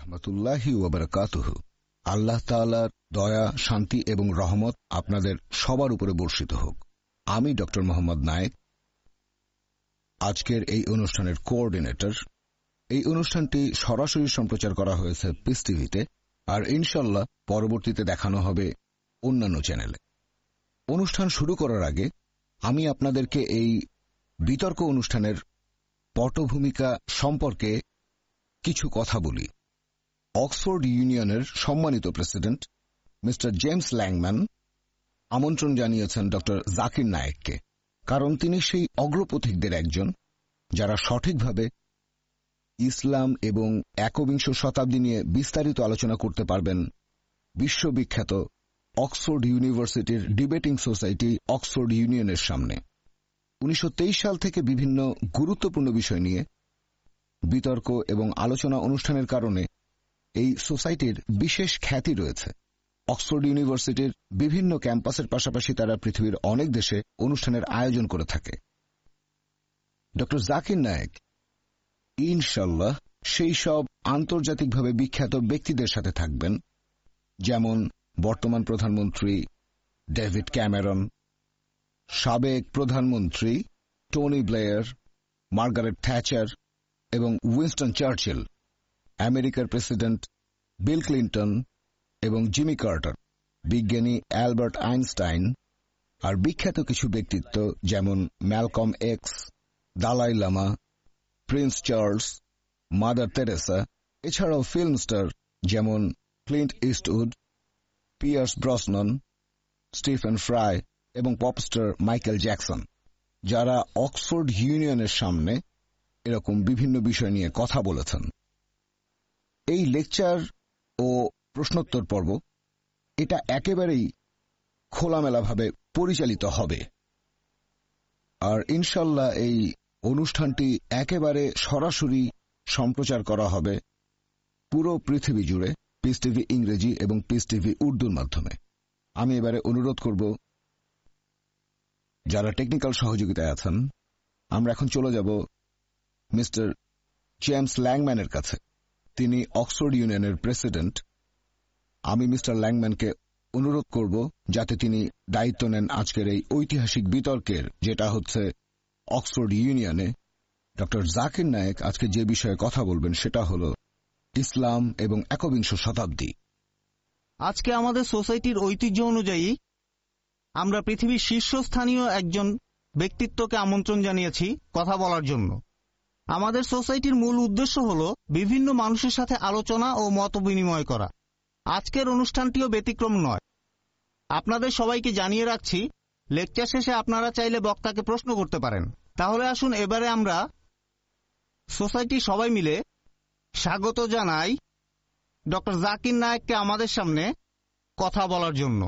রহমতুল্লাহি ওয়া বারাকাতুহু। আল্লাহ তাআলার দয়া, শান্তি এবং রহমত আপনাদের সবার উপরে বর্ষিত হোক। আমি ডক্টর মোহাম্মদ নায়েক, আজকের এই অনুষ্ঠানের কোঅর্ডিনেটর। এই অনুষ্ঠানটি সরাসরি সম্প্রচার করা হয়েছে পিস টিভিতে, আর ইনশাল্লাহ পরবর্তীতে দেখানো হবে অন্যান্য চ্যানেলে। অনুষ্ঠান শুরু করার আগে আমি আপনাদেরকে এই বিতর্ক অনুষ্ঠানের পটভূমিকা সম্পর্কে কিছু কথা বলি। অক্সফোর্ড ইউনিয়নের সম্মানিত প্রেসিডেন্ট মিস্টার জেমস ল্যাংম্যান আমন্ত্রণ জানিয়েছেন ডক্টর জাকির নায়েককে, কারণ তিনি সেই অগ্রপথিকদের একজন যারা সঠিকভাবে ইসলাম এবং একবিংশ শতাব্দী নিয়ে বিস্তারিত আলোচনা করতে পারবেন বিশ্ববিখ্যাত অক্সফোর্ড ইউনিভার্সিটির ডিবেটিং সোসাইটি অক্সফোর্ড ইউনিয়নের সামনে। 1923 সাল থেকে বিভিন্ন গুরুত্বপূর্ণ বিষয় নিয়ে বিতর্ক এবং আলোচনা অনুষ্ঠানের কারণে এই সোসাইটির বিশেষ খ্যাতি রয়েছে। অক্সফোর্ড ইউনিভার্সিটির বিভিন্ন ক্যাম্পাসের পাশাপাশি তারা পৃথিবীর অনেক দেশে অনুষ্ঠানের আয়োজন করে থাকে। ডক্টর জাকির নায়েক ইনশাল্লাহ সেই সব আন্তর্জাতিকভাবে বিখ্যাত ব্যক্তিদের সাথে থাকবেন, যেমন বর্তমান প্রধানমন্ত্রী ডেভিড ক্যামেরন, সাবেক প্রধানমন্ত্রী টনি ব্লেয়ার, মার্গারেট থ্যাচার এবং উইনস্টন চার্চিল, আমেরিকার প্রেসিডেন্ট বিল ক্লিন্টন এবং জিমি কার্টার, বিজ্ঞানী অ্যালবার্ট আইনস্টাইন, আর বিখ্যাত কিছু ব্যক্তিত্ব যেমন Malcolm X, Dalai Lama, Prince Charles, Mother Teresa, এছাড়াও ফিল্ম স্টার যেমন Clint Eastwood, Pierce Brosnan, Stephen Fry এবং পপস্টার মাইকেল জ্যাকসন, যারা অক্সফোর্ড ইউনিয়নের সামনে এরকম বিভিন্ন বিষয় নিয়ে কথা বলেছেন। এই লেকচার ও প্রশ্নোত্তর পর্ব এটা একেবারেই খোলামেলাভাবে পরিচালিত হবে, আর ইনশাল্লাহ এই অনুষ্ঠানটি একেবারে সরাসরি সম্প্রচার করা হবে পুরো পৃথিবী জুড়ে পিস টিভি ইংরেজি এবং পিস টিভি উর্দুর মাধ্যমে। আমি এবারে অনুরোধ করব যারা টেকনিক্যাল সহযোগিতায় আছেন, আমরা এখন চলে যাব মিস্টার জেমস ল্যাংম্যানের কাছে। তিনি অক্সফোর্ড ইউনিয়নের প্রেসিডেন্ট। আমি মিস্টার ল্যাংম্যানকে অনুরোধ করব যাতে তিনি দায়িত্ব নেন আজকের এই ঐতিহাসিক বিতর্কের, যেটা হচ্ছে অক্সফোর্ড ইউনিয়নে। ডক্টর জাকির নায়েক আজকে যে বিষয়ে কথা বলবেন সেটা হল ইসলাম এবং একবিংশ শতাব্দী। আজকে আমাদের সোসাইটির ঐতিহ্য অনুযায়ী আমরা পৃথিবীর শীর্ষস্থানীয় একজন ব্যক্তিত্বকে আমন্ত্রণ জানিয়েছি কথা বলার জন্য। আমাদের সোসাইটির মূল উদ্দেশ্য হল বিভিন্ন মানুষের সাথে আলোচনা ও মত বিনিময় করা। আজকের অনুষ্ঠানটিও ব্যতিক্রম নয়। আপনাদের সবাইকে জানিয়ে রাখছি, লেকচার শেষে আপনারা চাইলে বক্তাকে প্রশ্ন করতে পারেন। তাহলে আসুন এবারে আমরা সোসাইটির সবাই মিলে স্বাগত জানাই ডক্টর জাকির নায়েককে আমাদের সামনে কথা বলার জন্য।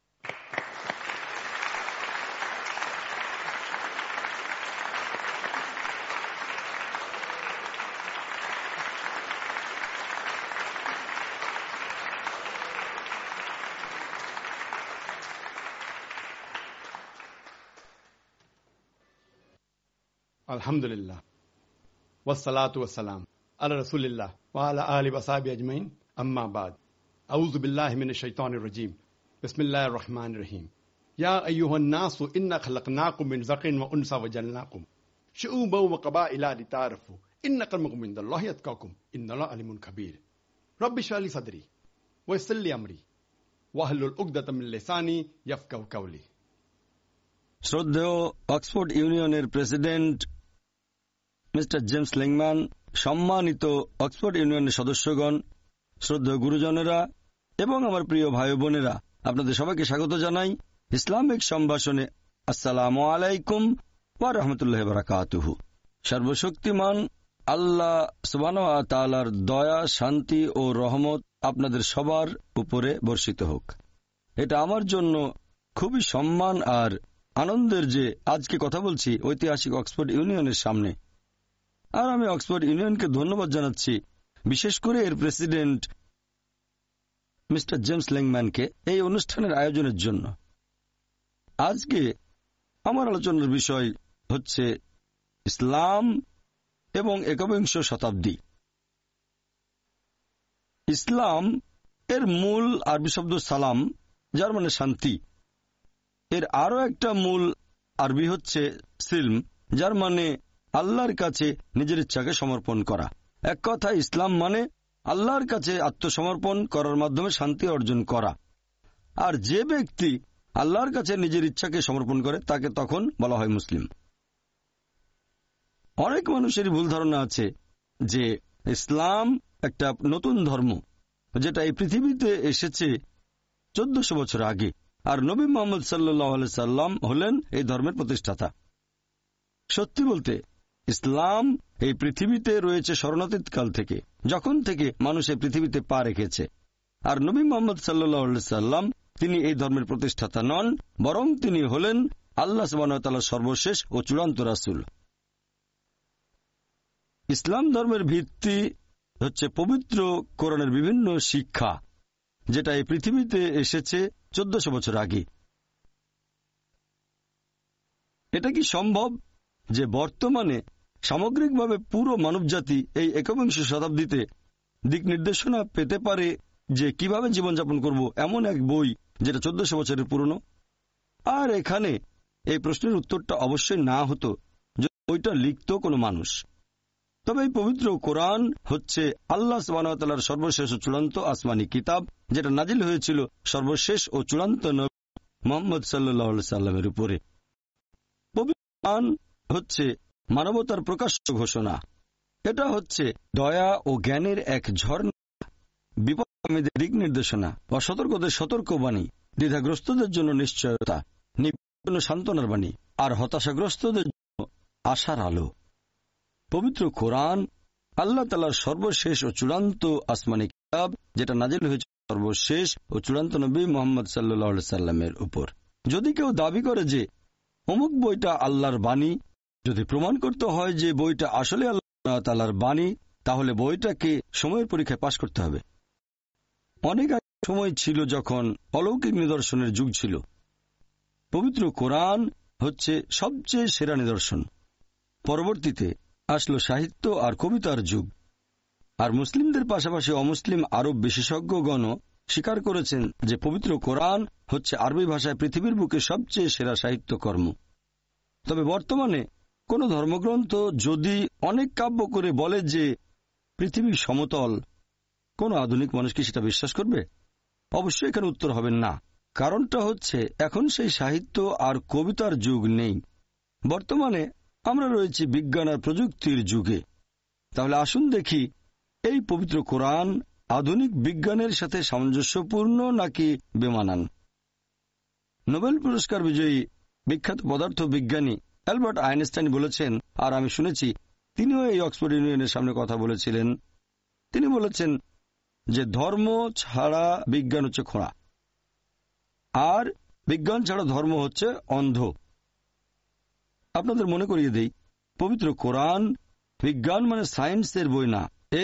আলহামদুলিল্লাহ ওয়াসসালাতু ওয়াসসালাম আলা রাসূলিল্লাহ ওয়া আলা আলিহি ওয়া সাহবিহি আজমাইন, আম্মা বাদ। আউযু বিল্লাহি মিনাশ শাইতানির রাজীম। বিসমিল্লাহির রহমানির রহিম। ইয়া আইয়ুহান নাসু ইন্না খালাকনাকুম মিন যাকারিন ওয়া উনসা ওয়া জাআলনাকুম শুউবান ওয়া ক্বাবাইলা লিতাআরাফু ইন্না আক্রামাকুম ইনদাল্লাহি আতকাকুম ইন্নাল্লাহা আলিমুন খাবীর। রাব্বি ইশরাহ লি সাদরি ওয়া ইয়াসসির লি আমরি ওয়াহলুল উকদাতাম মিন লিসানি ইয়াফকাহু কাওলি। শ্রদ্ধেয় অক্সফোর্ড ইউনিয়নের প্রেসিডেন্ট মিস্টার জেমস ল্যাংম্যান, সম্মানিত অক্সফোর্ড ইউনিয়নের সদস্যগণ, শ্রদ্ধেয় গুরুজনেরা এবং আমার প্রিয় ভাই বোনেরা, আপনাদের সবাইকে স্বাগত জানাই ইসলামিক সম্ভাষণে। আসসালামু আলাইকুম ওয়া রাহমাতুল্লাহি ওয়া বারাকাতুহু। সর্বশক্তিমান আল্লাহ সুবহানাহু ওয়া তাআলার দয়া, শান্তি ও রহমত আপনাদের সবার উপরে বর্ষিত হোক। এটা আমার জন্য খুবই সম্মান আর আনন্দের যে আজকে কথা বলছি ঐতিহাসিক অক্সফোর্ড ইউনিয়নের সামনে। আর আমি অক্সফোর্ড ইউনিয়নকে ধন্যবাদ জানাচ্ছি, বিশেষ করে এর প্রেসিডেন্ট মিস্টার জেমস ল্যাংম্যানকে এই অনুষ্ঠানের আয়োজনের জন্য। আজকে আমার আলোচনার বিষয় হচ্ছে ইসলাম এবং একবিংশ শতাব্দী। ইসলাম এর মূল আরবি শব্দ সালাম, যার মানে শান্তি। এর আরও একটা মূল আরবি হচ্ছে সিলম, যার মানে আল্লাহর কাছে নিজের ইচ্ছাকে সমর্পণ করা। এক কথা, ইসলাম মানে আল্লাহর কাছে আত্মসমর্পণ করার মাধ্যমে শান্তি অর্জন করা। আর যে ব্যক্তি আল্লাহর কাছে নিজের ইচ্ছাকে সমর্পণ করে তাকে তখন বলা হয় মুসলিম। অনেক মানুষেরই ভুল ধারণা আছে যে ইসলাম একটা নতুন ধর্ম, যেটা এই পৃথিবীতে এসেছে 1400 বছর আগে, আর নবী মুহাম্মদ সাল্লাল্লাহু আলাইহি সাল্লাম হলেন এই ধর্মের প্রতিষ্ঠাতা। সত্যি বলতে ইসলাম এই পৃথিবীতে রয়েছে স্মরণাতীত কাল থেকে, যখন থেকে মানুষ এই পৃথিবীতে পা রেখেছে। আর নবী মুহাম্মদ সাল্লাল্লাহু আলাইহি সাল্লাম তিনি এই ধর্মের প্রতিষ্ঠাতা নন, বরং তিনি হলেন আল্লাহ সুবহানাহু ওয়া তাআলার সর্বশেষ ও চূড়ান্ত রাসূল। ইসলাম ধর্মের ভিত্তি হচ্ছে পবিত্র কোরআনের বিভিন্ন শিক্ষা, যেটা এই পৃথিবীতে এসেছে 1400 বছর আগে। এটা কি সম্ভব যে বর্তমানে সামগ্রিকভাবে পুরো মানবজাতি এই একবিংশ শতাব্দীতে দিক নির্দেশনা পেতে পারে যে কিভাবে জীবনযাপন করব, এমন এক বই যেটা 1400 বছরের পুরনো? আর এখানে এই প্রশ্নের উত্তরটা অবশ্যই না হতো যদি বইটা লিখত কোনো মানুষ। তবে এই পবিত্র কোরআন হচ্ছে আল্লাহ সুবহানাহু ওয়া তাআলার সর্বশেষ ও চূড়ান্ত আসমানি কিতাব, যেটা নাজিল হয়েছিল সর্বশেষ ও চূড়ান্ত নবী মুহাম্মদ সাল্লাল্লাহু আলাইহি সাল্লামের উপরে। পবিত্র কোরআন হচ্ছে মানবতার প্রকাশ্য ঘোষণা। এটা হচ্ছে দয়া ও জ্ঞানের এক ঝর্ণা, বিপদগামীদের দিক নির্দেশনা, অসতর্কদের সতর্কবাণী, দ্বিধাগ্রস্তদের জন্য নিশ্চয়তা, নির্ভীকদের জন্য সান্ত্বনার বাণী, আর হতাশাগ্রস্তদের জন্য আশার আলো। পবিত্র কোরআন আল্লাহ তাআলার সর্বশেষ ও চূড়ান্ত আসমানি কিতাব, যেটা নাজিল হয়েছে সর্বশেষ ও চূড়ান্ত নবী মুহাম্মদ সাল্লাল্লাহু আলাইহি সাল্লামের উপর। যদি কেউ দাবি করে যে অমুক বইটা আল্লাহর বাণী, যদি প্রমাণ করতে হয় যে বইটা আসলে আল্লাহ তাআলার বাণী, তাহলে বইটাকে সময়ের পরীক্ষায় পাশ করতে হবে। অনেক সময় ছিল যখন অলৌকিক নিদর্শনের যুগ ছিল। পবিত্র কোরআন হচ্ছে সবচেয়ে সেরা নিদর্শন। পরবর্তীতে আসলো সাহিত্য আর কবিতার যুগ, আর মুসলিমদের পাশাপাশি অমুসলিম আরব বিশেষজ্ঞগণও স্বীকার করেছেন যে পবিত্র কোরআন হচ্ছে আরবি ভাষায় পৃথিবীর বুকে সবচেয়ে সেরা সাহিত্যকর্ম। তবে বর্তমানে কোন ধর্মগ্রন্থ যদি অনেক কাব্য করে বলে যে পৃথিবী সমতল, কোন আধুনিক মানুষ কি সেটা বিশ্বাস করবে? অবশ্যই এখানে উত্তর হবে না। কারণটা হচ্ছে এখন সেই সাহিত্য আর কবিতার যুগ নেই। বর্তমানে আমরা রয়েছি বিজ্ঞান আর প্রযুক্তির যুগে। তাহলে আসুন দেখি এই পবিত্র কোরআন আধুনিক বিজ্ঞানের সাথে সামঞ্জস্যপূর্ণ নাকি বেমানান। নোবেল পুরস্কার বিজয়ী বিখ্যাত পদার্থ বিজ্ঞানী অ্যালবার্ট আইনস্টাইন বলেছেন, আর আমি শুনেছি তিনিও এই অক্সফোর্ড ইউনিয়নের সামনে কথা বলেছিলেন, তিনি বলেছেন যে ধর্ম ছাড়া বিজ্ঞান হচ্ছে খোঁড়া, আর বিজ্ঞান ছাড়া ধর্ম হচ্ছে অন্ধ। আপনাদের মনে করিয়ে দেই, পবিত্র কোরআন বিজ্ঞান মানে সায়েন্সের বই না,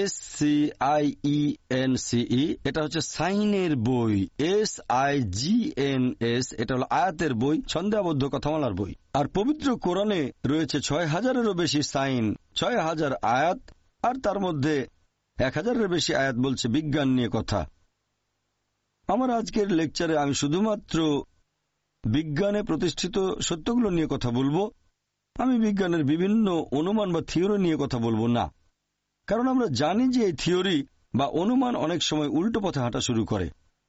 SCIENCE, এটা হচ্ছে সাইনের বই। SIGNS এটা হলো আয়াতের বই, ছন্দে-আবদ্ধ কথামালার বই। আর পবিত্র কোরআনে রয়েছে 6000-এরও বেশি সাইন, 6000 আয়াত, আর তার মধ্যে 1000-এর বেশি আয়াত বলছে বিজ্ঞান নিয়ে কথা। আমার আজকের লেকচারে আমি শুধুমাত্র বিজ্ঞানে প্রতিষ্ঠিত সত্যগুলো নিয়ে কথা বলবো। আমি বিজ্ঞানের বিভিন্ন অনুমান বা থিওরি নিয়ে কথা বলবো না, কারণ আমরা জানি যে এই থিওরি বা অনুমান অনেক সময় উল্টো পথে হাঁটা শুরু করে।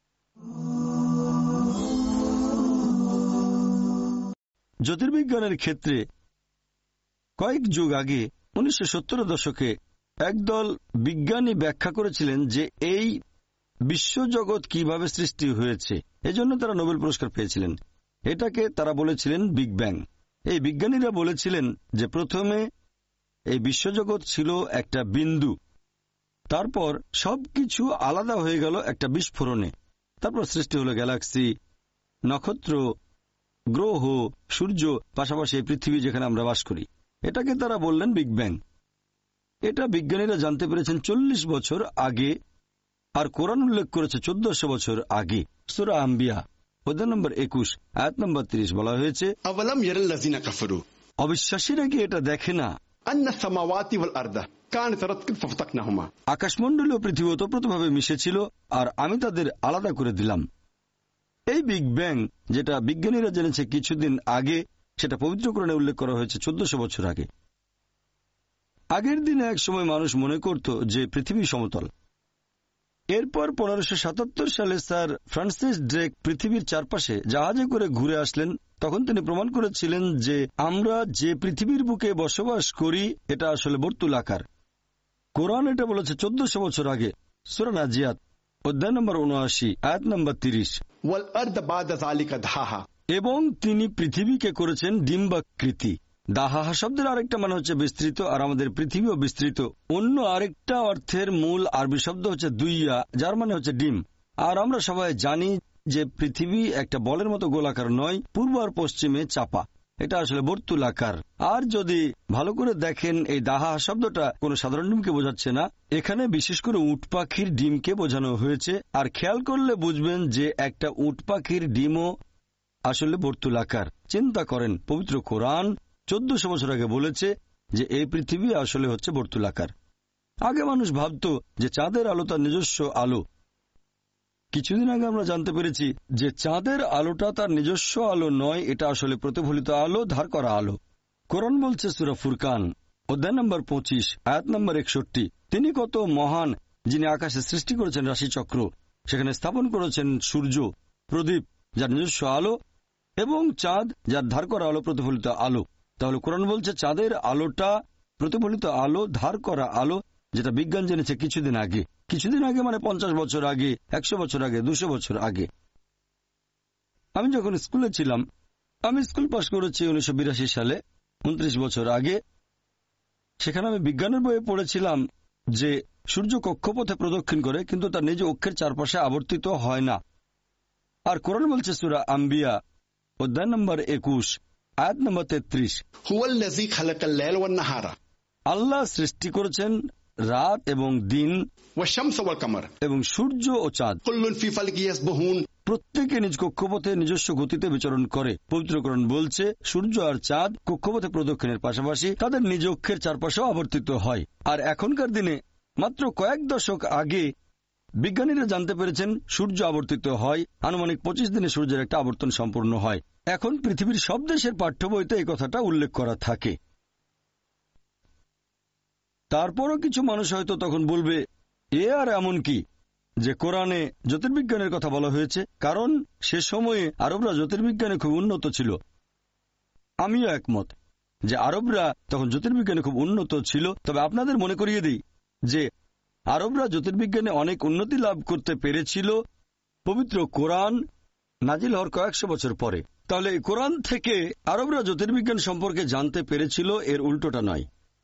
জ্যোতির্বিজ্ঞানের ক্ষেত্রে কয়েক যুগ আগে 1970-এর দশকে একদল বিজ্ঞানী ব্যাখ্যা করেছিলেন যে এই বিশ্বজগৎ কিভাবে সৃষ্টি হয়েছে। এজন্য তারা নোবেল পুরস্কার পেয়েছিলেন। এটাকে তারা বলেছিলেন বিগ ব্যাং। এই বিজ্ঞানীরা বলেছিলেন যে প্রথমে এই বিশ্বজগৎ ছিল একটা বিন্দু, তারপর সবকিছু আলাদা হয়ে গেল একটা বিস্ফোরণে, তারপর সৃষ্টি হলো গ্যালাক্সি, নক্ষত্র, গ্রহ, সূর্য, পাশাপাশি এই পৃথিবী যেখানে আমরা বাস করি। এটাকে তারা বললেন বিগ ব্যাং। এটা বিজ্ঞানীরা জানতে পেরেছেন 40 বছর আগে, আর কোরআন উল্লেখ করেছে 1400 বছর আগে। সূরা আম্বিয়া অধ্যায় নম্বর 21 আয়াত নম্বর 30 বলা হয়েছে, আওয়ালাম ইয়ারাল্লাযিনা কাফারু, অবিশ্বাসীরা কি এটা দেখে না أن السماوات والأرض كانت رتقا ففتقناهما। আকাশমণ্ডলী ও পৃথিবী ওতপ্রোতভাবে মিশেছিল আর আমি তাদের আলাদা করে দিলাম। এই বিগ ব্যাং যেটা বিজ্ঞানীরা জেনেছে কিছুদিন আগে, সেটা পবিত্র কোরআনে উল্লেখ করা হয়েছে 1400 বছর আগে। আগের দিনে এক সময় মানুষ মনে করত যে পৃথিবী সমতল। এরপর 1577 সালে স্যার ফ্রান্সিস ড্রেক পৃথিবীর চারপাশে জাহাজে করে ঘুরে আসলেন। তখন তিনি প্রমাণ করেছিলেন যে আমরা যে পৃথিবীর বুকে বসবাস করি এটা আসলে বর্তুলাকার। কোরআন এটা বলেছে 1400 বছর আগে, সূরা নাজিয়াত অধ্যায় নম্বর 79 আয়াত নম্বর 30। والأرض بعد ذلك دحاها। এবং তিনি পৃথিবীকে করেছেন ডিম্বাকৃতি। দাহাহা শব্দের আরেকটা মানে হচ্ছে বিস্তৃত, আর আমাদের পৃথিবীও বিস্তৃত। অন্য আরেকটা অর্থের মূল আরবি শব্দ হচ্ছে দুইয়া, যার মানে হচ্ছে ডিম। আর আমরা সবাই জানি যে পৃথিবী একটা বলের মতো গোলাকার নয়, পূর্ব আর পশ্চিমে চাপা, এটা আসলে বর্তুলাকার। আর যদি ভালো করে দেখেন, এই দাহাহা শব্দটা কোনো সাধারণ ডিমকে বোঝাচ্ছে না, এখানে বিশেষ করে উট পাখির ডিমকে বোঝানো হয়েছে। আর খেয়াল করলে বুঝবেন যে একটা উট পাখির ডিমও আসলে বর্তুলাকার। চিন্তা করেন, পবিত্র কোরআন 1400 বছর আগে বলেছে যে এই পৃথিবী আসলে হচ্ছে বর্তুলাকার। আগে মানুষ ভাবত যে চাঁদের আলো তার নিজস্ব আলো। কিছুদিন আগে আমরা জানতে পেরেছি যে চাঁদের আলোটা তার নিজস্ব আলো নয়, এটা আসলে প্রতিফলিত আলো, ধার করা আলো। কোরআন বলছে সূরা ফুরকান অধ্যায় নম্বর 25 আয়াত নম্বর 61, তিনি কত মহান যিনি আকাশে সৃষ্টি করেছেন রাশিচক্র, সেখানে স্থাপন করেছেন সূর্য, প্রদীপ যার নিজস্ব আলো, এবং চাঁদ যার ধার করা আলো, প্রতিফলিত আলো। তাহলে কোরআন বলছে চাঁদের আলোটা প্রতিফলিত আলো, ধার করা আলো, যেটা বিজ্ঞান জেনেছে কিছুদিন আগে। কিছুদিন আগে মানে 50 বছর আগে, 100 বছর আগে, 200 বছর আগে। আমি যখন স্কুলে ছিলাম, আমি স্কুল পাশ করেছি 1982 সালে, 29 বছর আগে। সেখানে আমি বিজ্ঞানের বইয়ে পড়েছিলাম যে সূর্য কক্ষপথে প্রদক্ষিণ করে, কিন্তু তার নিজ অক্ষের চারপাশে আবর্তিত হয় না। আর কোরআন বলছে সূরা আম্বিয়া অধ্যায় নম্বর 21 আয়াত নম্বর 33, হুয়াল্লাযী খালাকাল লাইলা ওয়ান নাহারা। আল্লাহ সৃষ্টি করেছেন রাত এবং দিন, ওয়াশ-শামসা ওয়াল কামার, এবং সূর্য ও চাঁদ। কুল্লুন ফি ফালকি ইয়াসবাহুন, প্রত্যেকে নিজ কক্ষপথে নিজস্ব গতিতে বিচরণ করে। পবিত্র কোরআন বলছে সূর্য আর চাঁদ কক্ষপথে প্রদক্ষিণের পাশাপাশি তাদের নিজ অক্ষের চারপাশেও আবর্তিত হয়। আর এখনকার দিনে মাত্র কয়েক দশক আগে বিজ্ঞানীরা জানতে পেরেছেন সূর্য আবর্তিত হয়, আনুমানিক 25 দিনে সূর্যের একটা আবর্তন সম্পূর্ণ হয়। এখন পৃথিবীর সব দেশের পাঠ্য বইতে এই কথাটা উল্লেখ করা থাকে। তারপরও কিছু মানুষ হয়তো তখন বলবে, এ আর এমন কি যে কোরআনে জ্যোতির্বিজ্ঞানের কথা বলা হয়েছে, কারণ সে সময়ে আরবরা জ্যোতির্বিজ্ঞানে খুব উন্নত ছিল। আমিও একমত যে আরবরা তখন জ্যোতির্বিজ্ঞানে খুব উন্নত ছিল। তবে আপনাদের মনে করিয়ে দিই যে আরবরা জ্যোতির্বিজ্ঞানে অনেক উন্নতি লাভ করতে পেরেছিল পবিত্র কোরআন নাজিল হওয়ার কয়েকশো বছর পরে। তাহলে এই কোরআন থেকে আরবরা জ্যোতির্বিজ্ঞান সম্পর্কে জানতে পেরেছিল, এর উল্টোটা নয়।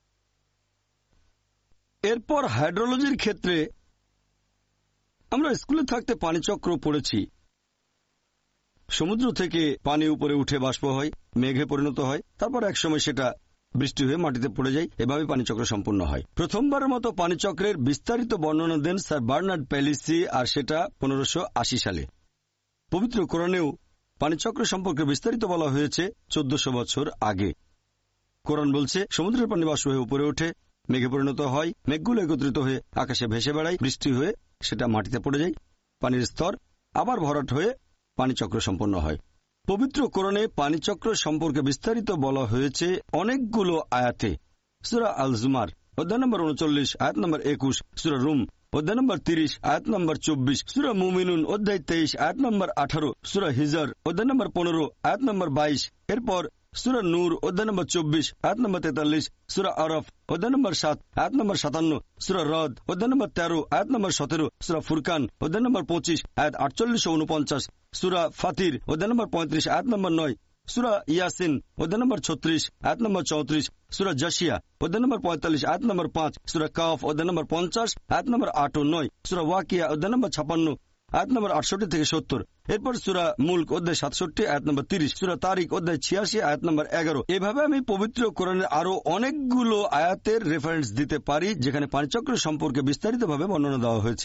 এরপর হাইড্রোলজির ক্ষেত্রে আমরা স্কুলে থাকতে পানিচক্র পড়েছি। সমুদ্র থেকে পানি উপরে উঠে বাষ্প হয়, মেঘে পরিণত হয়, তারপর একসময় সেটা বৃষ্টি হয়ে মাটিতে পড়ে যায়। এভাবে পানিচক্র সম্পূর্ণ হয়। প্রথমবারের মতো পানিচক্রের বিস্তারিত বর্ণনা দেন স্যার বার্নার্ড প্যালিসি, আর সেটা 1580 সালে। পবিত্র কোরআনেও পানিচক্র সম্পর্কে বিস্তারিত বলা হয়েছে 1400 বছর আগে। কোরআন বলছে সমুদ্রের পানি বাষ্প হয়ে উপরে ওঠে, মেঘে পরিণত হয়, মেঘগুলো একত্রিত হয়ে আকাশে ভেসে বেড়ায়, বৃষ্টি হয়ে সেটা মাটিতে পড়ে যায়, পানির স্তর আবার ভরাট হয়ে পানিচক্র সম্পন্ন হয়। পবিত্র কোরআনে পানিচক্র সম্পর্কে বিস্তারিত বলা হয়েছে অনেকগুলো আয়াতে। সূরা আল জুমার অধ্যায় নম্বর 39 আয়াত নম্বর 21, সূরা রুম অধ্যায় নম্বর 30 আয়াত নম্বর 24, সূরা মুমিনুন অধ্যায় 23 আয়াত নম্বর 18, সূরা হিজর অধ্যায় নম্বর 15 আয়াত নম্বর 22, এরপর সূরা নূর অধ্যায় নম্বর 24 আয়াত নম্বর 43, সূরা আরাফ অধ্যায় নম্বর 7 আয়াত নম্বর 57, সূরা রদ অধ্যায় নম্বর 13 আয়াত নম্বর 17, সূরা ফুরকান অধ্যায় নম্বর 25 আয়াত 48 ও 49, সূরা ফাতির অধ্যায় নম্বর 35 আয়াত নম্বর 9, সূরা ইয়াসিন অধ্যায় নম্বর 36 আয়াত নম্বর 34, সূরা জাসিয়া অধ্যায় নম্বর 45 আয়াত নম্বর 5, সূরা কাফ অধ্যায় নম্বর 50 আয়াত নম্বর 8 ও 9, সূরা ওয়াকিয়া অধ্যায় নম্বর 56 আয়াত নম্বর 68 থেকে 70, এরপর সূরা মুলক অধ্যায় 67 আয়াত নম্বর 30, সূরা তারিক অধ্যায় 86 আয়াত নম্বর 11। এভাবে আমি পবিত্র কোরআনের আরো অনেকগুলো আয়াতের রেফারেন্স দিতে পারি যেখানে পানিচক্র সম্পর্কে বিস্তারিতভাবে বর্ণনা দেওয়া হয়েছে।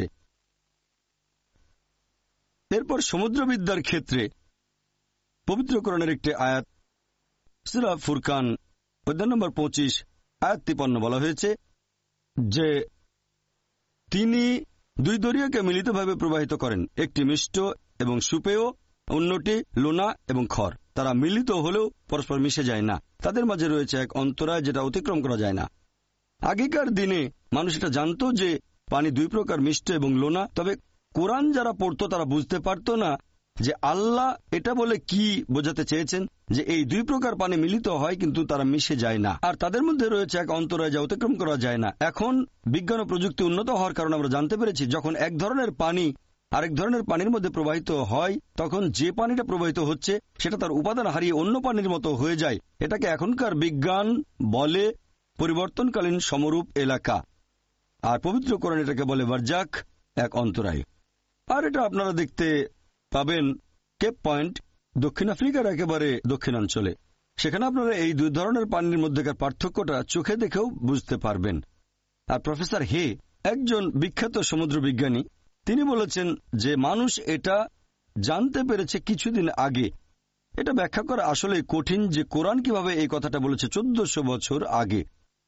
এরপর সমুদ্রবিদ্যার ক্ষেত্রে পবিত্র কোরআনের একটি আয়াত সূরা ফুরকান অধ্যায় নম্বর 25 আয়াত 53 বলা হয়েছে যে তিনি দুই দরিয়াকে মিলিতভাবে প্রবাহিত করেন, একটি মিষ্ট এবং সুপেয়, অন্যটি লোনা এবং খড়। তারা মিলিত হলেও পরস্পর মিশে যায় না, তাদের মাঝে রয়েছে এক অন্তরায় যেটা অতিক্রম করা যায় না। আগেকার দিনে মানুষ এটা জানতো যে পানি দুই প্রকার, মিষ্ট এবং লোনা, তবে কোরআন যারা পড়তো তারা বুঝতে পারত না যে আল্লাহ এটা বলে কি বোঝাতে চেয়েছেন, যে এই দুই প্রকার পানি মিলিত হয় কিন্তু তারা মিশে যায় না, আর তাদের মধ্যে রয়েছে এক অন্তরায় যা অতিক্রম করা যায় না। এখন বিজ্ঞান ও প্রযুক্তি উন্নত হওয়ার কারণে আমরা জানতে পেরেছি যখন এক ধরনের পানি আরেক ধরনের পানির মধ্যে প্রবাহিত হয়, তখন যে পানিটা প্রবাহিত হচ্ছে সেটা তার উপাদান হারিয়ে অন্য পানির মতো হয়ে যায়। এটাকে এখনকার বিজ্ঞান বলে পরিবর্তনকালীন সমরূপ এলাকা, আর পবিত্র কোরআন এটাকে বলে বারজাক, এক অন্তরায়। আর এটা আপনারা দেখতে পাবেন কেপ পয়েন্ট, দক্ষিণ আফ্রিকার একেবারে দক্ষিণাঞ্চলে। সেখানে আপনারা এই দুই ধরনের পানির মধ্যেকার পার্থক্যটা চোখে দেখেও বুঝতে পারবেন। আর প্রফেসর হে, একজন বিখ্যাত সমুদ্র বিজ্ঞানী, তিনি বলেছেন যে মানুষ এটা জানতে পেরেছে কিছুদিন আগে। এটা ব্যাখ্যা করা আসলে কঠিন যে কোরআন কিভাবে এই কথাটা বলেছে 1400 বছর আগে।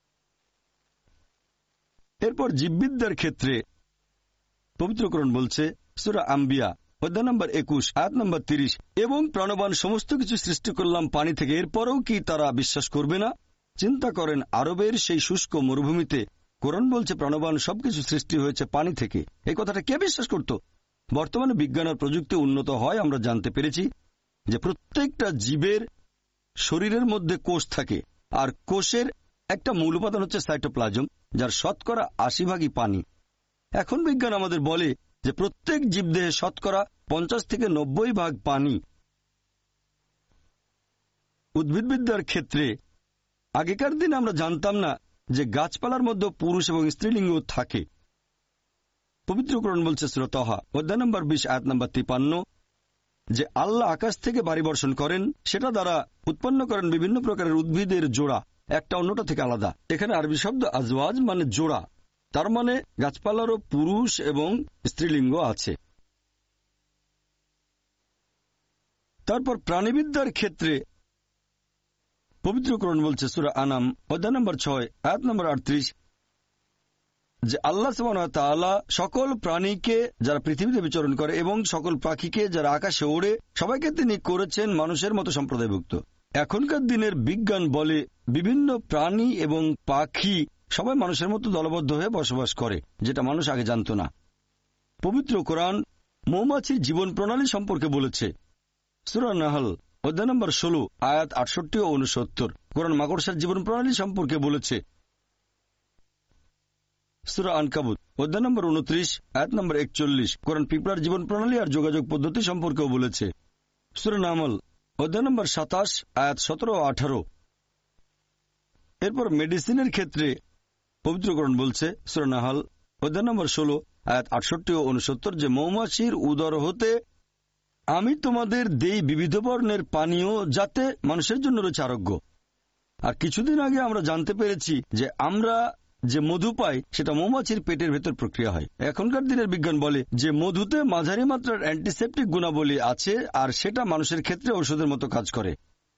এরপর জীববিদ্যার ক্ষেত্রে পবিত্র কোরআন বলছে, সূরা আম্বিয়া অধ্যায় নম্বর 21 আয়াত নম্বর 30, এবং প্রাণবান সমস্ত কিছু সৃষ্টি করলাম পানি থেকে, এরপরেও কি তারা বিশ্বাস করবে না? চিন্তা করেন, আরবের সেই শুষ্ক মরুভূমিতে কোরআন বলছে প্রাণবান সবকিছু সৃষ্টি হয়েছে পানি থেকে। এই কথাটা কে বিশ্বাস করত? বর্তমানে বিজ্ঞান আর প্রযুক্তি উন্নত হয়, আমরা জানতে পেরেছি যে প্রত্যেকটা জীবের শরীরের মধ্যে কোষ থাকে, আর কোষের একটা মূল উপাদান হচ্ছে সাইটোপ্লাজম, যার শতকরা 80 পানি। এখন বিজ্ঞান আমাদের বলে যে প্রত্যেক জীবদেহে শতকরা 50 থেকে 90 পানি। উদ্ভিদবিদ্যার ক্ষেত্রে আগেকার দিনে আমরা জানতাম না যে গাছপালার মধ্যে পুরুষ এবং স্ত্রীলিঙ্গ থাকে। পবিত্র কোরআন বলছে সূরা তাহা অধ্যায় নম্বর 20 আয়াত নম্বর 53 যে আল্লাহ আকাশ থেকে বাড়ি বর্ষণ করেন, সেটা দ্বারা উৎপন্ন করেন বিভিন্ন প্রকারের উদ্ভিদের জোড়া, একটা অন্যটা থেকে আলাদা। এখানে আরবি শব্দ আজওয়াজ মানে জোড়া, তার মানে গাছপালারও পুরুষ এবং স্ত্রীলিঙ্গ আছে। তারপর প্রাণীবিদ্যার ক্ষেত্রে পবিত্র কোরআন বলছে সূরা আনাম অধ্যায় নম্বর 6 আয়াত নম্বর 38 যে আল্লাহ সুবহানাহু ওয়া তাআলা সকল প্রাণীকে যারা পৃথিবীতে বিচরণ করে এবং সকল পাখিকে যারা আকাশে ওড়ে, সবাইকে তিনি করেছেন মানুষের মতো সম্প্রদায়ভুক্ত। এখনকার দিনের বিজ্ঞান বলে বিভিন্ন প্রাণী এবং পাখি সবাই মানুষের মতো দলবদ্ধ হয়ে বসবাস করে, যেটা মানুষ আগে জানত না। পবিত্র কোরআন মৌমাছির জীবন প্রণালী সম্পর্কে বলেছে সূরা নাহল অধ্যায় নম্বর 16 আয়াত 68 ও 69। কোরআন মাকড়সার জীবন প্রণালী সম্পর্কে বলেছে সূরা আনকাবুত অধ্যায় নম্বর 29 আয়াত নম্বর 41। কোরআন পিঁপড়ার জীবন প্রণালী আর যোগাযোগ পদ্ধতি সম্পর্কেও বলেছে সূরা নামল অধ্যায় নম্বর 27 আয়াত 17 ও 18। এরপর মেডিসিনের ক্ষেত্রে পবিত্র কোরআন বলছে সূরা নাহল অধ্যায় নম্বর 16 আয়াত 68 ও 69 যে মৌমাছির উদর হতে আমি তোমাদের দেই বিবিধ বর্ণের পানীয়, যাতে মানুষের জন্য রয়েছে আরোগ্য। আর কিছুদিন আগে আমরা জানতে পেরেছি যে আমরা যে মধু পাই সেটা মৌমাছির পেটের ভেতর প্রক্রিয়া হয়। এখনকার দিনের বিজ্ঞান বলে যে মধুতে মাঝারি মাত্রার অ্যান্টিসেপটিক গুণাবলী আছে, আর সেটা মানুষের ক্ষেত্রে ঔষধের মতো কাজ করে।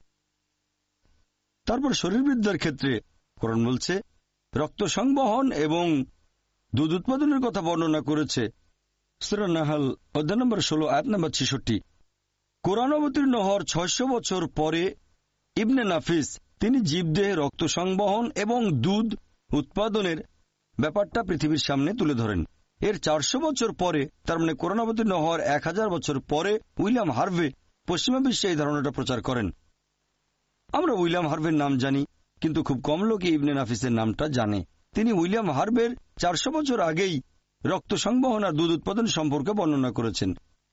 তারপর শরীরবিদ্যার ক্ষেত্রে কোরআন বলছে রক্ত সংবহন এবং দুধ উৎপাদনের কথা বর্ণনা করেছে সূরা নাহল অধ্যায় নম্বর 16 আয়াত নম্বর 66। কোরআন অবতীর্ণ হওয়ার 600 বছর পরে ইবনে নাফিস তিনি জীবদেহে রক্ত সংবহন এবং দুধ উৎপাদনের ব্যাপারটা পৃথিবীর সামনে তুলে ধরেন। এর 400 বছর পরে, তার মানে কোরআন অবতীর্ণ হওয়ার 1000 বছর পরে, উইলিয়াম হার্ভে পশ্চিমা বিশ্বে এই ধারণাটা প্রচার করেন। আমরা উইলিয়াম হার্ভের নাম জানি, কিন্তু খুব কম লোকই ইবনে নাফিসের নামটা জানে। তিনি উইলিয়াম হার্ভের 400 বছর আগেই রক্ত সংবহন আর দুধ উৎপাদন সম্পর্কে বর্ণনা করেছেন।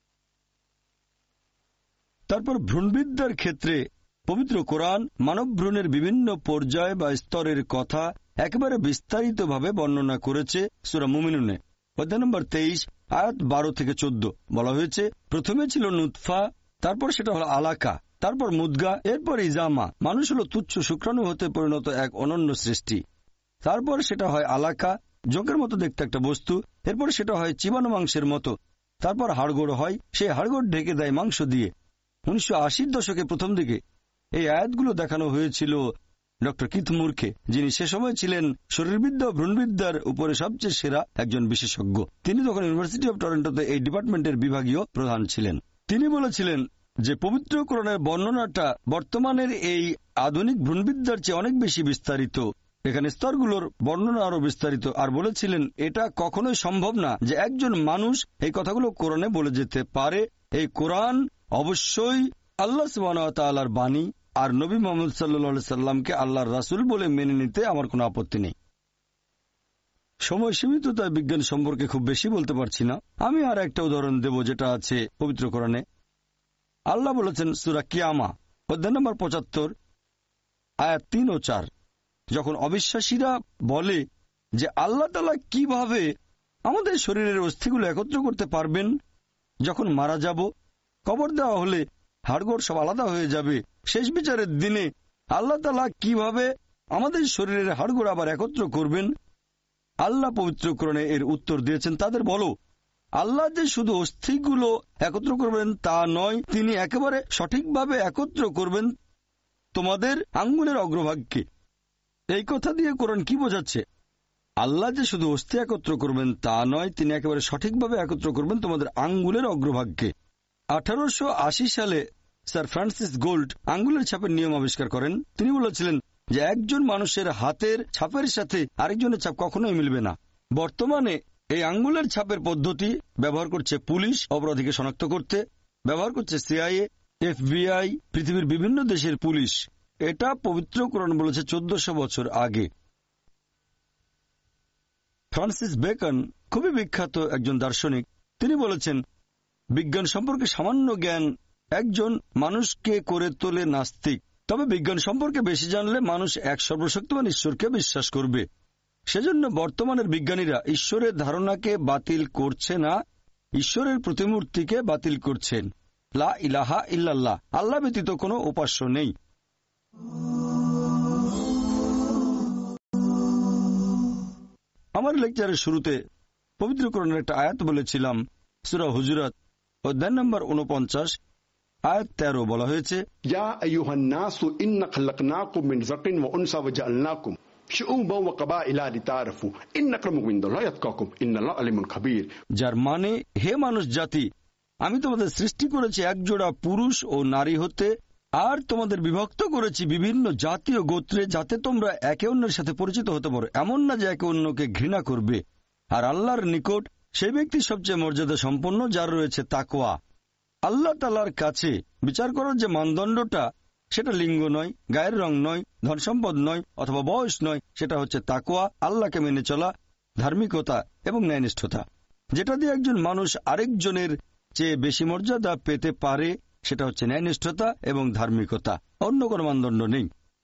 তারপর ভ্রূণবিদ্যার ক্ষেত্রে পবিত্র কোরআন মানব ভ্রূণের বিভিন্ন পর্যায় বা স্তরের কথা একেবারে বিস্তারিতভাবে বর্ণনা করেছে সূরা মুমিনুনে অধ্যায় নম্বর 23 আয়াত 12 থেকে 14। বলা হয়েছে প্রথমে ছিল নুতফা, তারপর সেটা হলো আলাকা, তারপর মুদগা, এরপর ইজামা। মানুষ হলো তুচ্ছ শুক্রাণু হতে পরিণত এক অনন্য সৃষ্টি। তারপর সেটা হয় আলাকা, জোঁকের মতো দেখতে একটা বস্তু, এরপর সেটা হয় চিবানো মাংসের মতো, তারপর হাড়গোড় হয়, সেই হাড়গোড় ঢেকে দেয় মাংস দিয়ে। 1980-র দশকে প্রথম দিকে এই আয়াতগুলো দেখানো হয়েছিল ডক্টর কিথ মুরকে, যিনি সে সময় ছিলেন শরীরবিদ্যা ও ভ্রূণবিদ্যার উপরে সবচেয়ে সেরা একজন বিশেষজ্ঞ। তিনি তখন ইউনিভার্সিটি অব টরন্টোতে এই ডিপার্টমেন্টের বিভাগীয় প্রধান ছিলেন। তিনি বলেছিলেন যে পবিত্র কোরআনের বর্ণনাটা বর্তমানের এই আধুনিক ভ্রূণবিদ্যার চেয়ে অনেক বেশি বিস্তারিত। এখানে স্তরগুলোর বর্ণনা আরো বিস্তারিত। আর বলেছিলেন এটা কখনোই সম্ভব না যে একজন মানুষ এই কথাগুলো কোরআনে বলে যেতে পারে। এই কোরআন অবশ্যই আল্লাহ সুবহানাহু ওয়া তাআলার বাণী, আর নবী মুহাম্মদ সাল্লাল্লাহু আলাইহি সাল্লামকে আল্লাহর রাসূল বলে মেনে নিতে আমার কোনো আপত্তি নেই। সময় সীমিত, তাই বিজ্ঞান সম্পর্কে খুব বেশি বলতে পারছি না। আমি আর একটা উদাহরণ দেব যেটা আছে পবিত্র কোরআনে। আল্লাহ বলেছেন সূরা কিয়ামা অধ্যায় নম্বর ৭৫ আয়াত ৩ ও ৪, যখন অবিশ্বাসীরা বলে যে আল্লাহ তাআলা কিভাবে আমাদের শরীরের অস্থিগুলো একত্র করতে পারবেন, যখন মারা যাব, কবর দেওয়া হলে হাড়গোড় সব আলাদা হয়ে যাবে, শেষ বিচারের দিনে আল্লাহ তাআলা কিভাবে আমাদের শরীরের হাড়গোড় আবার একত্র করবেন। আল্লাহ পবিত্র কোরআনে এর উত্তর দিয়েছেন, তাদের বলো আল্লাহ যে শুধু অস্থিগুলো একত্র করবেন তা নয়, তিনি একেবারে সঠিকভাবে একত্র করবেন তোমাদের আঙ্গুলের অগ্রভাগকে। এই কথা দিয়ে কোরআন কি বোঝাচ্ছে? আল্লাহ যে শুধু অস্থি একত্র করবেন তা নয়, তিনি একেবারে সঠিকভাবে একত্র করবেন তোমাদের আঙ্গুলের অগ্রভাগকে। 1880 সালে স্যার ফ্রান্সিস গোল্ড আঙ্গুলের ছাপের নিয়ম আবিষ্কার করেন। তিনি বলেছিলেন যে একজন মানুষের হাতের ছাপের সাথে আরেকজনের ছাপ কখনোই মিলবে না। বর্তমানে এই আঙ্গুলের ছাপের পদ্ধতি ব্যবহার করছে পুলিশ অপরাধীকে শনাক্ত করতে, ব্যবহার করছে সিআইএ, এফবিআই, পৃথিবীর বিভিন্ন দেশের পুলিশ। এটা পবিত্র কোরআন বলেছে 1400 বছর আগে। ফ্রান্সিস বেকন খুবই বিখ্যাত একজন দার্শনিক। তিনি বলেছেন বিজ্ঞান সম্পর্কে সামান্য জ্ঞান একজন মানুষকে করে তোলে নাস্তিক, তবে বিজ্ঞান সম্পর্কে বেশি জানলে মানুষ এক সর্বশক্তিমান ঈশ্বরকে বিশ্বাস করবে। সেজন্য বর্তমানের বিজ্ঞানীরা ঈশ্বরের ধারণাকে বাতিল করছে না, ঈশ্বরের প্রতিমূর্তিকে বাতিল করছেন। লা ইলাহা ইল্লাল্লাহ, আল্লাহ ব্যতীত কোনো উপাস্য নেই। আমার লেকচারের শুরুতে পবিত্র কোরআনের একটা আয়াত বলেছিলাম, সূরা হুজুরাত অধ্যায় নম্বর 49 আয়াত 13 বলা হয়েছে, ইয়া আইয়ুহান নাসু ইন্না খালাকনাকুম মিন যাকিন ওয়া উনসা ওয়া জাআলনাকুম শুউবান ওয়া কাবাইলা লিতাআরাফু ইন্না আক্রামাকুম ইনদাল্লাহি আতকাকুম ইন্নাল্লাহা আলিমুন খাবীর। যার মানে, হে মানুষ জাতি, আমি তোমাদের সৃষ্টি করেছি একজোড়া পুরুষ ও নারী হতে, আর তোমাদের বিভক্ত করেছি বিভিন্ন জাতি ও গোত্রে, যাতে তোমরা একে অন্যের সাথে পরিচিত হতে পারো। এমন না যে একে অন্যকে ঘৃণা করবে। আর আল্লাহর নিকট সেই ব্যক্তি সবচেয়ে মর্যাদা সম্পন্ন যার রয়েছে তাকওয়া। আল্লাহ তাআলার কাছে বিচার করার যে মানদণ্ডটা, সেটা লিঙ্গ নয়, গায়ের রং নয়, ধন সম্পদ নয়, অথবা বয়স নয়, সেটা হচ্ছে তাকওয়া, আল্লাহকে মেনে চলা, ধার্মিকতা এবং ন্যায়নিষ্ঠতা। যেটা দিয়ে একজন মানুষ আরেকজনের চেয়ে বেশি মর্যাদা পেতে পারে, সেটা হচ্ছে ন্যায়নিষ্ঠতা এবং ধার্মিকতা। অন্য কোনো মানদণ্ড নেই।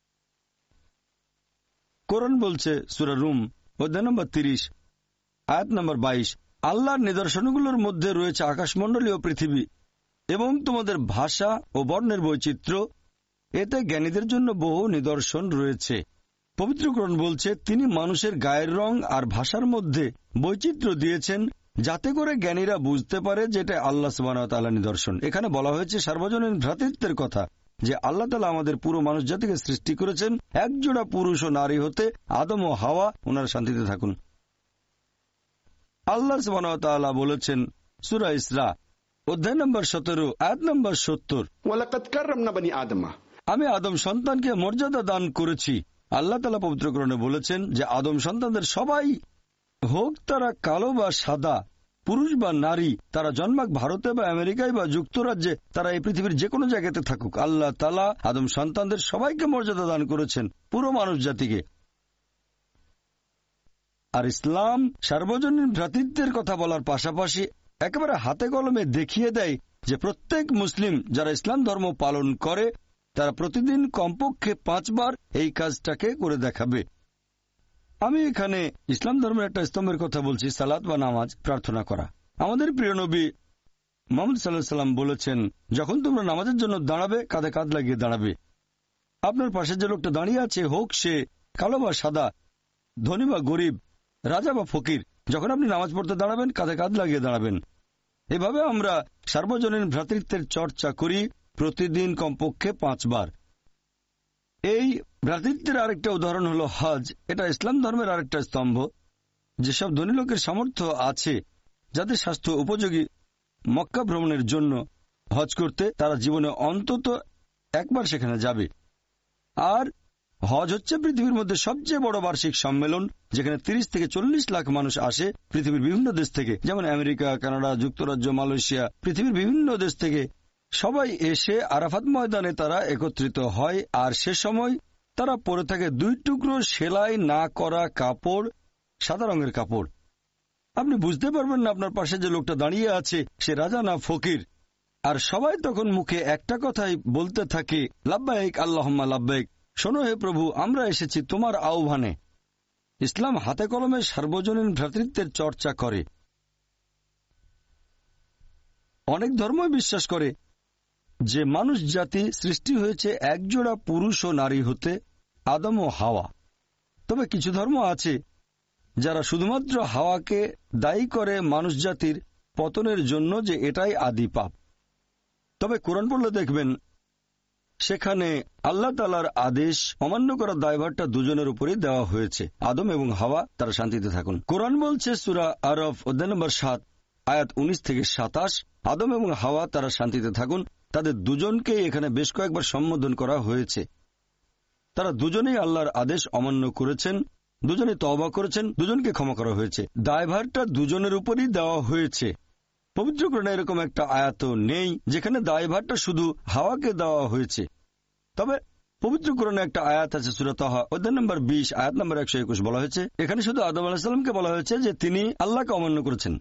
কোরআন বলছে সূরা রুম অধ্যায় নম্বর 30 আয়াত নম্বর 22, আল্লাহর নিদর্শনগুলোর মধ্যে রয়েছে আকাশমণ্ডলীয় পৃথিবী এবং তোমাদের ভাষা ও বর্ণের বৈচিত্র্য, এতে জ্ঞানীদের জন্য বহু নিদর্শন রয়েছে। পবিত্র কোরআন বলছে তিনি মানুষের গায়ের রং আর ভাষার মধ্যে বৈচিত্র্য দিয়েছেন, যাতে করে জ্ঞানীরা বুঝতে পারে যেটা আল্লাহ সুবহানাহু ওয়া তাআলার নিদর্শন। এখানে বলা হয়েছে সার্বজনীন ভ্রাতৃত্বের কথা, যে আল্লাহ তাআলা আমাদের পুরো মানুষ জাতিকে সৃষ্টি করেছেন একজোড়া পুরুষ ও নারী হতে, আদম ও হাওয়া, ওনারা শান্তিতে থাকুন। আল্লাহ সুবহানাহু ওয়া তাআলা বলেছেন সূরা ইসরা অধ্যায় নম্বর 17 আয়াত নম্বর 70, ওয়ালাকাদ কাররামনা বনি আদম, আমি আদম সন্তানকে মর্যাদা দান করেছি। আল্লাহ তাআলা পবিত্র কোরআনে বলেছেন যে আদম সন্তানদের সবাই, হোক তারা কালো বা সাদা, পুরুষ বা নারী, তারা জন্মাক ভারতে বা আমেরিকায় বা যুক্তরাজ্যে, তারা এই পৃথিবীর যে কোনো জায়গাতে থাকুক, আল্লাহ তাআলা আদম সন্তানদের সবাইকে মর্যাদা দান করেছেন, পুরো মানব জাতিকে। আর ইসলাম সার্বজনীন ভ্রাতৃত্বের কথা বলার পাশাপাশি একেবারে হাতে কলমে দেখিয়ে দেয় যে প্রত্যেক মুসলিম যারা ইসলাম ধর্ম পালন করে, তারা প্রতিদিন কমপক্ষে 5 বার এই কাজটাকে করে দেখাবে। আমি এখানে ইসলাম ধর্মের একটা স্তম্ভের কথা বলছি, সালাত বা নামাজ, প্রার্থনা করা। আমাদের প্রিয় নবী মুহাম্মদ সাল্লাল্লাহু আলাইহি ওয়াসাল্লাম বলেছেন, যখন তোমরা নামাজের জন্য দাঁড়াবে, কাঁধে কাঁধ লাগিয়ে দাঁড়াবে। আপনার পাশে যে লোকটা দাঁড়িয়ে আছে, হোক সে কালো বা সাদা, ধনী বা গরিব, রাজা বা ফকির, যখন আপনি নামাজ পড়তে দাঁড়াবেন, কাঁধে কাঁধ লাগিয়ে দাঁড়াবেন। এভাবে আমরা সার্বজনীন ভ্রাতৃত্বের চর্চা করি প্রতিদিন কমপক্ষে 5 বার। এই ভ্রাতৃত্বের আরেকটা উদাহরণ হলো হজ। এটা ইসলাম ধর্মের আরেকটা স্তম্ভ। যেসব ধনী লোকের সামর্থ্য আছে, যাদের স্বাস্থ্য উপযোগী মক্কা ভ্রমণের জন্য হজ করতে, তারা জীবনে অন্তত একবার সেখানে যাবে। আর হজ হচ্ছে পৃথিবীর মধ্যে সবচেয়ে বড় বার্ষিক সম্মেলন, যেখানে 30 থেকে 40 লাখ মানুষ আসে পৃথিবীর বিভিন্ন দেশ থেকে, যেমন আমেরিকা, কানাডা, যুক্তরাজ্য, মালয়েশিয়া, পৃথিবীর বিভিন্ন দেশ থেকে সবাই এসে আরাফাত ময়দানে তারা একত্রিত হয়। আর সে সময় তারা পরে থাকে 2 টুকরো সেলাই না করা কাপড়, সাদা রঙের কাপড়। আপনি বুঝতে পারবেন না আপনার পাশে যে লোকটা দাঁড়িয়ে আছে সে রাজা না ফকির। আর সবাই তখন মুখে একটা কথাই বলতে থাকে, লাব্বাইক আল্লাহুম্মা লাব্বাইক, শোনো হে প্রভু, আমরা এসেছি তোমার আহ্বানে। ইসলাম হাতে কলমে সার্বজনীন ভ্রাতৃত্বের চর্চা করে। অনেক ধর্মই বিশ্বাস করে যে মানুষ জাতি সৃষ্টি হয়েছে একজোড়া পুরুষ ও নারী হতে, আদম ও হাওয়া। তবে কিছু ধর্ম আছে যারা শুধুমাত্র হাওয়াকে দায়ী করে মানুষ জাতির পতনের জন্য, যে এটাই আদি পাপ। তবে কোরআন পড়লে দেখবেন সেখানে আল্লাহ তাআলার আদেশ অমান্য করার দায়ভারটা দুজনের উপরেই দেওয়া হয়েছে, আদম এবং হাওয়া তারা শান্তিতে থাকুন। কোরআন বলছে সূরা আরফ অধ্যায় নম্বর 7 আয়াত 19 থেকে 27, আদম এবং হাওয়া তারা শান্তিতে থাকুন। তাদের দুজনকেই এখানে বেশ কয়েকবার সম্বোধন করা হয়েছে। তারা দুজনেই আল্লাহর আদেশ অমান্য করেছেন, দুজনে তওবা করেছেন, দুজনকে ক্ষমা করা হয়েছে। দায়ভারটা দুজনের উপরই দেওয়া হয়েছে। পবিত্র কোরআনে এরকম একটা আয়াত নেই যেখানে দায়ভারটা শুধু হাওয়াকে দেওয়া হয়েছে। তবে পবিত্র কোরআনে একটা আয়াত আছে সূরা তাহা অধ্যায় নম্বর 20 আয়াত নম্বর 121, বলা হয়েছে এখানে শুধু আদম আলাইহিস সালামকে বলা হয়েছে যে তিনি আল্লাহকে অমান্য করেছেন।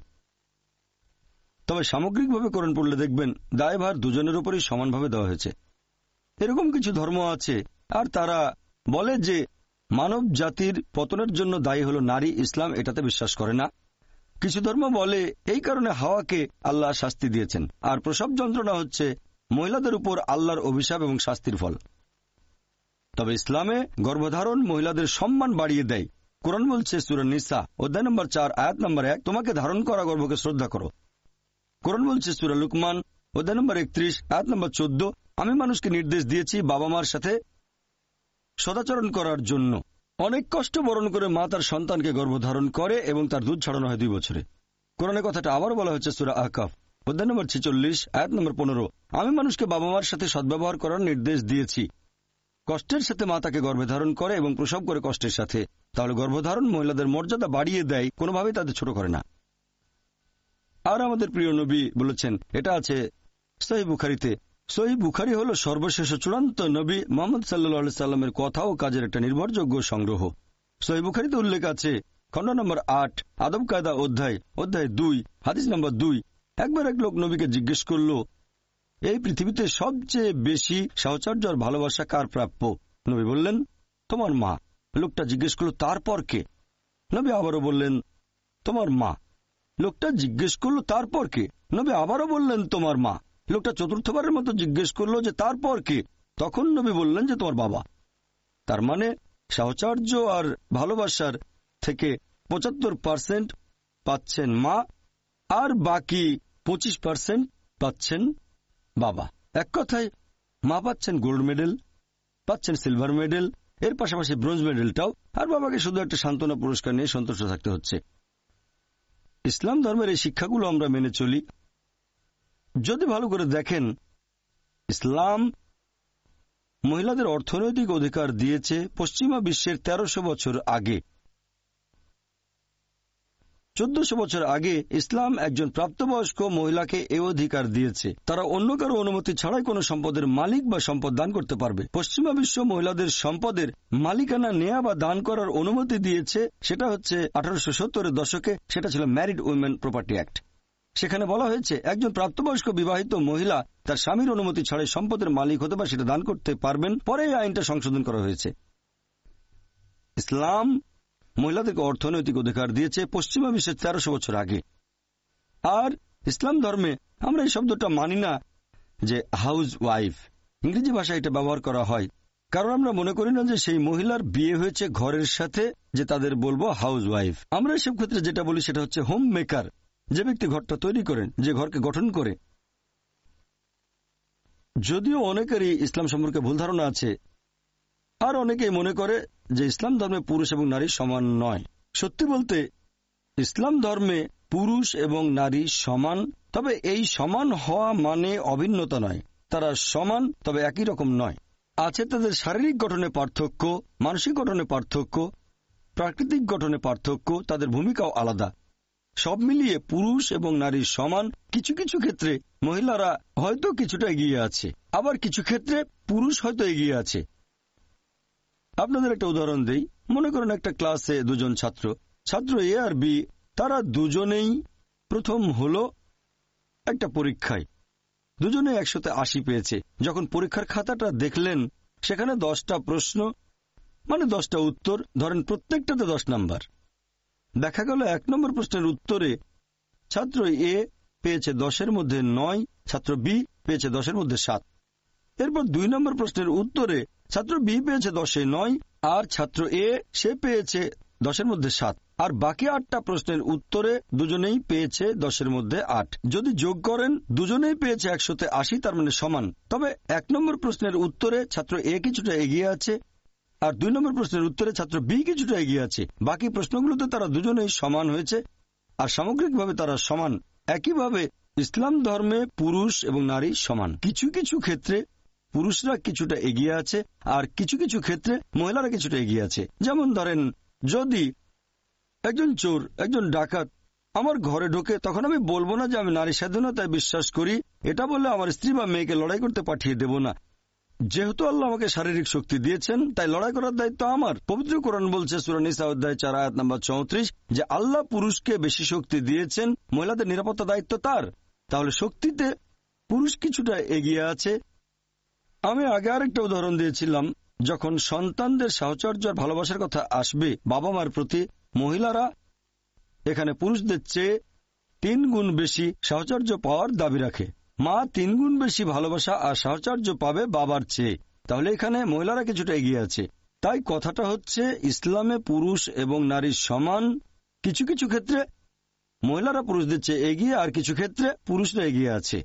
তবে সামগ্রিকভাবে কোরআন পড়লে দেখবেন দায়ভার দুজনের উপরই সমানভাবে দেওয়া হয়েছে। এরকম কিছু ধর্ম আছে আর তারা বলে যে মানব জাতির পতনের জন্য দায়ী হলো নারী। ইসলাম এটাতে বিশ্বাস করে না। কিছু ধর্ম বলে এই কারণে হাওয়াকে আল্লাহ শাস্তি দিয়েছেন, আর প্রসব যন্ত্রণা হচ্ছে মহিলাদের উপর আল্লাহর অভিশাপ এবং শাস্তির ফল। তবে ইসলামে গর্ভধারণ মহিলাদের সম্মান বাড়িয়ে দেয়। কোরআন বলছে সূরা নিসা অধ্যায় নম্বর 4 আয়াত নম্বর 1, তোমাকে ধারণ করা গর্ভকে শ্রদ্ধা করো। কোরআন বলছে সূরা লুকমান অধ্যায় নম্বর 31 আয়াত নম্বর 14, আমি মানুষকে নির্দেশ দিয়েছি বাবা মার সাথে সদাচরণ করার জন্য। অনেক কষ্ট বরণ করে মা তার সন্তানকে গর্ভধারণ করে এবং তার দুধ ছড়ানো হয় 2 বছরে। কোরআনের কথাটা আবার বলা হচ্ছে সূরা আহকাফ অধ্যায় নম্বর 46 আয়াত নম্বর 15, আমি মানুষকে বাবা মার সাথে সদ্ব্যবহার করার নির্দেশ দিয়েছি। কষ্টের সাথে মা তাকে গর্ভে ধারণ করে এবং প্রসব করে কষ্টের সাথে। তাহলে গর্ভধারণ মহিলাদের মর্যাদা বাড়িয়ে দেয়, কোনোভাবেই তাদের ছোট করে না। আর আমাদের প্রিয় নবী বলেছেন, এটা আছে সহিহ বুখারীতে। সহিহ বুখারী হল সর্বশেষ চূড়ান্ত নবী মুহাম্মদ সাল্লাল্লাহু আলাইহি সাল্লামের কথা ও কাজের একটা নির্ভরযোগ্য সংগ্রহ। সহিহ বুখারীতে উল্লেখ আছে খণ্ড নম্বর 8 আদব কায়দা অধ্যায় 2 হাদিস নম্বর 2, একবার এক লোক নবীকে জিজ্ঞেস করল, এই পৃথিবীতে সবচেয়ে বেশি সাহচর্য আর ভালোবাসা কার প্রাপ্য? নবী বললেন, তোমার মা। লোকটা জিজ্ঞেস করল, তারপর কে? নবী আবারও বললেন, তোমার মা। লোকটা জিজ্ঞেস করল, তারপর কে? নবী আবারও বললেন, তোমার মা। লোকটা চতুর্থবারের মতো জিজ্ঞেস করল যে তারপর কে? তখন নবী বললেন যে তোমার বাবা। তার মানে সাহচর্য আর ভালোবাসার থেকে 75% পাচ্ছেন মা, আর বাকি 25% পাচ্ছেন বাবা। এক কথায় মা পাচ্ছেন গোল্ড মেডেল, পাচ্ছেন সিলভার মেডেল, এর পাশাপাশি ব্রোঞ্জ মেডেলটাও, আর বাবাকে শুধু একটা সান্ত্বনা পুরস্কার নিয়ে সন্তুষ্ট থাকতে হচ্ছে। ইসলাম ধর্মের এই শিক্ষাগুলো আমরা মেনে চলি। যদি ভালো করে দেখেন, ইসলাম মহিলাদের অর্থনৈতিক অধিকার দিয়েছে পশ্চিমা বিশ্বের 1300 বছর আগে। 1400 বছর আগে ইসলাম একজন প্রাপ্তবয়স্ক মহিলাকে এ অধিকার দিয়েছে, তারা অন্য কারো অনুমতি ছাড়াই কোনো সম্পদের মালিক বা সম্পদ দান করতে পারবে। পশ্চিমা বিশ্ব মহিলাদের সম্পদের মালিকানা নেয়া বা দান করার অনুমতি দিয়েছে, সেটা হচ্ছে 1870-এর দশকে। সেটা ছিল ম্যারিড উইমেন প্রপার্টি অ্যাক্ট। সেখানে বলা হয়েছে একজন প্রাপ্তবয়স্ক বিবাহিত মহিলা তার স্বামীর অনুমতি ছাড়াই সম্পদের মালিক হতে বা সেটা দান করতে পারবেন। পরে এই আইনটা সংশোধন করা হয়েছে। ইসলাম মহিলাদেরকে অর্থনৈতিক অধিকার দিয়েছে পশ্চিমা বিশ্বের 1300 বছর আগে। আর ইসলাম ধর্মে আমরা এই শব্দটা মানি না যে হাউস ওয়াইফ। ইংরেজি ভাষায় এটা ব্যবহার করা হয়, কারণ আমরা মনে করি না যে সেই মহিলার বিয়ে হয়েছে ঘরের সাথে, যে তাদের বলবো হাউস ওয়াইফ। আমরা এসব ক্ষেত্রে যেটা বলি সেটা হচ্ছে হোম মেকার, যে ব্যক্তি ঘরটা তৈরি করেন, যে ঘরকে গঠন করে। যদিও অনেকেরই ইসলাম সম্পর্কে ভুল ধারণা আছে, আর অনেকেই মনে করে যে ইসলাম ধর্মে পুরুষ এবং নারী সমান নয়। সত্যি বলতে ইসলাম ধর্মে পুরুষ এবং নারী সমান, তবে এই সমান হওয়া মানে অভিন্নতা নয়। তারা সমান তবে একই রকম নয়। আছে তাদের শারীরিক গঠনে পার্থক্য, মানসিক গঠনে পার্থক্য, প্রাকৃতিক গঠনে পার্থক্য, তাদের ভূমিকাও আলাদা। সব মিলিয়ে পুরুষ এবং নারী সমান। কিছু কিছু ক্ষেত্রে মহিলারা হয়তো কিছুটা এগিয়ে আছে, আবার কিছু ক্ষেত্রে পুরুষ হয়তো এগিয়ে আছে। আপনাদের একটা উদাহরণ দেই। মনে করেন একটা ক্লাসে দুজন ছাত্র এ আর বি, তারা দুজনেই প্রথম হলো একটা পরীক্ষায়। দুজনে 180 পেয়েছে। যখন পরীক্ষার খাতাটা দেখলেন সেখানে 10টা প্রশ্ন, মানে 10টা উত্তর, ধরেন প্রত্যেকটাতে 10 নাম্বার। দেখা গেল 1 নম্বর প্রশ্নের উত্তরে ছাত্র এ পেয়েছে 10-এর মধ্যে 9, ছাত্র বি পেয়েছে 10-এর মধ্যে 7। এরপর 2 নম্বর প্রশ্নের উত্তরে ছাত্র বি পেয়েছে 10-এ 9, আর ছাত্র এ সে পেয়েছে 10-এর মধ্যে 7। আর বাকি 8টা প্রশ্নের উত্তরে দুজনেই পেয়েছে 10-এর মধ্যে 8। যদি যোগ করেন দুজনেই পেয়েছে 180, তার মানে সমান। তবে 1 নম্বর প্রশ্নের উত্তরে ছাত্র এ কিছুটা এগিয়ে আছে, আর 2 নম্বর প্রশ্নের উত্তরে ছাত্র বি কিছুটা এগিয়ে আছে। বাকি প্রশ্নগুলোতে তারা দুজনেই সমান হয়েছে, আর সামগ্রিকভাবে তারা সমান। একইভাবে ইসলাম ধর্মে পুরুষ এবং নারী সমান। কিছু কিছু ক্ষেত্রে পুরুষরা কিছুটা এগিয়ে আছে, আর কিছু কিছু ক্ষেত্রে মহিলারা কিছুটা এগিয়ে আছে। যেমন ধরেন, যদি একজন চোর, একজন ডাকাত আমার ঘরে ঢোকে, তখন আমি বলবো না যে আমি নারী স্বাধীনতায় বিশ্বাস করি। এটা বললে আমার স্ত্রী বা মেয়েকে লড়াই করতে পাঠিয়ে দেব না। যেহেতু আল্লাহ আমাকে শারীরিক শক্তি দিয়েছেন, তাই লড়াই করার দায়িত্ব আমার। পবিত্র কোরআন বলছে সূরা নিসা অধ্যায় 4 আয়াত নম্বর 34 যে আল্লাহ পুরুষকে বেশি শক্তি দিয়েছেন, মহিলাদের নিরাপত্তা দায়িত্ব তার। তাহলে শক্তিতে পুরুষ কিছুটা এগিয়ে আছে। আমি আগে আরেকটা উদাহরণ দিয়েছিলাম, যখন সন্তানদের সাহচর্য আর ভালোবাসার কথা আসবে বাবা মার প্রতি, মহিলারা এখানে পুরুষদের চেয়ে 3 গুণ বেশি সাহচর্য পাওয়ার দাবি রাখে। মা 3 গুণ বেশি ভালোবাসা আর সাহচর্য পাবে বাবার চেয়ে। তাহলে এখানে মহিলারা কিছুটা এগিয়ে আছে। তাই কথাটা হচ্ছে ইসলামে পুরুষ এবং নারী সমান। কিছু কিছু ক্ষেত্রে মহিলারা পুরুষদের চেয়ে এগিয়ে, আর কিছু ক্ষেত্রে পুরুষরা এগিয়ে আছে।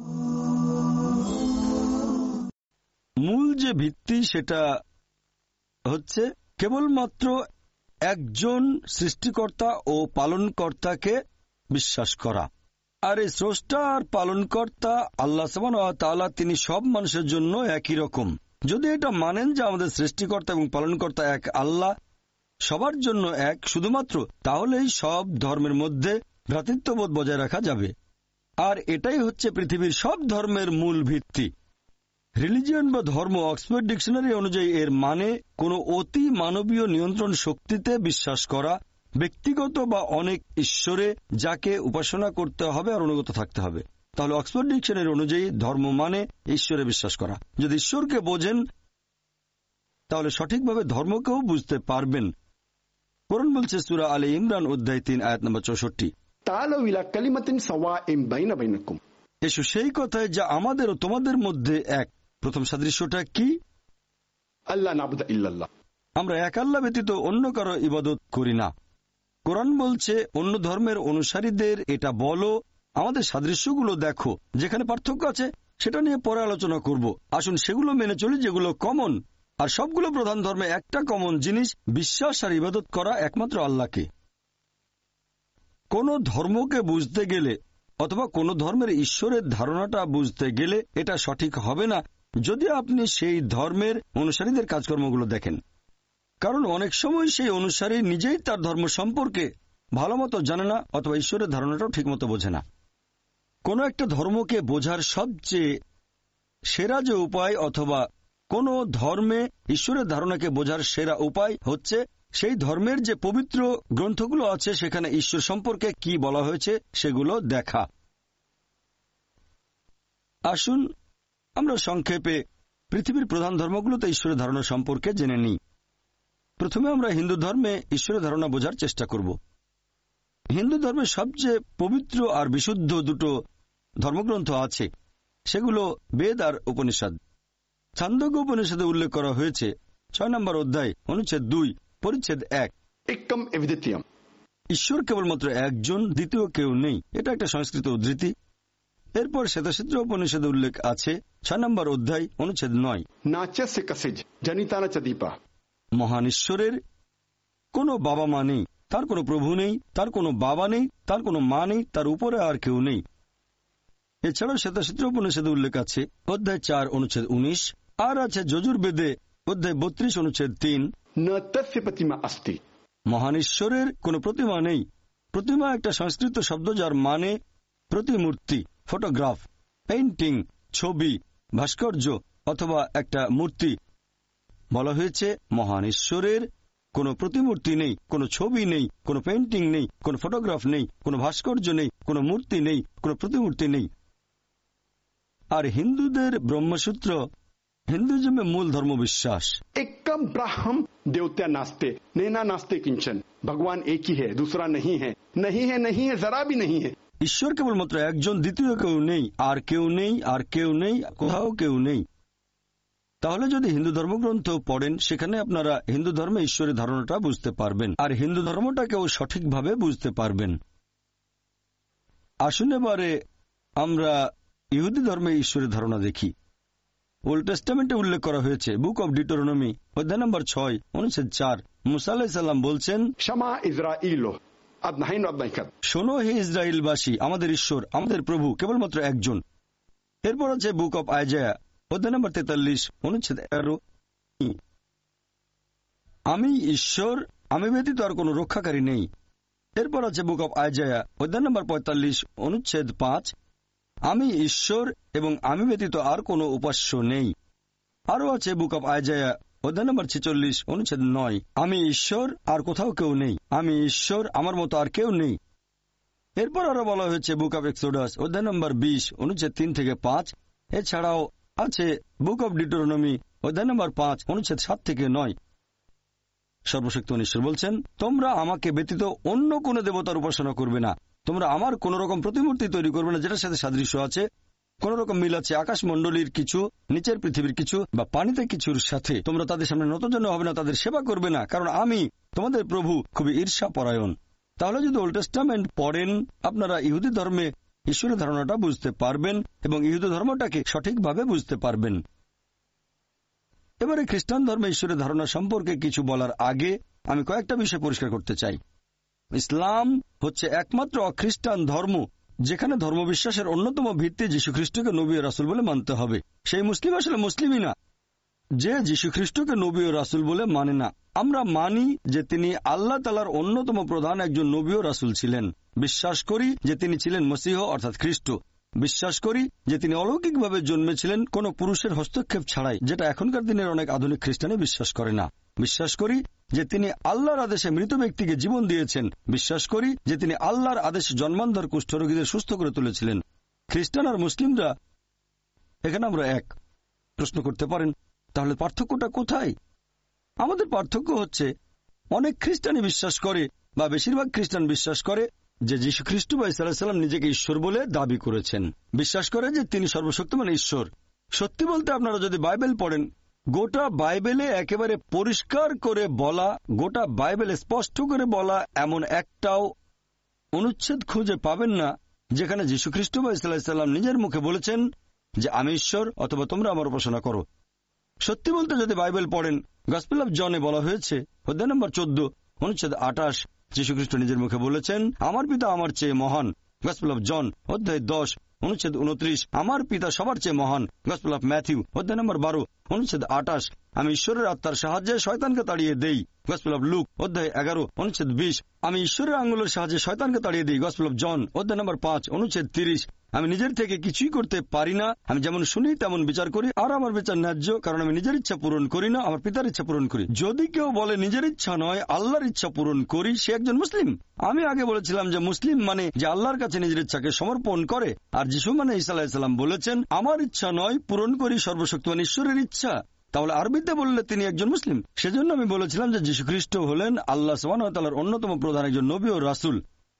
মূল যে ভিত্তি সেটা হচ্ছে কেবলমাত্র একজন সৃষ্টিকর্তা ও পালনকর্তাকে বিশ্বাস করা। আর এই স্রষ্টা আর পালনকর্তা আল্লাহ সুবহানাহু ওয়া তাআলা, তিনি সব মানুষের জন্য একই রকম। যদি এটা মানেন যে আমাদের সৃষ্টিকর্তা এবং পালনকর্তা এক আল্লাহ, সবার জন্য এক শুধুমাত্র, তাহলেই সব ধর্মের মধ্যে ভ্রাতৃত্ববোধ বজায় রাখা যাবে। আর এটাই হচ্ছে পৃথিবীর সব ধর্মের মূল ভিত্তি। রিলিজিয়ন বা ধর্ম অক্সফোর্ড ডিকশনারি অনুযায়ী এর মানে কোনো অতি মানবীয় নিয়ন্ত্রণ শক্তিতে বিশ্বাস করা, ব্যক্তিগত বা অনেক ঈশ্বরে যাকে উপাসনা করতে হবে আর অনুগত থাকতে হবে। তাহলে অক্সফোর্ড ডিকশনারি অনুযায়ী ধর্ম মানে ঈশ্বরে বিশ্বাস করা। যদি ঈশ্বরকে বোঝেন তাহলে সঠিকভাবে ধর্মকেও বুঝতে পারবেন। কোরআন বলছে সূরা আলে ইমরান অধ্যায় 3 আয়াত নম্বর 64, তাআলাউ ইলা কালিমাতিন সাওয়াইন বাইনা বাইনাকুম। এসো সেই কথায় যা আমাদের ও তোমাদের মধ্যে এক। প্রথম সাদৃশ্যটা কি? আল্লাহ নাবুদা ইল্লাল্লাহ, আমরা এক আল্লাহ ব্যতীত অন্য কারো ইবাদত করি না। কোরআন বলছে অন্য ধর্মের অনুসারীদের এটা বলো, আমাদের সাদৃশ্যগুলো দেখো, যেখানে পার্থক্য আছে সেটা নিয়ে পরে আলোচনা করব। আসুন সেগুলো মেনে চলি যেগুলো কমন। আর সবগুলো প্রধান ধর্মে একটা কমন জিনিস, বিশ্বাস আর ইবাদত করা একমাত্র আল্লাহকে। কোন ধর্মকে বুঝতে গেলে অথবা কোন ধর্মের ঈশ্বরের ধারণাটা বুঝতে গেলে এটা সঠিক হবে না যদি আপনি সেই ধর্মের অনুসারীদের কাজকর্মগুলো দেখেন। কারণ অনেক সময় সেই অনুসারী নিজেই তার ধর্ম সম্পর্কে ভালোমতো জানে না, অথবা ঈশ্বরের ধারণাটাও ঠিকমতো বোঝে না। কোনো একটা ধর্মকে বোঝার সবচেয়ে সেরা যে উপায়, অথবা কোনো ধর্মে ঈশ্বরের ধারণাকে বোঝার সেরা উপায় হচ্ছে সেই ধর্মের যে পবিত্র গ্রন্থগুলো আছে সেখানে ঈশ্বর সম্পর্কে কি বলা হয়েছে সেগুলো দেখা। আসুন আমরা সংক্ষেপে পৃথিবীর প্রধান ধর্মগুলোতে ঈশ্বরের ধারণা সম্পর্কে জেনে নিই। প্রথমে আমরা হিন্দু ধর্মে ঈশ্বরের ধারণা বোঝার চেষ্টা করব। হিন্দু ধর্মের সবচেয়ে পবিত্র আর বিশুদ্ধ 2টো ধর্মগ্রন্থ আছে, সেগুলো বেদ আর উপনিষদ। ছান্দোগ্য উপনিষদে উল্লেখ করা হয়েছে 6 নম্বর অধ্যায় অনুচ্ছেদ 2 পরিচ্ছেদ 1, একম এভিদ্বিতীয়ম, ঈশ্বর কেবলমাত্র একজন, দ্বিতীয় কেউ নেই। এটা একটা সংস্কৃত উদ্ধৃতি। এরপর শ্বেতাক্ষেত্র উপনিষদে উল্লেখ আছে 6 নম্বর অধ্যায় অনুচ্ছেদ 9, नाच्यस्य कसिज जनितान च दीपा। মহান ঈশ্বরের কোনো বাবা মা নেই, তার কোনো প্রভু নেই, তার কোনো বাবা নেই, তার কোনো মা নেই, তার উপরে আর কেউ নেই। এছাড়াও শ্বেতাক্ষেত্র উপনিষদে উল্লেখ আছে অধ্যায় 4 অনুচ্ছেদ 19, আর আছে যজুর্বেদে অধ্যায় 32 অনুচ্ছেদ 3, न तस्य प्रतिमा अस्ति। মহান ঈশ্বরের কোনো প্রতিমা নেই। প্রতিমা একটা সংস্কৃত শব্দ যার মানে প্রতিমূর্তি, ফটোগ্রাফ, পেইন্টিং, ছবি, ভাস্কর্য অথবা একটা মূর্তি। বলা হয়েছে মহান ঈশ্বরের কোনো প্রতিমূর্তি নেই, কোনো ছবি নেই, কোনো পেইন্টিং নেই, কোনো ফটোগ্রাফ নেই, কোনো ভাস্কর্য নেই, কোনো মূর্তি নেই, কোনো প্রতিমূর্তি নেই। আর হিন্দুদের ব্রহ্মসূত্র হিন্দুইজমে মূল ধর্মবিশ্বাস। एकम ब्राह्म देवत्या नास्ते नैना नास्ते किंचन। भगवान एक ही है, दूसरा नहीं है, नहीं है, नहीं है, जरा भी नहीं है। ঈশ্বর কেবলমাত্র একজন, দ্বিতীয় কেউ নেই, আর কেউ নেই, আর কেউ নেই, কোথাও কেউ নেই। তাহলে যদি হিন্দু ধর্মগ্রন্থ পড়েন সেখানে আপনারা হিন্দু ধর্মে ঈশ্বরের ধারণাটা বুঝতে পারবেন, আর হিন্দু ধর্মটাকেও সঠিকভাবে বুঝতে পারবেন। আসুন এবারে আমরা ইহুদি ধর্মে ঈশ্বরের ধারণা দেখি। ওল্ড টেস্টামেন্টে উল্লেখ করা হয়েছে বুক অব ডিউটোরনমি অধ্যায় নম্বর 6 অনুচ্ছেদ 4, মুসা আলাইহিস সালাম বলছেন, शमा इज़राइलो अदनाहिन अदनाहिकत। শোনো হে ইসরায়েলবাসী, আমাদের ঈশ্বর, আমাদের প্রভু কেবলমাত্র একজন। এরপর আছে বুক অব আইজায়া অধ্যায় নম্বর 43 অনুচ্ছেদ 11, আমি ঈশ্বর, আমি ব্যতীত আর কোনো রক্ষাকারী নেই। এরপর আছে বুক অব আইজায়া অধ্যায় নম্বর 45 অনুচ্ছেদ 5, আমি ঈশ্বর এবং আমি ব্যতীত আর কোনো উপাস্য নেই। আরও আছে বুক অব আইজায়া অধ্যায় নম্বর 46 অনুচ্ছেদ 9, আমি ঈশ্বর আর কোথাও কেউ নেই, আমি ঈশ্বর, আমার মতো আর কেউ নেই। এরপর আরো বলা হয়েছে বুক অব এক্সোডাস অধ্যায় নম্বর 20 অনুচ্ছেদ 3 থেকে 5। এছাড়াও আছে বুক অব ডিউটোরনমি অধ্যায় নম্বর 5 অনুচ্ছেদ 7 থেকে 9। সর্বশক্তিমান ঈশ্বর বলছেন, তোমরা আমাকে ব্যতীত অন্য কোন দেবতার উপাসনা করবে না, তোমরা আমার কোন রকম প্রতিমূর্তি তৈরি করবে না যেটার সাথে সাদৃশ্য আছে, কোন রকম মিল আছে আকাশমণ্ডলীর কিছু, নিচের পৃথিবীর কিছু বা পানিতে কিছুর সাথে। তোমরা তাদের সামনে নতজানু হবে না, তাদের সেবা করবে না, কারণ আমি তোমাদের প্রভু খুবই ঈর্ষা পরায়ণ। তাহলে যদি ওল্ড টেস্টামেন্ট পড়েন আপনারা ইহুদি ধর্মে ঈশ্বরের ধারণাটা বুঝতে পারবেন এবং ইহুদি ধর্মটাকে সঠিকভাবে বুঝতে পারবেন। এবারে খ্রিস্টান ধর্মে ঈশ্বরের ধারণা সম্পর্কে কিছু বলার আগে আমি কয়েকটা বিষয় পরিষ্কার করতে চাই। ইসলাম হচ্ছে একমাত্র অখ্রিস্টান ধর্ম যেখানে ধর্মবিশ্বাসের অন্যতম ভিত্তি যীশুখ্রিস্টকে নবী ও রাসূল বলে মানতে হবে। সেই মুসলিম আসলে মুসলিমই না যে যীশুখ্রিস্টকে নবী ও রাসূল বলে মানে না। আমরা মানি যে তিনি আল্লাহ তাআলার অন্যতম প্রধান একজন নবী ও রাসূল ছিলেন। বিশ্বাস করি যে তিনি ছিলেন মসীহ অর্থাৎ খ্রিস্ট। বিশ্বাস করি যে তিনি অলৌকিকভাবে জন্মেছিলেন কোনো পুরুষের হস্তক্ষেপ ছাড়াই, যেটা এখনকার দিনের অনেক আধুনিক খ্রিস্টানে বিশ্বাস করে না। বিশ্বাস করি যে তিনি আল্লাহর আদেশে মৃত ব্যক্তিকে জীবন দিয়েছেন। বিশ্বাস করি যে তিনি আল্লাহর আদেশে জন্মান্ধর কুষ্ঠরোগীদের সুস্থ করে তুলেছিলেন। খ্রিস্টান আর মুসলিমরা এখানে আমরা এক। প্রশ্ন করতে পারেন তাহলে পার্থক্যটা কোথায়? আমাদের পার্থক্য হচ্ছে অনেক খ্রিস্টানই বিশ্বাস করে বা বেশিরভাগ খ্রিস্টান বিশ্বাস করে যে যীশু খ্রিস্ট বা ঈসা আলাইহিস সালাম নিজেকে ঈশ্বর বলে দাবি করেছেন, বিশ্বাস করে যে তিনি সর্বশক্তিমান ঈশ্বর। সত্যি বলতে আপনারা যদি বাইবেল পড়েন, গোটা বাইবেলে একেবারে পরিষ্কার করে বলা, গোটা বাইবেলে স্পষ্ট করে বলা এমন একটাও অনুচ্ছেদ খুঁজে পাবেন না যেখানে যীশু খ্রিস্ট বা ঈসা আলাইহিস সালাম নিজের মুখে বলেছেন যে আমি ঈশ্বর অথবা তোমরা আমার উপাসনা করো। সত্যি বলতে যদি বাইবেল পড়েন, গসপেল অফ জনে বলা হয়েছে অধ্যায় নম্বর 14 অনুচ্ছেদ 28, যীশু খ্রিস্ট নিজের মুখে বলেছেন আমার পিতা আমার চেয়ে মহান। গসপেল অফ জন অধ্যায় 10 অনুচ্ছেদ 29, আমার পিতা সবার চেয়ে মহান। গসপেল অফ ম্যাথিউ অধ্যায় নম্বর 12 অনুচ্ছেদ 28, আমি ঈশ্বরের আত্মার সাহায্যে শয়তানকে তাড়িয়ে দেই। গসপেল অফ লুক অধ্যায় 11 অনুচ্ছেদ 20, আমি ঈশ্বরের আঙ্গুলের সাহায্যে শয়তানকে তাড়িয়ে দিই। গসপেল অফ জন অধ্যায় নম্বর 5 অনুচ্ছেদ 30, আমি নিজের থেকে কিছুই করতে পারি না, আমি যেমন শুনি তেমন বিচার করি, আর আমার বিচার ন্যায্য, কারণ আমি নিজের ইচ্ছা পূরণ করি না, আমার পিতার ইচ্ছা পূরণ করি। যদি কেউ বলে নিজের ইচ্ছা নয় আল্লাহর ইচ্ছা পূরণ করি, সে একজন মুসলিম। আমি আগে বলেছিলাম যে মুসলিম মানে যে আল্লাহর কাছে নিজের ইচ্ছাকে সমর্পণ করে, আর যিশু মানে ঈসা আলাইহিস সালাম বলেছেন আমার ইচ্ছা নয়, পূরণ করি সর্বশক্তিমান ঈশ্বরের ইচ্ছা। তাহলে আরবিতে বললে তিনি একজন মুসলিম। সেজন্য আমি বলেছিলাম যে যীশু খ্রিস্ট হলেন আল্লাহ সুবহানাহু ওয়া তাআলার অন্যতম প্রধান একজন নবী ও রাসূল।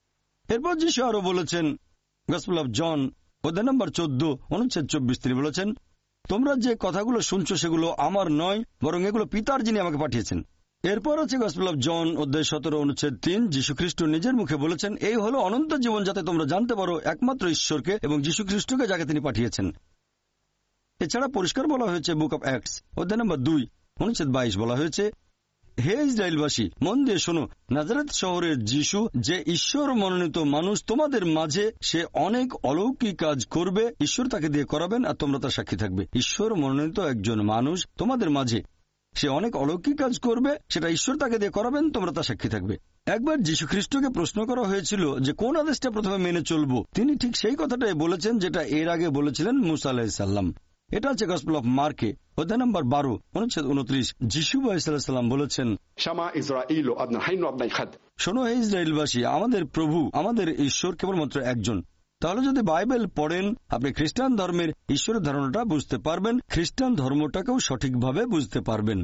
এরপর যিশু আরো বলেছেন গসপেল অফ জন অধ্যায় নম্বর 14 অনুচ্ছেদ 24, তিনি বলেছেন তোমরা যে কথাগুলো শুনছো সেগুলো আমার নয়, বরং এগুলো পিতার যিনি আমাকে পাঠিয়েছেন। এরপর আছে গসপেল অফ জন অধ্যায় 17 অনুচ্ছেদ 3। যীশু খ্রিস্ট নিজের মুখে বলেছেন, এই হলো অনন্ত জীবন, যাতে তোমরা জানতে পারো একমাত্র ঈশ্বরকে এবং যীশু খ্রিস্টকে, যাকে তিনি পাঠিয়েছেন। এছাড়া পরিষ্কার বলা হয়েছে বুক অফ অ্যাক্টস অধ্যায় নম্বর 2 অনুচ্ছেদ 22 বলা হয়েছে, হে ইসরায়েলবাসী, মন দিয়ে শোনো, নাজারেত শহরের যীশু যে ঈশ্বর মনোনীত মানুষ তোমাদের মাঝে, সে অনেক অলৌকিক কাজ করবে, ঈশ্বর তাকে দিয়ে করাবেন আর তোমরা তার সাক্ষী থাকবে। ঈশ্বর মনোনীত একজন মানুষ তোমাদের মাঝে, সে অনেক অলৌকিক কাজ করবে, সেটা ঈশ্বর তাকে দিয়ে করাবেন, তোমরা তার সাক্ষী থাকবে। একবার যীশু খ্রিস্টকে প্রশ্ন করা হয়েছিল যে কোন আদেশটা প্রথমে মেনে চলবো, তিনি ঠিক সেই কথাটাই বলেছেন যেটা এর আগে বলেছিলেন মুসা আলাইহিস সালাম। এটা হচ্ছে গসপেল অফ মার্কে অধ্যায় নম্বর 12 অনুচ্ছেদ 29। যীশু আলাইহিস সালাম বলেছেন, শোনো হে ইসরায়েলবাসী, আমাদের প্রভু, আমাদের ঈশ্বর কেবলমাত্র একজন। তাহলে যদি বাইবেল পড়েন, আপনি খ্রিস্টান ধর্মের ঈশ্বরের ধারণাটা বুঝতে পারবেন, খ্রিস্টান ধর্মটাকেও সঠিকভাবে বুঝতে পারবেন।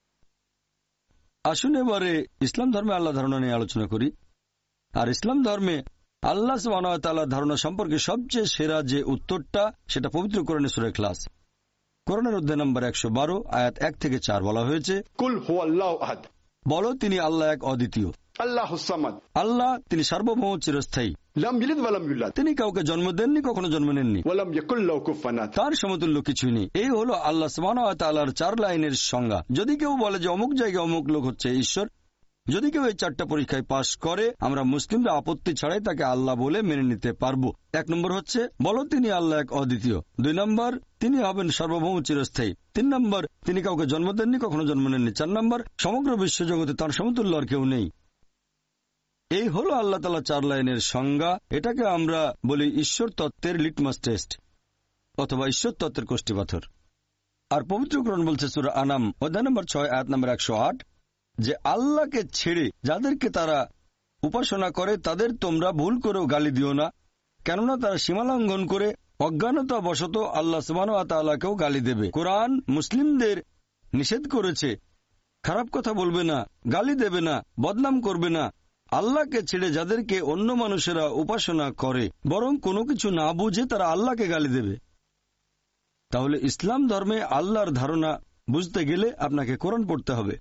আসুন এবারে ইসলাম ধর্মে আল্লাহ ধারণা নিয়ে আলোচনা করি। আর ইসলাম ধর্মে আল্লাহ সুবহানাহু ওয়া তাআলার ধারণা সম্পর্কে সবচেয়ে সেরা যে উত্তরটা, সেটা পবিত্র কোরআনে সূরা ইখলাস। কোরআনের অধ্যায় নম্বর 112 আয়াত 1 থেকে 4 বলা হয়েছে, কুল হুয়াল্লাহু আহাদ, বলো তিনি আল্লাহ এক, অদ্বিতীয়। আল্লাহুস সামাদ, আল্লাহ তিনি সার্বভৌম, চিরস্থায়ী। লাম ইয়ালিদ ওয়া লাম ইউলাদ, তিনি কাউকে জন্ম দেননি, কখনো জন্ম নেননি। ওয়া লাম ইয়াকুল লাহু কুফুয়ান আহাদ, তার সমতুল্য কিছুই নেই। এই হলো আল্লাহ সুবহানাহু ওয়া তাআলার 4 লাইনের সংজ্ঞা। যদি কেউ বলে যে অমুক জায়গায় অমুক লোক হচ্ছে ঈশ্বর, যদি কেউ এই 4টা পরীক্ষায় পাশ করে, আমরা মুসলিমরা আপত্তি ছাড়াই তাকে আল্লাহ বলে মেনে নিতে পারবো। 1 নম্বর হচ্ছে, বলো তিনি আল্লাহ এক, অদ্বিতীয়। 2 নম্বর, তিনি হবেন সার্বভৌম, চিরস্থায়ী। 3 নম্বর, তিনি কাউকে জন্ম দেননি, কখনো জন্ম নেননি। 4 নম্বর, সমগ্র বিশ্বজগতে তার সমতুল্য আর কেউ নেই। এই হলো আল্লাহ তাআলা 4 লাইনের সংজ্ঞা। এটাকে আমরা বলি ঈশ্বর তত্ত্বের লিটমাস টেস্ট অথবা ঈশ্বর তত্ত্বের কোষ্ঠী পাথর। আর পবিত্র কোরআন বলছে সূরা আনাম অধ্যায় নম্বর 6 আয়াত নম্বর 108 যে আল্লাহকে ছেড়ে যাদেরকে তারা উপাসনা করে, তাদের তোমরা ভুল করেও গালি দিও না, কেননা তারা সীমালঙ্ঘন করে অজ্ঞানতা বশত আল্লাহ সুবহানাহু ওয়া তাআলাকেও গালি দেবে। কোরআন মুসলিমদের নিষেধ করেছে খারাপ কথা বলবে না, গালি দেবে না, বদনাম করবে না, আল্লাহকে ছেড়ে যাদেরকে অন্য মানুষেরা উপাসনা করে, বরং কোনো কিছু না বুঝে তারা আল্লাহকে গালি দেবে। তাহলে ইসলাম ধর্মে আল্লাহর ধারণা বুঝতে গেলে আপনাকে কোরআন পড়তে হবে।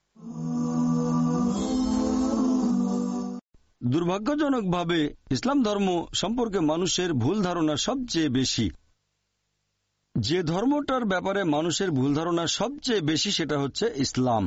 দুর্ভাগ্যজনকভাবে ইসলাম ধর্ম সম্পর্কে মানুষের ভুল ধারণা সবচেয়ে বেশি। যে ধর্মটার ব্যাপারে মানুষের ভুল ধারণা সবচেয়ে বেশি সেটা হচ্ছে ইসলাম।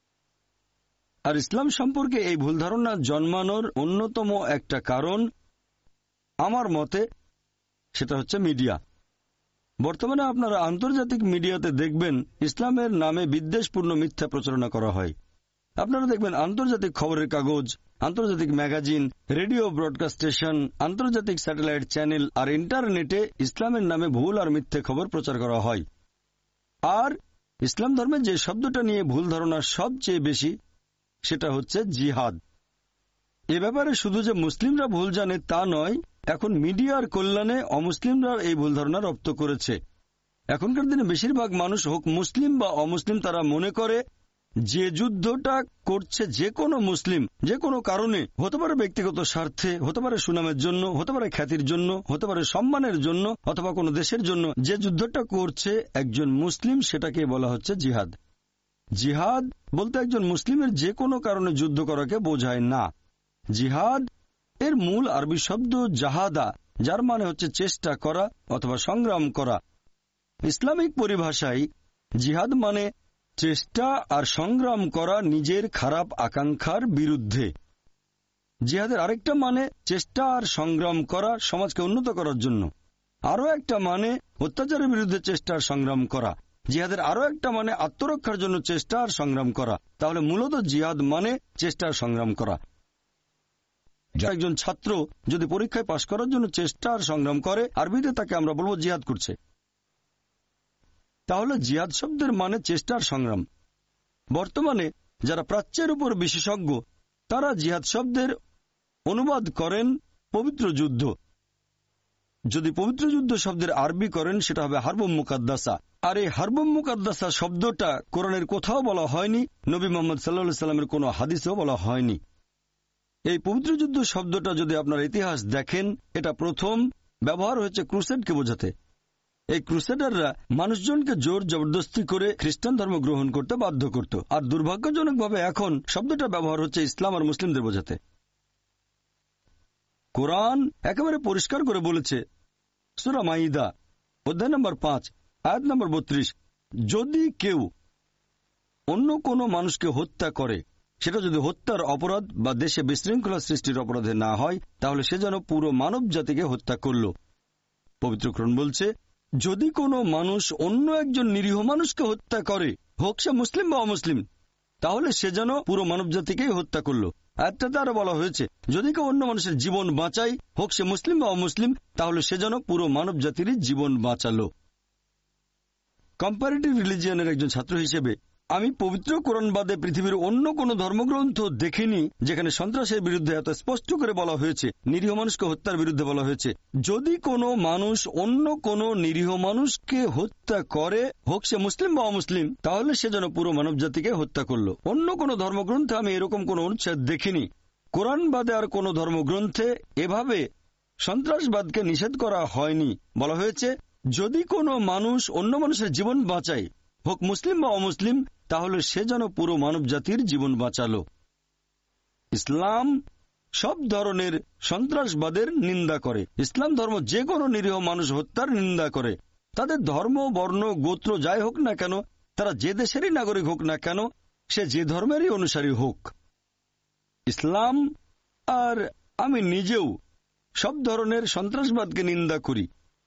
আর ইসলাম সম্পর্কে এই ভুল ধারণা জন্মানোর অন্যতম একটা কারণ আমার মতে সেটা হচ্ছে মিডিয়া। বর্তমানে আপনারা আন্তর্জাতিক মিডিয়াতে দেখবেন ইসলামের নামে বিদ্বেষপূর্ণ মিথ্যা প্রচারণা করা হয়। আপনারা দেখবেন আন্তর্জাতিক খবরের কাগজ, আন্তর্জাতিক ম্যাগাজিন, রেডিও ব্রডকাস্ট স্টেশন, আন্তর্জাতিক স্যাটেলাইট চ্যানেল আর ইন্টারনেটে ইসলামের নামে ভুল আর মিথ্যে খবর প্রচার করা হয়। আর ইসলাম ধর্মে যে শব্দটা নিয়ে ভুল ধারণা সবচেয়ে বেশি সেটা হচ্ছে জিহাদ। এ ব্যাপারে শুধু যে মুসলিমরা ভুল জানে তা নয়, এখন মিডিয়ার কল্যাণে অমুসলিমরা এই ভুল ধারণা রপ্ত করেছে। এখনকার দিনে বেশিরভাগ মানুষ, হোক মুসলিম বা অমুসলিম, তারা মনে করে যে যুদ্ধটা করছে যে কোনো মুসলিম যে কোনো কারণে, হতে পারে ব্যক্তিগত স্বার্থে, হতে পারে সুনামের জন্য, হতে পারে খ্যাতির জন্য, হতে পারে সম্মানের জন্য, অথবা কোনো দেশের জন্য, যে যুদ্ধটা করছে একজন মুসলিম, সেটাকে বলা হচ্ছে জিহাদ। জিহাদ বলতে একজন মুসলিমের যে কোনো কারণে যুদ্ধ করাকে বোঝায় না। জিহাদ এর মূল আরবি শব্দ জাহাদা, যার মানে হচ্ছে চেষ্টা করা অথবা সংগ্রাম করা। ইসলামিক পরিভাষায় জিহাদ মানে চেষ্টা আর সংগ্রাম করা নিজের খারাপ আকাঙ্ক্ষার বিরুদ্ধে। জিহাদের আরেকটা মানে চেষ্টা আর সংগ্রাম করা সমাজকে উন্নত করার জন্য। আরও একটা মানে অত্যাচারের বিরুদ্ধে চেষ্টা আর সংগ্রাম করা। জিহাদের আরও একটা মানে আত্মরক্ষার জন্য চেষ্টা আর সংগ্রাম করা। তাহলে মূলত জিহাদ মানে চেষ্টা আর সংগ্রাম করা। একজন ছাত্র যদি পরীক্ষায় পাশ করার জন্য চেষ্টা আর সংগ্রাম করে, আরবিতে তাকে আমরা বলবো জিহাদ করছে। তাহলে জিহাদ শব্দের মানে চেষ্টা আর সংগ্রাম। বর্তমানে যারা প্রাচ্যের উপর বিশেষজ্ঞ, তারা জিহাদ শব্দের অনুবাদ করেন পবিত্র যুদ্ধ। যদি পবিত্র যুদ্ধ শব্দের আরবি করেন সেটা হবে হারবুম মুকাদ্দাসা। আর এই হারবুম মুকাদ্দাসা শব্দটা কোরআনের কোথাও বলা হয়নি, নবী মুহাম্মদ সাল্লাল্লাহু আলাইহি সাল্লামের কোনো হাদিসেও বলা হয়নি। এই পবিত্র যুদ্ধ শব্দটা যদি আপনার ইতিহাস দেখেন, এটা প্রথম ব্যবহার হয়েছে ক্রুসেডকে বোঝাতে। এই ক্রুসেডাররা মানুষজনকে জোর জবরদস্তি করে খ্রিস্টান ধর্ম গ্রহণ করতে বাধ্য করত, আর দুর্ভাগ্যজনকভাবে এখন শব্দটা ব্যবহার হচ্ছে ইসলাম আর মুসলিমদের বোঝাতে। কোরআন একেবারে পরিষ্কার করে বলেছে, সূরা মাইদা অধ্যায় নম্বর 5 আয়াত নম্বর 32, যদি কেউ অন্য কোনো মানুষকে হত্যা করে, সেটা যদি হত্যার অপরাধ বা দেশে বিশৃঙ্খলা সৃষ্টির অপরাধে না হয়, তাহলে সে যেন পুরো মানব জাতিকে হত্যা করল। পবিত্র কোরআন বলছে, যদি কোনো মানুষ অন্য একজন নিরীহ মানুষকে হত্যা করে, হোক সে মুসলিম বা অমুসলিম, তাহলে সে যেন পুরো মানব জাতিকেই হত্যা করল। আয়াতটাতে আরো বলা হয়েছে, যদি কেউ অন্য মানুষের জীবন বাঁচায়, হোক সে মুসলিম বা অমুসলিম, তাহলে সে যেন পুরো মানব জাতিরই জীবন বাঁচালো। কম্পারেটিভ রিলিজিয়নের একজন ছাত্র হিসেবে আমি পবিত্র কোরআন বাদে পৃথিবীর অন্য কোনো ধর্মগ্রন্থ দেখিনি যেখানে সন্ত্রাসের বিরুদ্ধে এত স্পষ্ট করে বলা হয়েছে, নিরীহ মানুষকে হত্যার বিরুদ্ধে বলা হয়েছে। যদি কোনো মানুষ অন্য কোনো নিরীহ মানুষকে হত্যা করে, হোক সে মুসলিম বা অমুসলিম, তাহলে সে যেন পুরো মানব জাতিকে হত্যা করলো। অন্য কোনো ধর্মগ্রন্থে আমি এরকম কোনো অনুচ্ছেদ দেখিনি। কোরআন বাদে আর কোনো ধর্মগ্রন্থে এভাবে সন্ত্রাসবাদকে নিষেধ করা হয়নি। বলা হয়েছে, যদি কোনো মানুষ অন্য মানুষের জীবন বাঁচায়, হোক মুসলিম বা অমুসলিম, তাহলে সে যেন পুরো মানব জাতির জীবন বাঁচালো। ইসলাম সব ধরনের সন্ত্রাসবাদের নিন্দা করে। ইসলাম ধর্ম যে কোনো নিরীহ মানুষ হত্যার নিন্দা করে। তাদের ধর্ম, বর্ণ, গোত্র যাই হোক না কেন, তারা যে দেশেরই নাগরিক হোক না কেন, সে যে ধর্মেরই অনুসারী হোক। ইসলাম আর আমি নিজেও সব ধরনের সন্ত্রাসবাদকে নিন্দা করি।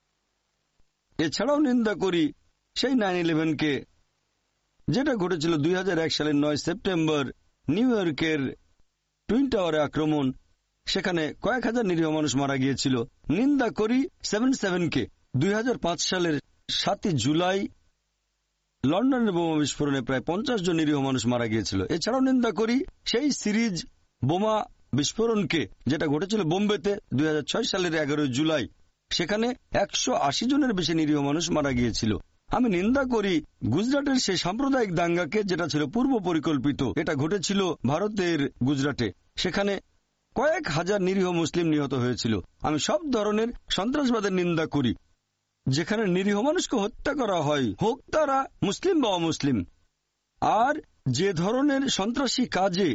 এছাড়াও নিন্দা করি সেই 9/11কে, যেটা ঘটেছিল 2001 সালের 9 সেপ্টেম্বর নিউ ইয়র্কের টুইন টাওয়ারে আক্রমণ। সেখানে কয়েক হাজার নিরীহ মানুষ মারা গিয়েছিল। নিন্দা করি 7/7কে, 2005 সালের 7 জুলাই লন্ডনের বোমা বিস্ফোরণে প্রায় 50 জন নিরীহ মানুষ মারা গিয়েছিল। এছাড়াও নিন্দা করি সেই সিরিজ বোমা বিস্ফোরণকে যেটা ঘটেছিল বোম্বেতে 2006 সালের 11 জুলাই। সেখানে 180 জনের বেশি নিরীহ মানুষ মারা গিয়েছিল। আমি নিন্দা করি গুজরাটের সেই সাম্প্রদায়িক দাঙ্গাকে, যেটা ছিল পূর্ব পরিকল্পিত। এটা ঘটেছিল ভারতের গুজরাটে। সেখানে কয়েক হাজার নিরীহ মুসলিম নিহত হয়েছিল। আমি সব ধরনের সন্ত্রাসবাদের নিন্দা করি যেখানে নিরীহ মানুষকে হত্যা করা হয়, হোক তারা মুসলিম বা অমুসলিম। আর যে ধরনের সন্ত্রাসী কাজে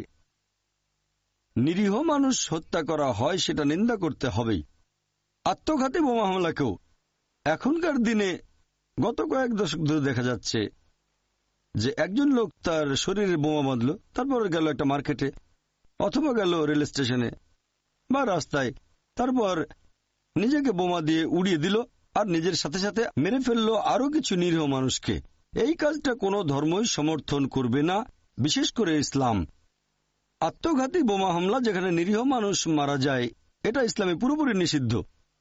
নিরীহ মানুষ হত্যা করা হয় সেটা নিন্দা করতে হবেই। আত্মঘাতী বোমা হামলাকেও এখনকার দিনে গত কয়েক দশক ধরে দেখা যাচ্ছে যে একজন লোক তার শরীরে বোমা বাঁধল, তারপর গেল একটা মার্কেটে অথবা গেল রেল স্টেশনে বা রাস্তায়, তারপর নিজেকে বোমা দিয়ে উড়িয়ে দিল আর নিজের সাথে সাথে মেরে ফেলল আরো কিছু নিরীহ মানুষকে। এই কাজটা কোনো ধর্মই সমর্থন করবে না, বিশেষ করে ইসলাম। আত্মঘাতী বোমা হামলা যেখানে নিরীহ মানুষ মারা যায়, এটা ইসলামে পুরোপুরি নিষিদ্ধ।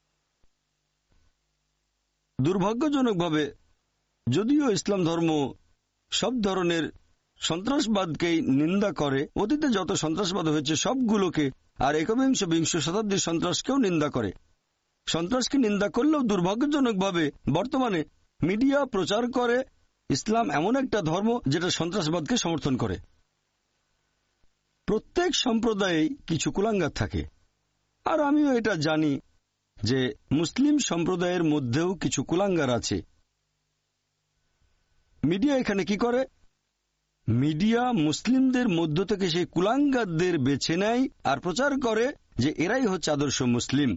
দুর্ভাগ্যজনকভাবে যদিও ইসলাম ধর্ম সব ধরনের সন্ত্রাসবাদকেই নিন্দা করে, অতীতে যত সন্ত্রাসবাদ হয়েছে সবগুলোকে, আর একবিংশ শতাব্দীর সন্ত্রাসকেও নিন্দা করে। সন্ত্রাসকে নিন্দা করলেও দুর্ভাগ্যজনকভাবে বর্তমানে মিডিয়া প্রচার করে ইসলাম এমন একটা ধর্ম যেটা সন্ত্রাসবাদকে সমর্থন করে। প্রত্যেক সম্প্রদায়ে কিছু কুলাঙ্গার থাকে, আর আমিও এটা জানি যে মুসলিম সম্প্রদায়ের মধ্যেও কিছু কুলাঙ্গার আছে। মিডিয়া এখানে কি করে? মিডিয়া মুসলিমদের মধ্য থেকে সেই কুলাঙ্গারদের বেছে নেয় আর প্রচার করে যে এরাই হচ্ছে আদর্শ মুসলিম।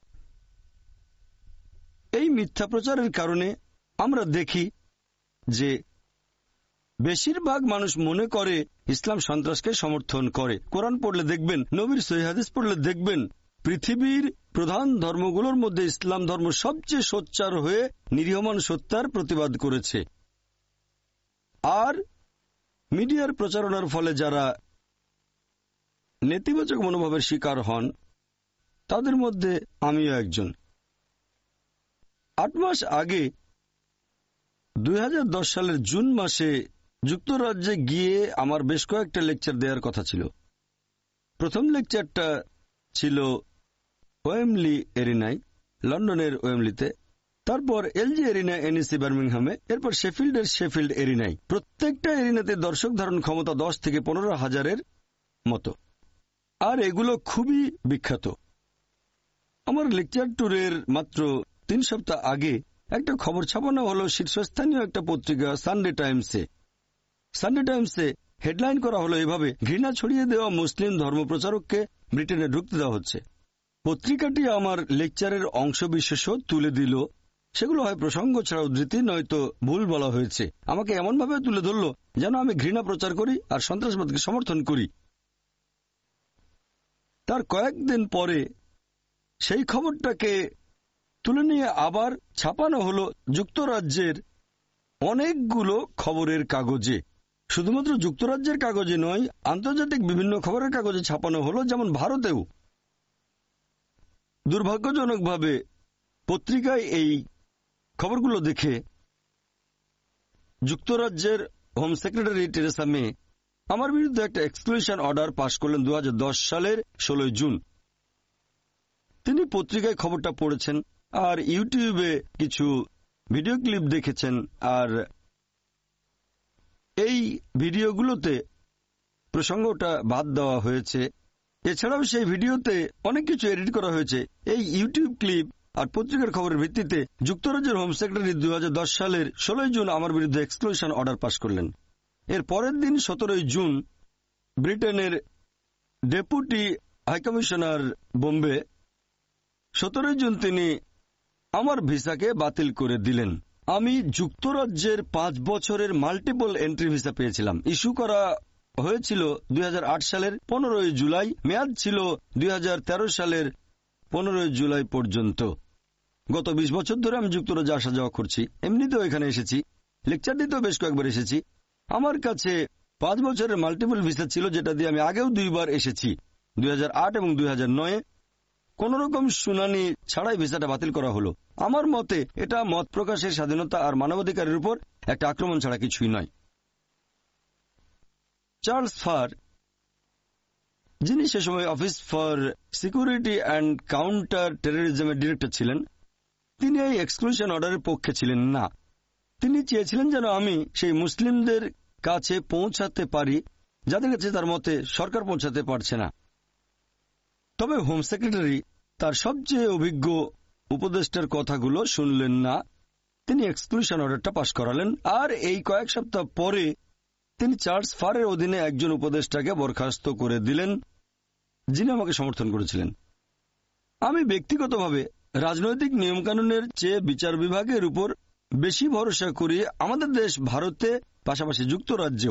এই মিথ্যা প্রচারের কারণে আমরা দেখি যে বেশিরভাগ মানুষ মনে করে ইসলাম সন্ত্রাসকে সমর্থন করে। কোরআন পড়লে দেখবেন, নবীর সহিহ হাদিস পড়লে দেখবেন, পৃথিবীর প্রধান ধর্মগুলোর মধ্যে ইসলাম ধর্ম সবচেয়ে সোচ্চার হয়ে নিরীহ মানুষ হত্যার প্রতিবাদ করেছে। আর মিডিয়ার প্রচারণার ফলে যারা নেতিবাচক মনোভাবের শিকার হন তাদের মধ্যে আমিও একজন। 8 মাস আগে 2010 সালের জুন মাসে যুক্তরাজ্যে গিয়ে আমার বেশ কয়েকটা লেকচার দেওয়ার কথা ছিল। প্রথম লেকচারটা ছিল ওয়েমলি এরিনায়, লন্ডনের ওয়েমলিতে, তারপর এলজি এরিনা এনইসি বার্মিংহামে, এরপর শেফিল্ডের শেফিল্ড এরিনায়। প্রত্যেকটা এরিনাতে দর্শক ধারণ ক্ষমতা 10 থেকে 15,000-এর মতো, আর এগুলো খুবই বিখ্যাত। আমার লেকচার ট্যুরের মাত্র 3 সপ্তাহ আগে একটা খবর ছাপানো হলো শীর্ষস্থানীয় একটা পত্রিকা সানডে টাইমসে। সানডে টাইমসে হেডলাইন করা হলো এভাবে, ঘৃণা ছড়িয়ে দেওয়া মুসলিম ধর্মপ্রচারককে ব্রিটেনে ঢুকতে দেওয়া হচ্ছে। পত্রিকাটি আমার লেকচারের অংশবিশেষও তুলে দিল। সেগুলো হয় প্রসঙ্গ ছাড়া উদ্ধৃতি, নয়তো ভুল বলা হয়েছে। আমাকে এমনভাবে তুলে ধরল যেন আমি ঘৃণা প্রচার করি আর সন্ত্রাসবাদকে সমর্থন করি। তার কয়েকদিন পরে সেই খবরটাকে তুলে নিয়ে আবার ছাপানো হলো যুক্তরাজ্যের অনেকগুলো খবরের কাগজে। শুধুমাত্র যুক্তরাজ্যের কাগজে নয়, আন্তর্জাতিক বিভিন্ন খবরের কাগজে ছাপানো হলো, যেমন ভারতেও। দুর্ভাগ্যজনকভাবে পত্রিকায় এই খবরগুলো দেখে যুক্তরাজ্যের হোম সেক্রেটারি টেরেসা মে আমার বিরুদ্ধে একটা এক্সক্লুশন অর্ডার পাশ করলেন 2010 সালের 16 জুন। তিনি পত্রিকায় খবরটা পড়েছেন আর ইউটিউবে কিছু ভিডিও ক্লিপ দেখেছেন, আর এই ভিডিওগুলোতে প্রসঙ্গটা বাদ দেওয়া হয়েছে। এছাড়াও সেই ভিডিওতে অনেক কিছু এডিট করা হয়েছে। এই ইউটিউব ক্লিপ আর পত্রিকার খবরের ভিত্তিতে যুক্তরাজ্যের হোম সেক্রেটারি 2010 সালের 16 জুন আমার বিরুদ্ধে এক্সক্লুশন অর্ডার পাশ করলেন। এর পরের দিন 17 জুন ব্রিটেনের ডেপুটি হাইকমিশনার বোম্বে 17 জুন তিনি আমার ভিসাকে বাতিল করে দিলেন। আমি যুক্তরাজ্যের 5 বছরের মাল্টিপল এন্ট্রি ভিসা পেয়েছিলাম। ইস্যু করা হয়েছিল 2008 সালের 15 জুলাই, মেয়াদ ছিল 2013 সালের 15 জুলাই পর্যন্ত। গত 20 বছর ধরে আমি যুক্তরাজ্যে আসা যাওয়া করছি। এমনিতেও এখানে এসেছি, লেকচার দিতেও বেশ কয়েকবার এসেছি। আমার কাছে 5 বছরের মাল্টিপল ভিসা ছিল, যেটা দিয়ে আমি আগেও 2 বার এসেছি, 2008 এবং 2009। কোন রকম শুনানি ছাড়াই ভিসাটা বাতিল করা হলো। আমার মতে এটা মত প্রকাশের স্বাধীনতা আর মানবাধিকারের উপর একটা আক্রমণ ছাড়া কিছুই নয়। চার্লস ফার, যিনি সে সময় office for security and counter টেররিজমের ডিরেক্টর ছিলেন, তিনি এই এক্সক্লুশন অর্ডারের পক্ষে ছিলেন না। তিনি চেয়েছিলেন যেন আমি সেই মুসলিমদের কাছে পৌঁছাতে পারি যাদের কাছে তার মতে সরকার পৌঁছাতে পারছে না। তবে হোম সেক্রেটারি তার সবচেয়ে অভিজ্ঞ উপদেষ্টার কথাগুলো শুনলেন না। তিনি এক্সক্লুশন অর্ডারটা পাশ করালেন, আর এই কয়েক সপ্তাহ পরে তিনি চার্লস ফারের অধীনে একজন উপদেষ্টাকে বরখাস্ত করে দিলেন, যিনি আমাকে সমর্থন করেছিলেন। আমি ব্যক্তিগতভাবে রাজনৈতিক নিয়মকানুনের চেয়ে বিচার বিভাগের উপর বেশি ভরসা করি আমাদের দেশ ভারতে, পাশাপাশি যুক্তরাজ্যেও।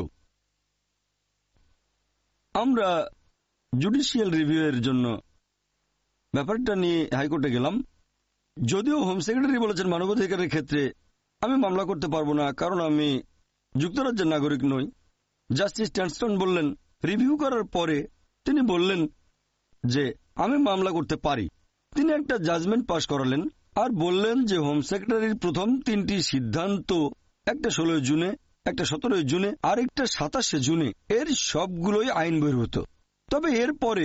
আমরা জুডিশিয়াল রিভিউ এর জন্য ব্যাপারটা নিয়ে হাইকোর্টে গেলাম। যদিও হোম সেক্রেটারি বলেছেন মানবাধিকারের ক্ষেত্রে আমি মামলা করতে পারবো না, কারণ আমি যুক্তরাজ্যের নাগরিক নই। জাস্টিস ট্যানস্টন বললেন, রিভিউ করার পরে তিনি বললেন যে আমি মামলা করতে পারি। তিনি একটা জাজমেন্ট পাশ করালেন আর বললেন যে হোম সেক্রেটারির প্রথম 3টি সিদ্ধান্ত, একটা 16 জুনে, একটা 17 জুনে আর একটা 27 জুনে, এর সবগুলোই আইন বহির্ভূত। তবে এর পরে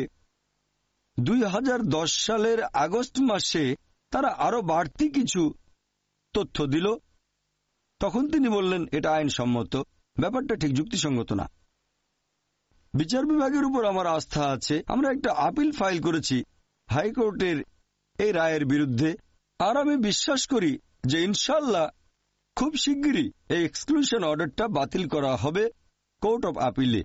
2010 সালের আগস্ট মাসে তারা আরো বাড়তি কিছু তথ্য দিল। তখন তিনি বললেন এটা আইনসম্মত। ব্যাপারটা ঠিক যুক্তিসঙ্গত না। বিচার বিভাগের উপর আমার আস্থা আছে। আমরা একটা আপিল ফাইল করেছি হাইকোর্টের এই রায়ের বিরুদ্ধে, আর আমি বিশ্বাস করি যে ইনশাল্লাহ খুব শিগগিরই এই এক্সক্লুশন অর্ডারটা বাতিল করা হবে কোর্ট অফ আপিলে।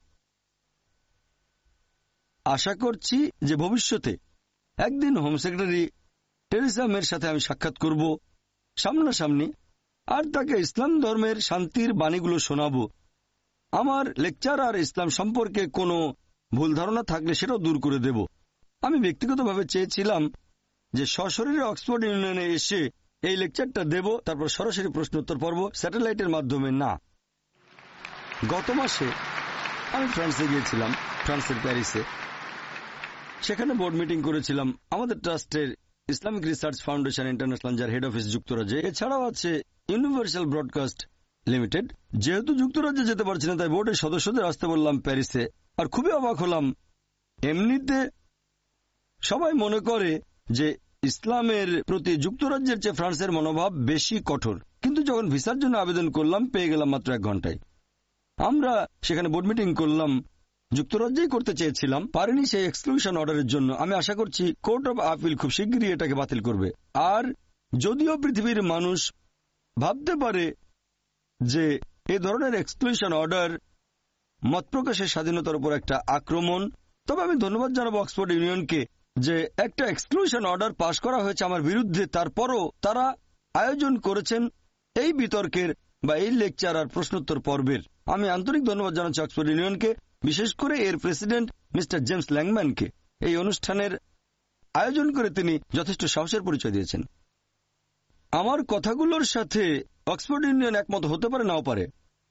আশা করছি যে ভবিষ্যতে একদিন হোম সেক্রেটারি টেরেসা মের সাথে আমি সাক্ষাৎ করব সামনাসামনি, আর তাকে ইসলাম ধর্মের শান্তির বাণীগুলো শোনাবো। আমার লেকচার আর ইসলাম সম্পর্কে কোনো ভুল ধারণা থাকলে সেটাও দূর করে দেব। আমি ব্যক্তিগতভাবে চেয়েছিলাম যে সশরীরে অক্সফোর্ড ইউনিয়নে এসে এই লেকচারটা দেব, তারপর সরাসরি প্রশ্নোত্তর পর্ব, স্যাটেলাইটের মাধ্যমে না। গত মাসে আমি ফ্রান্সে গিয়েছিলাম, ফ্রান্সের প্যারিসে। সেখানে বোর্ড মিটিং করেছিলাম আমাদের ট্রাস্টের ইসলামিক রিসার্চ ফাউন্ডেশন ইন্টারন্যাশনাল, যার হেড অফিস যুক্তরাজ্যে। এছাড়াও আছে ইউনিভার্সাল ব্রডকাস্ট লিমিটেড। যেহেতু যুক্তরাজ্যে যেতে পারছি না, তাই বোর্ডের সদস্যদের আসতে বললাম প্যারিসে। আর খুবই অবাক হলাম, এমনিতে সবাই মনে করে যে ইসলামের প্রতি যুক্তরাজ্যের চেয়ে ফ্রান্সের মনোভাব বেশি কঠোর, কিন্তু যখন ভিসার জন্য আবেদন করলাম পেয়ে গেলাম মাত্র 1 ঘন্টায়। আমরা সেখানে বোর্ড মিটিং করলাম, যুক্তরাজ্যেই করতে চেয়েছিলাম, পারিনি সেই এক্সক্লুশন অর্ডারের জন্য। আমি আশা করছি কোর্ট অফ আপিল খুব শিগগিরই এটাকে বাতিল করবে। আর যদিও পৃথিবীর মানুষ ভাবতে পারে যে এই ধরনের এক্সক্লুশন অর্ডার মত প্রকাশের স্বাধীনতার উপর একটা আক্রমণ। তবে আমি ধন্যবাদ জানাবো অক্সফোর্ড ইউনিয়নকে যে একটা এক্সক্লুশন অর্ডার পাশ করা হয়েছে আমার বিরুদ্ধে, তারপরও তারা আয়োজন করেছেন এই বিতর্কের বা এই লেকচার আর প্রশ্নোত্তর পর্বের। আমি আন্তরিক ধন্যবাদ জানাচ্ছি অক্সফোর্ড ইউনিয়নকে, বিশেষ করে এর প্রেসিডেন্ট মিস্টার জেমস ল্যাংম্যানকে। এই অনুষ্ঠানের আয়োজন করে তিনি যথেষ্ট সাহসের পরিচয় দিয়েছেন। আমার কথাগুলোর সাথে অক্সফোর্ড ইউনিয়ন একমত হতে পারে, নাও পারে।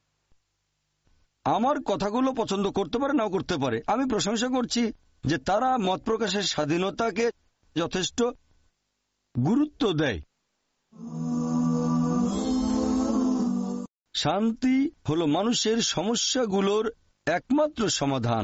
আমার কথাগুলো পছন্দ করতে পারে, নাও করতে পারে। আমি প্রশংসা করছি যে তারা মত প্রকাশের স্বাধীনতাকে যথেষ্ট গুরুত্ব দেয়। শান্তি হলো মানুষের সমস্যাগুলোর একমাত্র সমাধান।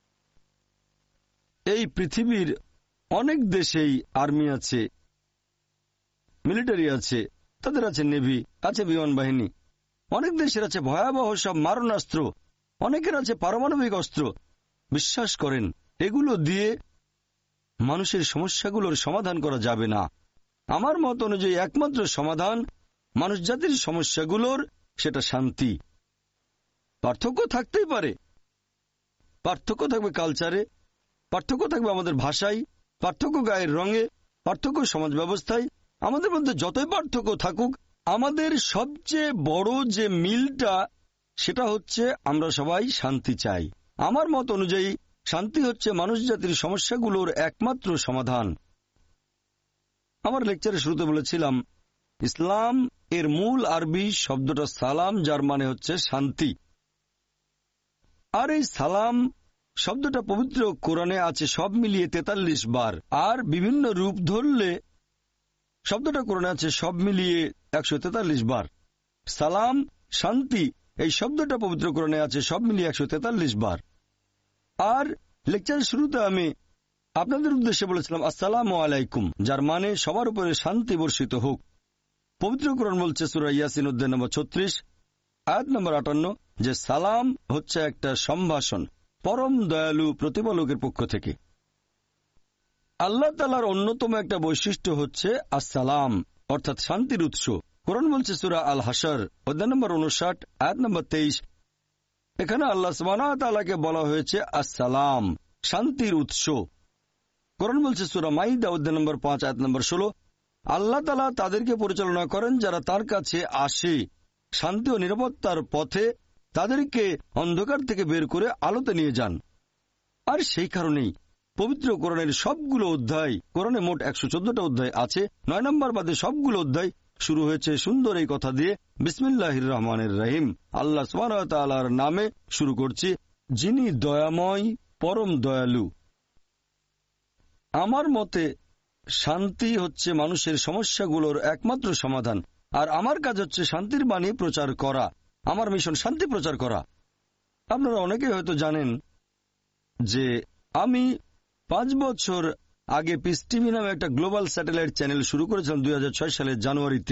এই পৃথিবীর অনেক দেশেই আর্মি আছে, মিলিটারি আছে, তাদের আছে নেভি, আছে বিমান বাহিনী। অনেক দেশের আছে ভয়াবহ সব মারণাস্ত্র, অনেকের আছে পারমাণবিক অস্ত্র। বিশ্বাস করেন এগুলো দিয়ে মানুষের সমস্যাগুলোর সমাধান করা যাবে না। আমার মত অনুযায়ী একমাত্র সমাধান মানুষ জাতির সমস্যাগুলোর সেটা শান্তি। পার্থক্য থাকতেই পারে, পার্থক্য থাকবে কালচারে, পার্থক্য থাকবে আমাদের ভাষায়, পার্থক্য গায়ের রঙে, পার্থক্য সমাজ ব্যবস্থায়। আমাদের মধ্যে যতই পার্থক্য থাকুক, আমাদের সবচেয়ে বড় যে মিলটা সেটা হচ্ছে আমরা সবাই শান্তি চাই। আমার মত অনুযায়ী শান্তি হচ্ছে মানুষ জাতির সমস্যাগুলোর একমাত্র সমাধান। আমার লেকচারের শুরুতে বলেছিলাম ইসলাম এর মূল আরবি শব্দটা সালাম, যার মানে হচ্ছে শান্তি। আর এই সালাম শব্দটা পবিত্র কোরআনে আছে সব মিলিয়ে 43 বার, আর বিভিন্ন রূপ ধরলে শব্দটা কোরআনে আছে সব মিলিয়ে 143 বার। সালাম, শান্তি, এই শব্দটা পবিত্র কোরআনে আছে সব মিলিয়ে 143 বার। আর লেকচারের শুরুতে আমি আপনাদের উদ্দেশ্যে বলেছিলাম আসসালামু আলাইকুম, যার মানে সবার উপরে শান্তি বর্ষিত হোক। পবিত্র কোরআন বলছে সূরা ইয়াসিন অধ্যায় নম্বর 36 আয়াত নম্বর 58 যে সালাম হচ্ছে একটা সম্ভাষণ পরম দয়ালু প্রতিপালকের পক্ষ থেকে। আল্লাহ তাআলার অন্যতম একটা বৈশিষ্ট্য হচ্ছে আসসালাম, অর্থাৎ শান্তির উৎস। কোরআন বলছে সূরা আল হাসর অধ্যায় নম্বর 59 আয়াত নম্বর 23, এখানে আল্লাহ সুবহানাহু ওয়া তাআলাকে বলা হয়েছে আসসালাম, শান্তির উৎস। কোরআন বলছে সূরা মাইদা অধ্যায় নম্বর 5 আয়াত নম্বর 16, আল্লাহ তাআলা তাদেরকে পরিচালনা করেন যারা তার কাছে আসে শান্তি ও নিরাপত্তার পথে, তাদেরকে অন্ধকার থেকে বের করে আলোতে নিয়ে যান। আর সেই কারণেই পবিত্র কোরআনের সবগুলো অধ্যায়, কোরআনে মোট 114টা অধ্যায় আছে, 9 নম্বর বাদে সবগুলো অধ্যায় শুরু হয়েছে সুন্দর এই কথা দিয়ে, বিসমিল্লাহির রহমানির রহিম, আল্লাহ সুবহানাহু ওয়া তাআলার নামে শুরু করছি, যিনি দয়াময় পরম দয়ালু। আমার মতে শান্তি হচ্ছে মানুষের সমস্যাগুলোর একমাত্র সমাধান, আর আমার কাজ হচ্ছে শান্তির বাণী প্রচার করা। আমার মিশন শান্তি প্রচার করা। আপনারা অনেকেই হয়তো জানেন যে আমি 5 বছর আগে পিস টিভি নামে একটা গ্লোবাল স্যাটেলাইট চ্যানেল শুরু করেছিলাম 2006 সালের জানুয়ারিতে।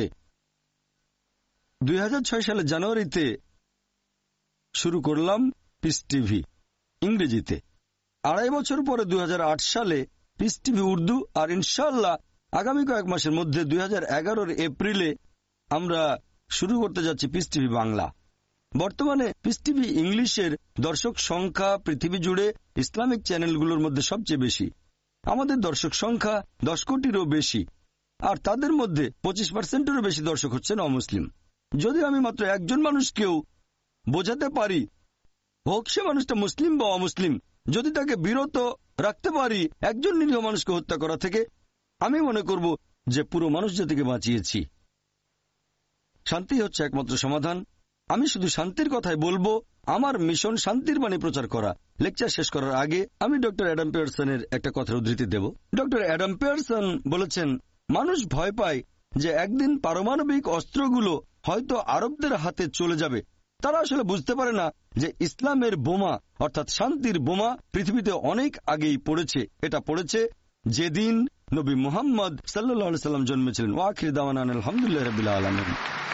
2006 সালের জানুয়ারিতে শুরু করলাম পিস টিভি ইংরেজিতে। 2.5 বছর পরে 2008 সালে পিস টিভি উর্দু, আর ইনশাআল্লাহ আগামী কয়েক মাসের মধ্যে 2011 এপ্রিলে আমরা শুরু করতে যাচ্ছি পিস টিভি বাংলা। বর্তমানে পিস টিভি ইংলিশের দর্শক সংখ্যা পৃথিবী জুড়ে ইসলামিক চ্যানেলগুলোর মধ্যে সবচেয়ে বেশি। আমাদের দর্শক সংখ্যা 10 কোটিরও বেশি, আর তাদের মধ্যে 25%-এরও বেশি দর্শক হচ্ছেন অমুসলিম। যদি আমি মাত্র একজন মানুষকেও বোঝাতে পারি, হোক সে মানুষটা মুসলিম বা অমুসলিম, যদি তাকে বিরত রাখতে পারি একজন নিরীহ মানুষকে হত্যা করা থেকে, আমি মনে করব যে পুরো মানুষ জাতিকে বাঁচিয়েছি। শান্তি হচ্ছে একমাত্র সমাধান। আমি শুধু শান্তির কথাই বলবো। আমার মিশন শান্তির বাণী প্রচার করা। লেকচার শেষ করার আগে আমি ডক্টর অ্যাডাম পিয়ারসনের একটা কথার উদ্ধৃতি দেব। ডক্টর অ্যাডাম পিয়ারসন বলেছেন, মানুষ ভয় পায় যে একদিন পারমাণবিক অস্ত্রগুলো হয়তো আরবদের হাতে চলে যাবে। তারা আসলে বুঝতে পারে না যে ইসলামের বোমা অর্থাৎ শান্তির বোমা পৃথিবীতে অনেক আগেই পড়েছে। এটা পড়েছে যেদিন নবী মুহাম্মদ সাল্লাল্লাহু আলাইহি সাল্লাম জন্মেছিলেন। ওয়া আখির দাওয়ানা আলহামদুলিল্লাহি রাব্বিল আলামিন।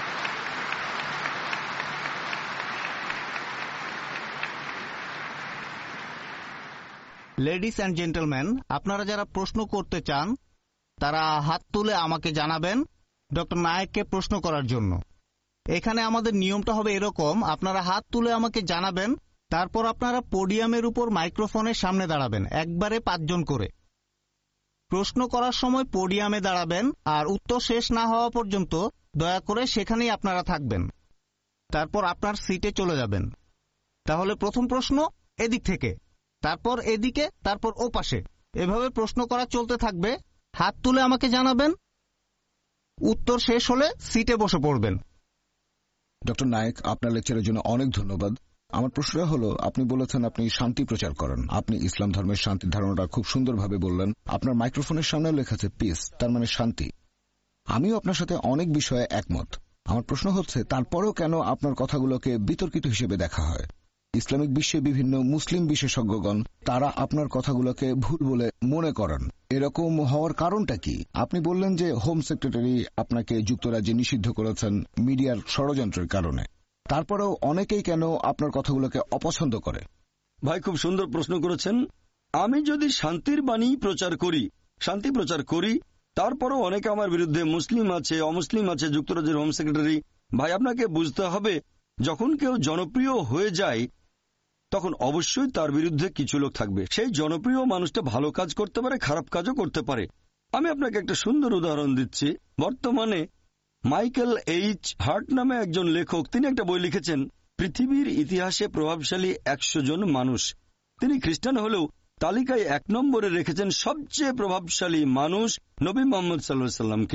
লেডিস অ্যান্ড জেন্টলম্যান, আপনারা যারা প্রশ্ন করতে চান তারা হাত তুলে আমাকে জানাবেন ডক্টর নায়েককে প্রশ্ন করার জন্য। এখানে আমাদের নিয়মটা হবে এরকম, আপনারা হাত তুলে আমাকে জানাবেন, তারপর আপনারা পোডিয়ামের উপর মাইক্রোফোনের সামনে দাঁড়াবেন, একবারে 5 জন করে। প্রশ্ন করার সময় পোডিয়ামে দাঁড়াবেন, আর উত্তর শেষ না হওয়া পর্যন্ত দয়া করে সেখানেই আপনারা থাকবেন। তারপর আপনার সিটে চলে যাবেন। তাহলে প্রথম প্রশ্ন এদিক থেকে, তারপর এদিকে, তারপর ও পাশে, এভাবে প্রশ্ন করা চলতে থাকবে। হাত তুলে আমাকে জানাবেন, উত্তর শেষ হলে সিটে বসে পড়বেন। ডক্টর নায়েক, আপনার লেকচারের জন্য অনেক ধন্যবাদ। আমার প্রশ্নটা হলো, আপনি বলেছেন আপনি শান্তি প্রচার করেন, আপনি ইসলাম ধর্মের শান্তির ধারণাটা খুব সুন্দরভাবে বললেন। আপনার মাইক্রোফোনের সামনে লেখা আছে পিস, তার মানে শান্তি। আমিও আপনার সাথে অনেক বিষয়ে একমত। আমার প্রশ্ন হচ্ছে, তারপরেও কেন আপনার কথাগুলোকে বিতর্কিত হিসেবে দেখা হয়? ইসলামিক বিশ্বে বিভিন্ন মুসলিম বিশেষজ্ঞগণ তারা আপনার কথাগুলোকে ভুল বলে মনে করেন। এরকম হওয়ার কারণটা কি? আপনি বললেন যে হোম সেক্রেটারি আপনাকে যুক্তরাজ্যে নিষিদ্ধ করেছেন মিডিয়ার ষড়যন্ত্রের কারণে। তারপরেও অনেকেই কেন আপনার কথাগুলোকে অপছন্দ করে? ভাই, খুব সুন্দর প্রশ্ন করেছেন। আমি যদি শান্তির বাণী প্রচার করি, শান্তি প্রচার করি, তারপরও অনেকে আমার বিরুদ্ধে, মুসলিম আছে, অমুসলিম আছে, যুক্তরাজ্যের হোম সেক্রেটারি। ভাই, আপনাকে বুঝতে হবে, যখন কেউ জনপ্রিয় হয়ে যায় তখন অবশ্যই তার বিরুদ্ধে কিছু লোক থাকবে। সেই জনপ্রিয় মানুষটা ভালো কাজ করতে পারে, খারাপ কাজও করতে পারে। আমি আপনাকে একটা সুন্দর উদাহরণ দিচ্ছি। বর্তমানে মাইকেল এইচ হার্ট নামে একজন লেখক, তিনি একটা বই লিখেছেন, পৃথিবীর ইতিহাসে প্রভাবশালী 100 জন মানুষ। তিনি খ্রিস্টান হলেও তালিকায় 1 নম্বরে রেখেছেন সবচেয়ে প্রভাবশালী মানুষ নবী মুহাম্মদ সাল্লাল্লাহু আলাইহি সাল্লামকে।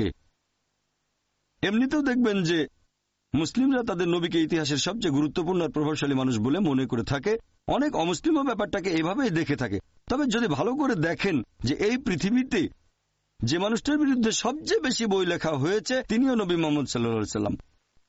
এমনিতেও দেখবেন যে মুসলিমরা তাদের নবীকে ইতিহাসের সবচেয়ে গুরুত্বপূর্ণ আর প্রভাবশালী মানুষ বলে মনে করে থাকে। অনেক অমুসলিমও ব্যাপারটাকে এভাবেই দেখে থাকে। তবে যদি ভালো করে দেখেন যে এই পৃথিবীতে যে মানুষটার বিরুদ্ধে সবচেয়ে বেশি বই লেখা হয়েছে তিনিও নবী মুহাম্মদ সাল্লাল্লাহু আলাইহি সাল্লাম।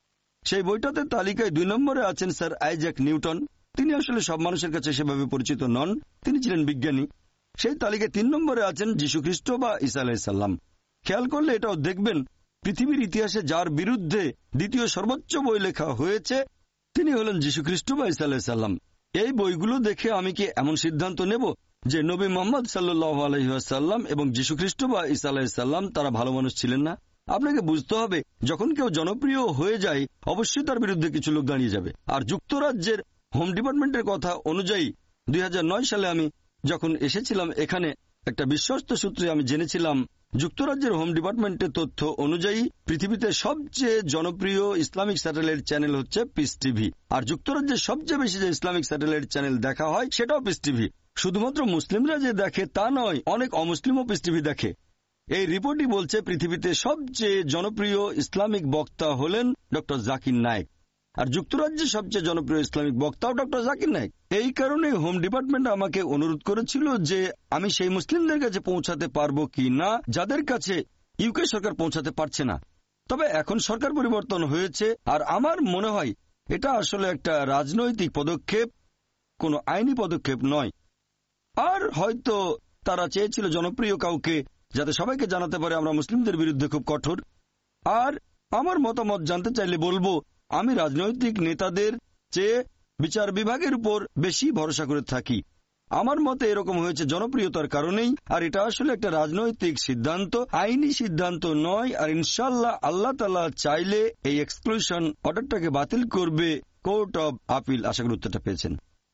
সেই বইটাতে তালিকায় 2 নম্বরে আছেন স্যার আইজ্যাক নিউটন। তিনি আসলে সব মানুষের কাছে সেভাবে পরিচিত নন, তিনি ছিলেন বিজ্ঞানী। সেই তালিকায় 3 নম্বরে আছেন যীশু খ্রিস্ট বা ঈসা আলাইহিস সালাম। খেয়াল করলে এটাও দেখবেন, পৃথিবীর ইতিহাসে যার বিরুদ্ধে দ্বিতীয় সর্বোচ্চ বই লেখা হয়েছে তিনি হলেন যীশু খ্রিস্ট বা ঈসা আলাইহিস সালাম। এই বইগুলো দেখে আমি কি এমন সিদ্ধান্ত নেব যে নবী মুহাম্মদ সাল্লাল্লাহু আলাইহি ওয়াসাল্লাম এবং যীশু খ্রিস্ট বা ঈসা আলাইহিস সালাম তারা ভালো মানুষ ছিলেন না? আপনাকে বুঝতে হবে, যখন কেউ জনপ্রিয় হয়ে যায় অবশ্যই তার বিরুদ্ধে কিছু লোক দাঁড়িয়ে যাবে। আর যুক্তরাজ্যের হোম ডিপার্টমেন্টের কথা অনুযায়ী 2009 সালে আমি যখন এসেছিলাম এখানে, একটা বিশ্বস্ত সূত্রে আমি জেনেছিলাম যুক্তরাজ্যের হোম ডিপার্টমেন্টের তথ্য অনুযায়ী পৃথিবীতে সবচেয়ে জনপ্রিয় ইসলামিক স্যাটেলাইট চ্যানেল হচ্ছে পিস টিভি। আর যুক্তরাজ্যের সবচেয়ে বেশি যে ইসলামিক স্যাটেলাইট চ্যানেল দেখা হয় সেটাও পিস টিভি। শুধুমাত্র মুসলিমরা যে দেখে তা নয়, অনেক অমুসলিমও পিস টিভি দেখে। এই রিপোর্টই বলছে পৃথিবীতে সবচেয়ে জনপ্রিয় ইসলামিক বক্তা হলেন ডক্টর জাকির নায়েক, আর যুক্তরাজ্যের সবচেয়ে জনপ্রিয় ইসলামিক বক্তাও ডক্টর জাকির নায়েক। এই কারণে হোম ডিপার্টমেন্ট আমাকে অনুরোধ করেছিল যে আমি সেই মুসলিমদের কাছে পৌঁছাতে পারবো কি না যাদের কাছে ইউকে সরকার পৌঁছাতে পারছে না। তবে এখন সরকার পরিবর্তন হয়েছে আর আমার মনে হয় এটা আসলে একটা রাজনৈতিক পদক্ষেপ, কোনো আইনি পদক্ষেপ নয়। আর হয়তো তারা চেয়েছিল জনপ্রিয় কাউকে, যাতে সবাইকে জানাতে পারে আমরা মুসলিমদের বিরুদ্ধে খুব কঠোর। আর আমার মতামত জানতে চাইলে বলবো, আমি রাজনৈতিক নেতাদের চেয়ে বিচার বিভাগের উপর বেশি ভরসা করে থাকি। আমার মতে এরকম হয়েছে জনপ্রিয়তার কারণেই, আর এটা আসলে একটা রাজনৈতিক সিদ্ধান্ত, আইনি সিদ্ধান্ত নয়। আর ইনশাল্লাহ আল্লাহ তাআলা চাইলে এই এক্সক্লুশন অর্ডারটাকে বাতিল করবে কোর্ট অব আপিল। আশা করি উত্তরটা পেয়েছেন।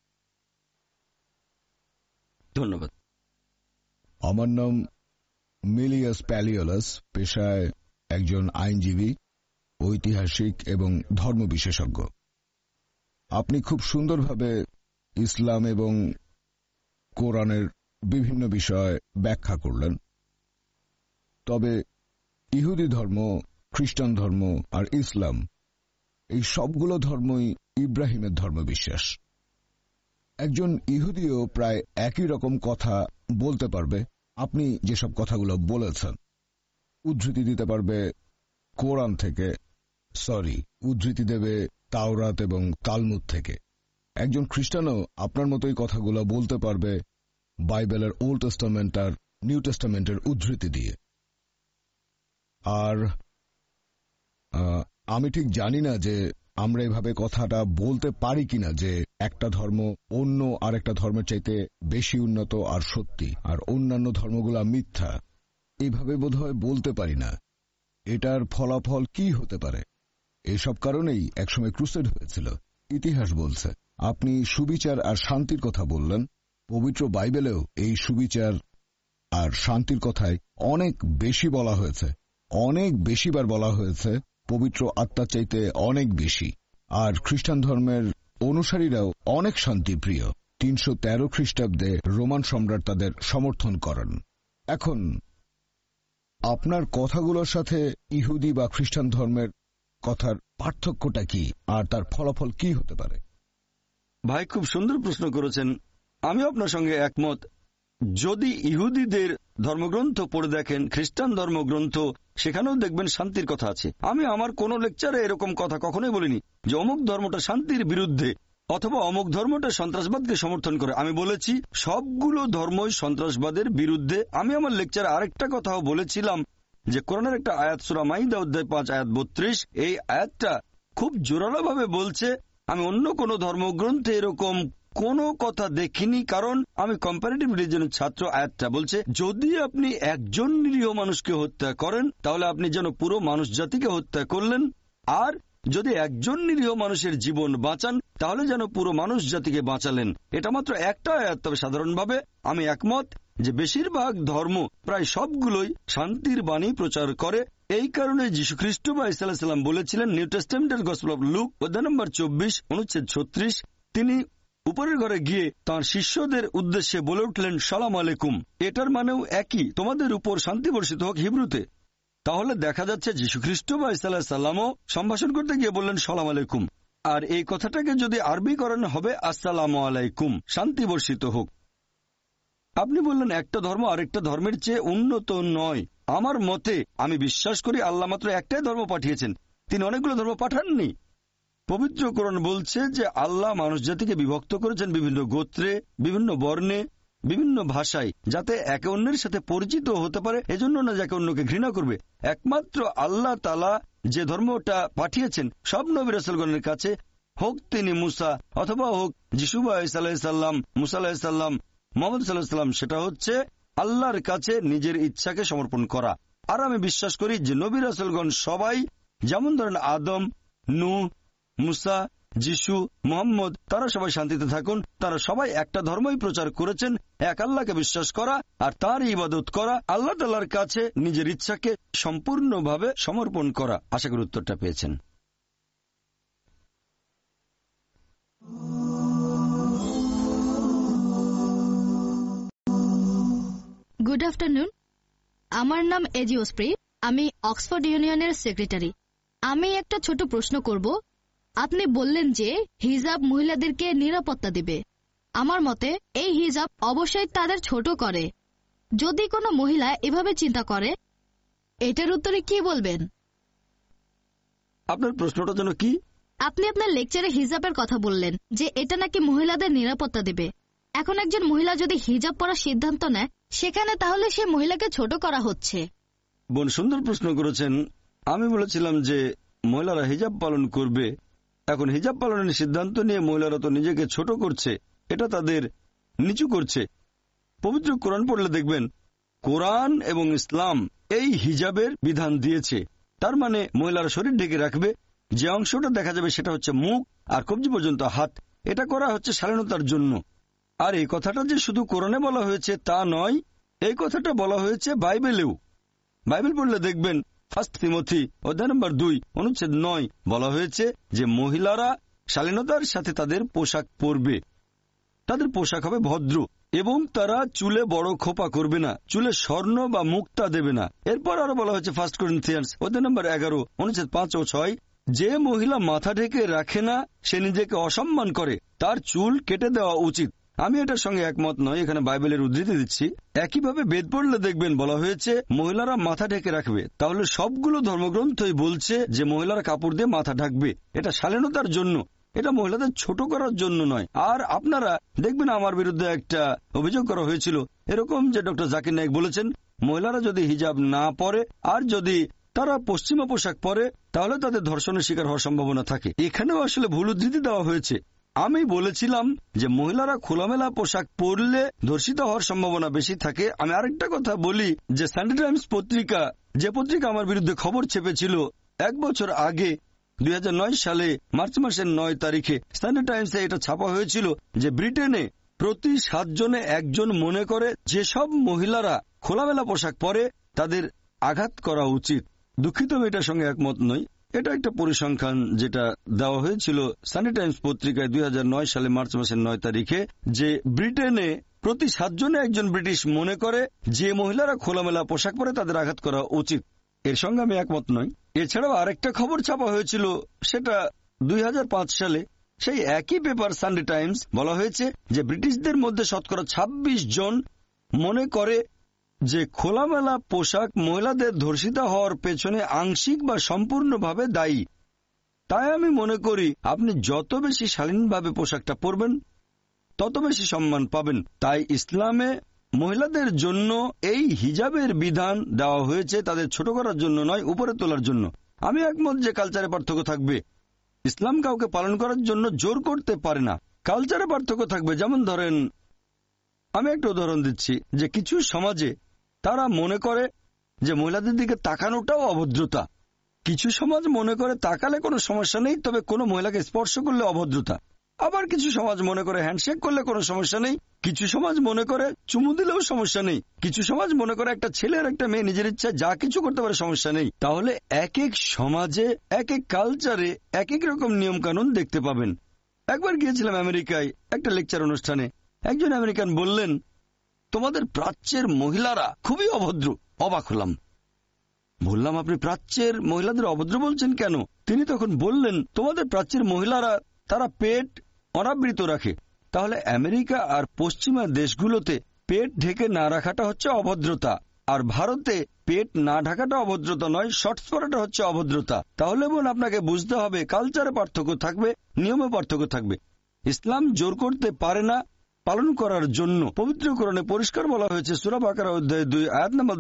ধন্যবাদ। আমার নাম মিলিয়াস প্যালিওলাস, পেশায় একজন আইনজীবী, ঐতিহাসিক এবং ধর্ম বিশেষজ্ঞ। আপনি খুব সুন্দরভাবে ইসলাম এবং কোরআনের বিভিন্ন বিষয় ব্যাখ্যা করলেন। তবে ইহুদি ধর্ম, খ্রিস্টান ধর্ম আর ইসলাম, এই সবগুলো ধর্মই ইব্রাহিমের ধর্মবিশ্বাস। একজন ইহুদিও প্রায় একই রকম কথা বলতে পারবে। আপনি যেসব কথাগুলো বলেছেন উদ্ধৃতি দিতে পারবে কোরআন থেকে, উদ্ধৃতি দেবে তাওরাত এবং তালমুদ থেকে। একজন খ্রিস্টানও আপনার মতোই কথাগুলো বলতে পারবে বাইবেলের ওল্ড টেস্টামেন্ট আর নিউ টেস্টামেন্টের উদ্ধৃতি দিয়ে। আর আমি ঠিক জানি না যে আমরা এভাবে কথাটা বলতে পারি কিনা যে একটা ধর্ম অন্য আরেকটা ধর্মের চাইতে বেশি উন্নত আর সত্যি, আর অন্যান্য ধর্মগুলা মিথ্যা। এইভাবে বোধহয় বলতে পারি না। এটার ফলাফল কি হতে পারে? এসব কারণেই একসময় ক্রুসেড হয়েছিল। ইতিহাস বলছে। আপনি সুবিচার আর শান্তির কথা বললেন, পবিত্র বাইবেলেও এই সুবিচার আর শান্তির কথায় অনেক বেশি বলা হয়েছে, অনেক বেশিবার বলা হয়েছে, পবিত্র আত্মার চাইতে অনেক বেশি। আর খ্রিস্টান ধর্মের অনুসারীরাও অনেক শান্তিপ্রিয়। 313 খ্রিস্টাব্দে রোমান সম্রাট তাদের সমর্থন করেন। এখন আপনার কথাগুলোর সাথে ইহুদি বা খ্রিস্টান ধর্মের কথার পার্থক্যটা কি, আর তার ফলাফল কি হতে পারে? ভাই, খুব সুন্দর প্রশ্ন করেছেন। আমি আপনার সঙ্গে একমত। যদি ইহুদিদের ধর্মগ্রন্থ পড়ে দেখেন, খ্রিস্টান ধর্মগ্রন্থ, সেখানেও দেখবেন শান্তির কথা আছে। আমি আমার কোনো লেকচারে এরকম কথা কখনোই বলিনি যে অমুক ধর্মটা শান্তির বিরুদ্ধে অথবা অমুক ধর্মটা সন্ত্রাসবাদকে সমর্থন করে। আমি বলেছি সবগুলো ধর্মই সন্ত্রাসবাদের বিরুদ্ধে। আমি আমার লেকচারে আরেকটা কথাও বলেছিলাম যে কোরআনের একটা আয়াত সূরা মাইদা অধ্যায় 5 আয়াত 32, এই আয়াতটা খুব জোরালোভাবে বলছে। আমি অন্য কোনো ধর্মগ্রন্থে এরকম কোনো কথা দেখিনি, কারণ আমি কম্পারেটিভ রিলিজিয়নের ছাত্র। আয়াতটা বলছে যদি আপনি একজন নিরীহ মানুষকে হত্যা করেন তাহলে আপনি যেন পুরো মানুষ জাতিকে হত্যা করলেন, আর যদি একজন নিরীহ মানুষের জীবন বাঁচান তাহলে যেন পুরো মানুষ জাতিকে বাঁচালেন। এটা মাত্র একটা আয়াত। তবে সাধারণভাবে আমি একমত যে বেশিরভাগ ধর্ম, প্রায় সবগুলোই শান্তির বাণী প্রচার করে। এই কারণে যীশুখ্রিস্ট বা ঈসা আলাইহিস সালাম বলেছিলেন, নিউ টেস্টামেন্টের গসপেল অফ লুক অধ্যায় নম্বর 24 অনুচ্ছেদ 36, তিনি উপরের ঘরে গিয়ে তাঁর শিষ্যদের উদ্দেশ্যে বলে উঠলেন, সালাম আলাইকুম। এটার মানেও একই, তোমাদের উপর শান্তি বর্ষিত হোক, হিব্রুতে। তাহলে দেখা যাচ্ছে যীশুখ্রিস্ট বা ঈসা আলাইহিস সালামও সম্ভাষণ করতে গিয়ে বললেন সালাম আলাইকুম। আর এই কথাটাকে যদি আরবি করানো হবে আসসালামু আলাইকুম, শান্তি বর্ষিত হোক। আপনি বললেন একটা ধর্ম আরেকটা ধর্মের চেয়ে উন্নত নয়। আমার মতে আমি বিশ্বাস করি আল্লাহ মাত্র একটাই ধর্ম পাঠিয়েছেন, তিনি অনেকগুলো ধর্ম পাঠাননি। পবিত্র কোরআন বলছে যে আল্লাহ মানুষ জাতিকে বিভক্ত করেছেন বিভিন্ন গোত্রে, বিভিন্ন বর্ণে, বিভিন্ন ভাষায়, যাতে একে অন্যের সাথে পরিচিত হতে পারে, এজন্য না যাকে অন্যকে ঘৃণা করবে। একমাত্র আল্লাহ তাআলা যে ধর্মটা পাঠিয়েছেন সব নবী রাসূলগণের কাছে, হোক তিনি মুসা অথবা হোক যিশু বা ঈসা আলাইহিস সালাম, মুসা আলাইহিস সালাম, মুহাম্মদ সাল্লাল্লাহু আলাইহি ওয়াসাল্লাম, সেটা হচ্ছে আল্লাহর কাছে নিজের ইচ্ছাকে সমর্পণ করা। আর আমি বিশ্বাস করি যে নবী রাসূলগণ সবাই, যেমন ধরেন আদম, নূহ, মুসা, যিশু, মুহাম্মদ, তারা সবাই শান্তিতে থাকুন, তারা সবাই একটা ধর্মই প্রচার করেছেন, এক আল্লাহকে বিশ্বাস করা আর তার ইবাদত করা, আল্লাহ তাআলার কাছে নিজের ইচ্ছাকে সম্পূর্ণভাবে সমর্পণ করা। আশা করি উত্তরটা পেয়েছেন। গুড আফটারনুন, আমার নাম এজি ওসপ্রি, আমি অক্সফোর্ড ইউনিয়নের সেক্রেটারি। আমি একটা ছোট প্রশ্ন করব। আপনি বললেন যে হিজাব মহিলাদেরকে নিরাপত্তা দেবে। আমার মতে এই হিজাব অবশ্যই তাদের ছোট করে। যদি কোনো মহিলা এভাবে চিন্তা করে, এটার উত্তরে কি বলবেন? আপনার প্রশ্নটা যেন কি? আপনি আপনার লেকচারে হিজাবের কথা বললেন যে এটা নাকি মহিলাদের নিরাপত্তা দেবে। এখন একজন মহিলা যদি হিজাব পরার সিদ্ধান্ত নেয়, সেখানে তাহলে সে মহিলাকে ছোট করা হচ্ছে। বোন, সুন্দর প্রশ্ন করেছেন। আমি বলেছিলাম যে মহিলারা হিজাব পালন করবে। এখন হিজাব পালনের সিদ্ধান্ত নিয়ে মহিলারা তো নিজেকে ছোট করছে, এটা তাদের নিচু করছে। পবিত্র কোরআন পড়লে দেখবেন কোরআন এবং ইসলাম এই হিজাবের বিধান দিয়েছে। তার মানে মহিলারা শরীর ঢেকে রাখবে, যে অংশটা দেখা যাবে সেটা হচ্ছে মুখ আর কবজি পর্যন্ত হাত। এটা করা হচ্ছে শালীনতার জন্য। আর এই কথাটা যে শুধু কোরআনে বলা হয়েছে তা নয়, এই কথাটা বলা হয়েছে বাইবেলেও। বাইবেল পড়লে দেখবেন 1 তিমথি অধ্যায় নম্বর 2 অনুচ্ছেদ 9 বলা হয়েছে যে মহিলারা শালীনতার সাথে তাদের পোশাক পরবে, তাদের পোশাক হবে ভদ্র এবং তারা চুলে বড় খোপা করবে না, চুলে স্বর্ণ বা মুক্তা দেবে না। এরপর আরো বলা হয়েছে 1 করিন্থিয়ান্স অধ্যায় নম্বর 11 অনুচ্ছেদ 5 ও 6, যে মহিলা মাথা ঢেকে রাখে না সে নিজেকে অসম্মান করে, তার চুল কেটে দেওয়া উচিত। আমি এটার সঙ্গে একমত নই, এখানে বাইবেলের উদ্ধৃতি দিচ্ছি। একইভাবে বেদ পড়লে দেখবেন বলা হয়েছে মহিলারা মাথা ঢেকে রাখবে। তাহলে সবগুলো ধর্মগ্রন্থই বলছে যে মহিলারা কাপড় দিয়ে মাথা ঢাকবে। এটা শালীনতার জন্য, এটা মহিলাদের ছোট করার জন্য নয়। আর আপনারা দেখবেন আমার বিরুদ্ধে একটা অভিযোগ করা হয়েছিল এরকম যে ডক্টর জাকির নায়েক বলেছেন মহিলারা যদি হিজাব না পরে আর যদি তারা পশ্চিমা পোশাক পরে তাহলে তাদের ধর্ষণের শিকার হওয়ার সম্ভাবনা থাকে। এখানেও আসলে ভুল উদ্ধৃতি দেওয়া হয়েছে। আমি বলেছিলাম যে মহিলারা খোলামেলা পোশাক পরলে ধর্ষিত হওয়ার সম্ভাবনা বেশি থাকে। আমি আরেকটা কথা বলি যে সানডে টাইমস পত্রিকা, যে পত্রিকা আমার বিরুদ্ধে খবর ছেপেছিল 1 বছর আগে, 2009 সালে মার্চ মাসের 9 তারিখে স্ট্যান্ডার্ড টাইমসে এটা ছাপা হয়েছিল যে ব্রিটেনে প্রতি 7 জনে একজন মনে করে যেসব মহিলারা খোলামেলা পোশাক পরে তাদের আঘাত করা উচিত। দুঃখিত, আমি এটার সঙ্গে একমত নই। এটা একটা পরিসংখ্যান যেটা দেওয়া হয়েছিল স্ট্যান্ডার্ড টাইমস পত্রিকায় 2009 সালে মার্চ মাসের 9 তারিখে, যে ব্রিটেনে প্রতি 7 জনে একজন ব্রিটিশ মনে করে যে মহিলারা খোলামেলা পোশাক পরে তাদের আঘাত করা উচিত। এর সঙ্গে আমি একমত নই। এছাড়াও আরেকটা খবর ছাপা হয়েছিল, সেটা 2005 সালে সেই একই পেপার সানডে টাইমস। বলা হয়েছে যে ব্রিটিশদের মধ্যে শতকরা 26 জন মনে করে যে খোলামেলা পোশাক মহিলাদের ধর্ষিতা হওয়ার পেছনে আংশিক বা সম্পূর্ণভাবে দায়ী। তাই আমি মনে করি আপনি যত বেশি শালীনভাবে পোশাকটা পরবেন তত বেশি সম্মান পাবেন। তাই ইসলামে মহিলাদের জন্য এই হিজাবের বিধান দেওয়া হয়েছে, তাদের ছোট করার জন্য নয়, উপরে তোলার জন্য। আমি একমত যে কালচারে পার্থক্য থাকবে। ইসলাম কাউকে পালন করার জন্য জোর করতে পারে না। কালচারে পার্থক্য থাকবে। যেমন ধরেন, আমি একটা উদাহরণ দিচ্ছি, যে কিছু সমাজে তারা মনে করে যে মহিলাদের দিকে তাকানোটাও অভদ্রতা। কিছু সমাজ মনে করে তাকালে কোনো সমস্যা নেই, তবে কোনো মহিলাকে স্পর্শ করলে অভদ্রতা। আবার কিছু সমাজ মনে করে হ্যান্ডশেক করলে কোনো সমস্যা নেই। কিছু সমাজ মনে করে চুমু দিলেও সমস্যা নেই। কিছু সমাজ মনে করে একটা ছেলে আর একটা মেয়ে নিজের ইচ্ছা যা কিছু করতে পারে, সমস্যা নেই। তাহলে এক এক সমাজে এক এক কালচারে এক এক রকম নিয়ম কানুন দেখতে পাবেন। একবার গিয়েছিলাম আমেরিকায় একটা লেকচার অনুষ্ঠানে। একজন আমেরিকান বললেন, তোমাদের প্রাচ্যের মহিলারা খুবই অভদ্র। অবাক হলাম। বললাম, আপনি প্রাচ্যের মহিলাদের অভদ্র বলছেন কেন? তিনি তখন বললেন, তোমাদের প্রাচ্যের মহিলারা তারা পেট অনাবৃত রাখে। তাহলে আমেরিকা আর পশ্চিমা দেশগুলোতে পেট ঢেকে না রাখাটা হচ্ছে অভদ্রতা, আর ভারতে পেট না ঢাকাটা অভদ্রতা নয়, শর্টস পরাটা হচ্ছে অভদ্রতা। তাহলে বোন, আপনাকে বুঝতে হবে কালচারে পার্থক্য থাকবে, নিয়মে পার্থক্য থাকবে। ইসলাম জোর করতে পারে না পালন করার জন্য। পবিত্র কোরআনে পরিষ্কার বলা হয়েছে, সূরা বাকারা অধ্যায় 2 আয়াত নম্বর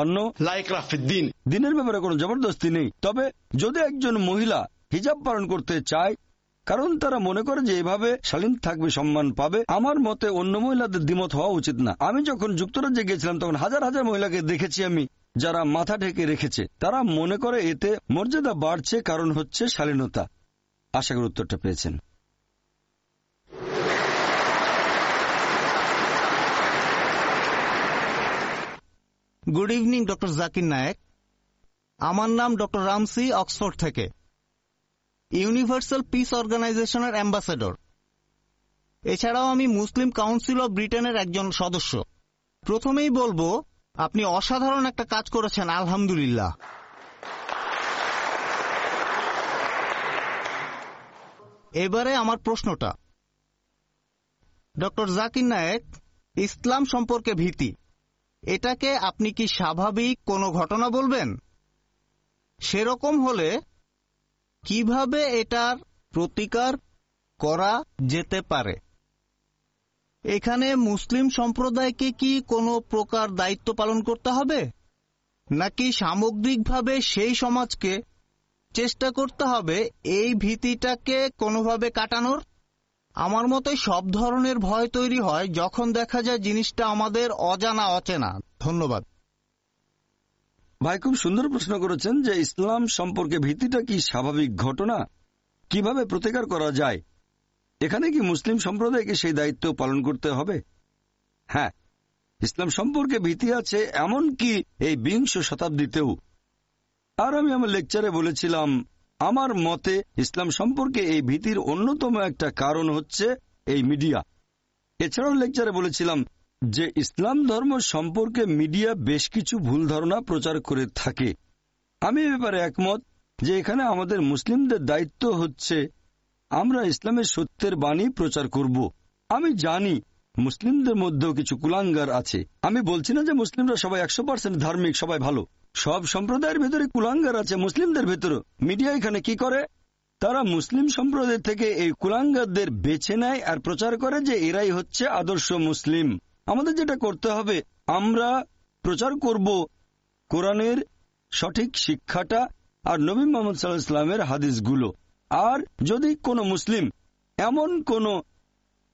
256, দিনের ব্যাপারে কোনো জবরদস্তি নেই। তবে যদি একজন মহিলা হিজাব পালন করতে চায় কারণ তারা মনে করে যে এভাবে শালীন থাকবে, সম্মান পাবে, আমার মতে অন্য মহিলাদের দ্বিমত হওয়া উচিত না। আমি যখন যুক্তরাজ্যে গিয়েছিলাম তখন হাজার হাজার মহিলাকে দেখেছি আমি, যারা মাথা ঢেকে রেখেছে। তারা মনে করে এতে মর্যাদা বাড়ছে, কারণ হচ্ছে শালীনতা। আশা করি উত্তরটা পেয়েছেন। Good evening doctor Zakir Naik. আমার নাম ডক্টর রামসি, অক্সফোর্ড থেকে, ইউনিভার্সাল পিস অর্গানাইজেশনের অ্যাম্বাসেডর। এছাড়াও আমি মুসলিম কাউন্সিল অব ব্রিটেনের একজন সদস্য। প্রথমেই বলবো, আপনি অসাধারণ একটা কাজ করেছেন, আলহামদুলিল্লাহ। এবারে আমার প্রশ্নটা, ডক্টর জাকির নায়েক, ইসলাম সম্পর্কে ভীতি, এটাকে আপনি কি স্বাভাবিক কোনো ঘটনা বলবেন? সেরকম হলে কিভাবে এটার প্রতিকার করা যেতে পারে? এখানে মুসলিম সম্প্রদায়কে কি কোনো প্রকার দায়িত্ব পালন করতে হবে, নাকি সামগ্রিকভাবে সেই সমাজকে চেষ্টা করতে হবে এই ভীতিটাকে কোনোভাবে কাটানোর? আমার মতে সব ধরনের ভয় তৈরি হয় যখন দেখা যায় জিনিসটা আমাদের অজানা অচেনা। ধন্যবাদ ভাই, খুব সুন্দর প্রশ্ন করেছেন যে ইসলাম সম্পর্কে ভীতিটা কি স্বাভাবিক ঘটনা, কিভাবে প্রতিকার করা যায়। এখানে কি মুসলিম সম্প্রদায়কে সেই দায়িত্ব পালন করতে হবে? হ্যাঁ, ইসলাম সম্পর্কে ভীতি আছে, এমনকি এই 20 শতাব্দীতেও। আর আমি আমার লেকচারে বলেছিলাম, আমার মতে ইসলাম সম্পর্কে এই ভীতির অন্যতম একটা কারণ হচ্ছে এই মিডিয়া। এছাড়াও লেকচারে বলেছিলাম যে ইসলাম ধর্ম সম্পর্কে মিডিয়া বেশ কিছু ভুল ধারণা প্রচার করে থাকে। আমি এ ব্যাপারে একমত যে এখানে আমাদের মুসলিমদের দায়িত্ব হচ্ছে আমরা ইসলামের সত্যের বাণী প্রচার করব। আমি জানি মুসলিমদের মধ্যেও কিছু কুলাঙ্গার আছে। আমি বলছি না যে মুসলিমরা সবাই 100% ধার্মিক, সবাই ভালো। সব সম্প্রদায়ের ভেতরে কুলাঙ্গার আছে, মুসলিমদের ভেতরে। মিডিয়া এখানে কি করে, তারা মুসলিম সম্প্রদায় থেকে এই কুলাঙ্গারদের বেছে নেয় আর প্রচার করে যে এরাই হচ্ছে আদর্শ মুসলিম। আমাদের যেটা করতে হবে, আমরা প্রচার করব কোরআনের সঠিক শিক্ষাটা আর নবী মুহাম্মদ সাল্লাল্লাহু আলাইহি ওয়াসাল্লামের হাদিসগুলো। আর যদি কোনো মুসলিম এমন কোনো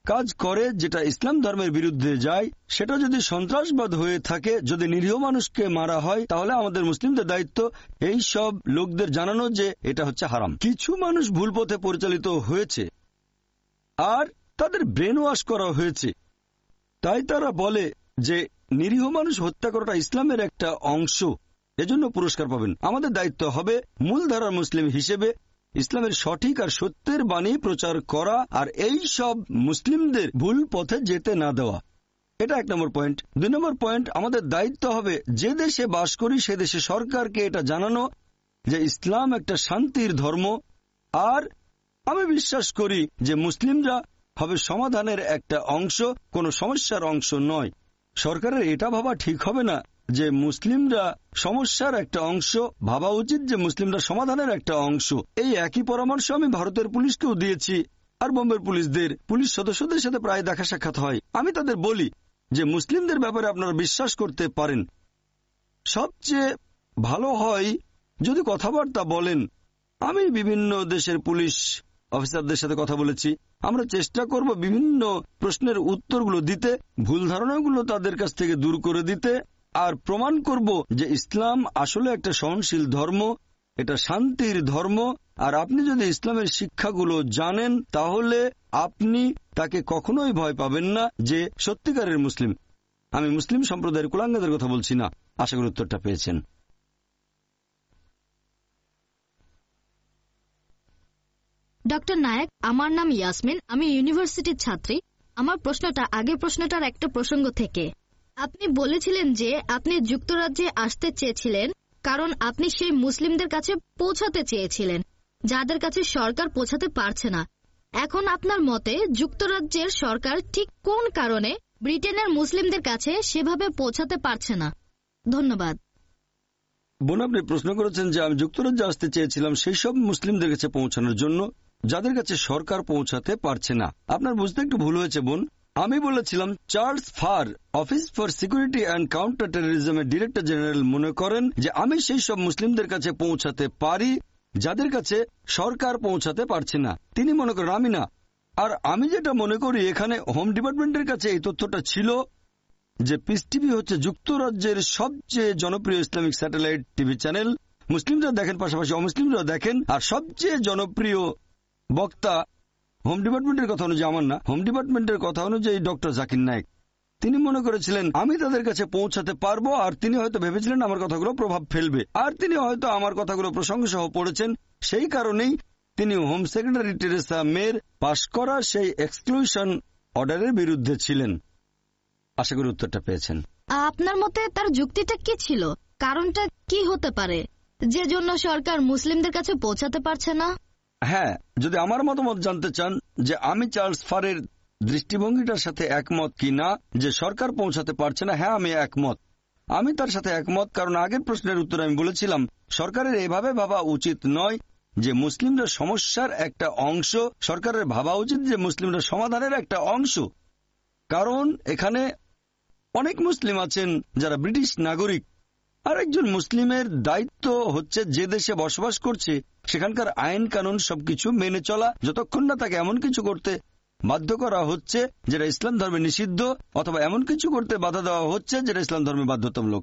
কাজ করে যেটা ইসলাম ধর্মের বিরুদ্ধে যায়, সেটা যদি সন্ত্রাসবাদ হয়ে থাকে, যদি নিরীহ মানুষকে মারা হয়, তাহলে আমাদের মুসলিমদের দায়িত্ব এই সব লোকদের জানানো যে এটা হচ্ছে হারাম। কিছু মানুষ ভুল পথে পরিচালিত হয়েছে আর তাদের ব্রেন ওয়াশ করা হয়েছে, তাই তারা বলে যে নিরীহ মানুষ হত্যা করাটা ইসলামের একটা অংশ, এজন্য পুরস্কার পাবেন। আমাদের দায়িত্ব হবে মূলধারার মুসলিম হিসেবে ইসলামের সঠিক আর সত্যের বাণী প্রচার করা আর এই সব মুসলিমদের ভুল পথে যেতে না দেওয়া। এটা 1 নম্বর পয়েন্ট। 2 নম্বর পয়েন্ট, আমাদের দায়িত্ব হবে যে দেশে বাস করি সে দেশে সরকারকে এটা জানানো যে ইসলাম একটা শান্তির ধর্ম, আর আমি বিশ্বাস করি যে মুসলিমরা হবে সমাধানের একটা অংশ, কোনো সমস্যার অংশ নয়। সরকারের এটা ভাবা ঠিক হবে না যে মুসলিমরা সমস্যার একটা অংশ, ভাবা উচিত যে মুসলিমরা সমাধানের একটা অংশ। এই একই পরামর্শ আমি ভারতের পুলিশকেও দিয়েছি আর বোম্বের পুলিশ সদস্যদের সাথে প্রায় দেখা সাক্ষাৎ হয়। আমি তাদের বলি যে মুসলিমদের ব্যাপারে আপনারা বিশ্বাস করতে পারেন, সবচেয়ে ভালো হয় যদি কথাবার্তা বলেন। আমি বিভিন্ন দেশের পুলিশ অফিসারদের সাথে কথা বলেছি, আমরা চেষ্টা করব বিভিন্ন প্রশ্নের উত্তরগুলো দিতে, ভুল ধারণাগুলো তাদের কাছ থেকে দূর করে দিতে, আর প্রমাণ করব যে ইসলাম আসলে একটা সহনশীল ধর্ম, এটা শান্তির ধর্ম। আর আপনি যদি ইসলামের শিক্ষাগুলো জানেন তাহলে আপনি তাকে কখনোই ভয় পাবেন না যে সত্যিকারের মুসলিম। আমি মুসলিম সম্প্রদায়ের কুলাঙ্গাদের কথা বলছি না। আশা করি উত্তরটা পেয়েছেন। ডক্টর নায়েক, আমার নাম ইয়াসমিন, আমি ইউনিভার্সিটির ছাত্রী। আমার প্রশ্নটা আগের প্রশ্নটার একটা প্রসঙ্গ থেকে। আপনি বলেছিলেন যে আপনি যুক্তরাজ্যে আসতে চেয়েছিলেন কারণ আপনি সেই মুসলিমদের কাছে পৌঁছাতে চেয়েছিলেন যাদের কাছে সরকার পৌঁছাতে পারছে না। এখন আপনার মতে যুক্তরাজ্যের সরকার ঠিক কোন কারণে ব্রিটেনের মুসলিমদের কাছে সেভাবে পৌঁছাতে পারছে না? ধন্যবাদ। বোন, আপনি প্রশ্ন করেছেন যে আমি যুক্তরাজ্যে আসতে চেয়েছিলাম সেই সব মুসলিমদের কাছে পৌঁছানোর জন্য যাদের কাছে সরকার পৌঁছাতে পারছে না। আপনার বুঝতে একটু ভুল হয়েছে বোন। আমি বলেছিলাম Charles Farr, office for security and counter টেররিজমের ডিরেক্টর জেনারেল মনে করেন যে আমি সেই সব মুসলিমদের কাছে পৌঁছাতে পারি যাদের কাছে সরকার পৌঁছাতে পারছে না। তিনি মনে করেন, আমি না। আর আমি যেটা মনে করি, এখানে হোম ডিপার্টমেন্টের কাছে এই তথ্যটা ছিল যে পিস টিভি হচ্ছে যুক্তরাজ্যের সবচেয়ে জনপ্রিয় ইসলামিক স্যাটেলাইট টিভি চ্যানেল। মুসলিমরা দেখেন, পাশাপাশি অমুসলিমরাও দেখেন। আর সবচেয়ে জনপ্রিয় বক্তা হোম ডিপার্টমেন্টের কথা অনুযায়ী, আমার না, হোম ডিপার্টমেন্টের কথা অনুযায়ী ডক্টর জাকির নায়েক। তিনি মনে করেছিলেন আমি তাদের কাছে পৌঁছাতে পারবো, আর তিনি হয়তো ভেবেছিলেন আমার কথাগুলো প্রভাব ফেলবে, আর তিনি হয়তো আমার কথাগুলো প্রসঙ্গসহ পড়েছেন। সেই কারণেই তিনি হোম সেক্রেটারি টেরেসা মের পাশ করা সেই এক্সক্লুশন অর্ডারের বিরুদ্ধে ছিলেন। আশা করি উত্তরটা পেয়েছেন। আপনার মতে তার যুক্তিটা কি ছিল? কারণটা কি হতে পারে যে জন্য সরকার মুসলিমদের কাছে পৌঁছাতে পারছে না? হ্যাঁ, যদি আমার মতামত জানতে চান যে আমি চার্লস ফারের দৃষ্টিভঙ্গিটার সাথে একমত কিনা যে সরকার পৌঁছাতে পারছে না, হ্যাঁ আমি একমত। আমি তার সাথে একমত, কারণ আগের প্রশ্নের উত্তরে আমি বলেছিলাম সরকারের এভাবে ভাবা উচিত নয় যে মুসলিমরা সমস্যার একটা অংশ। সরকারের ভাবা উচিত যে মুসলিমরা সমাধানের একটা অংশ। কারণ এখানে অনেক মুসলিম আছেন যারা ব্রিটিশ নাগরিক, আর একজন মুসলিমের দায়িত্ব হচ্ছে যে দেশে বসবাস করছে সেখানকার আইন কানুন সবকিছু মেনে চলা, যতক্ষণ না তাকে এমন কিছু করতে বাধ্য করা হচ্ছে যেটা ইসলাম ধর্মে নিষিদ্ধ, অথবা এমন কিছু করতে বাধা দেওয়া হচ্ছে যেটা ইসলাম ধর্মে বাধ্যতামূলক।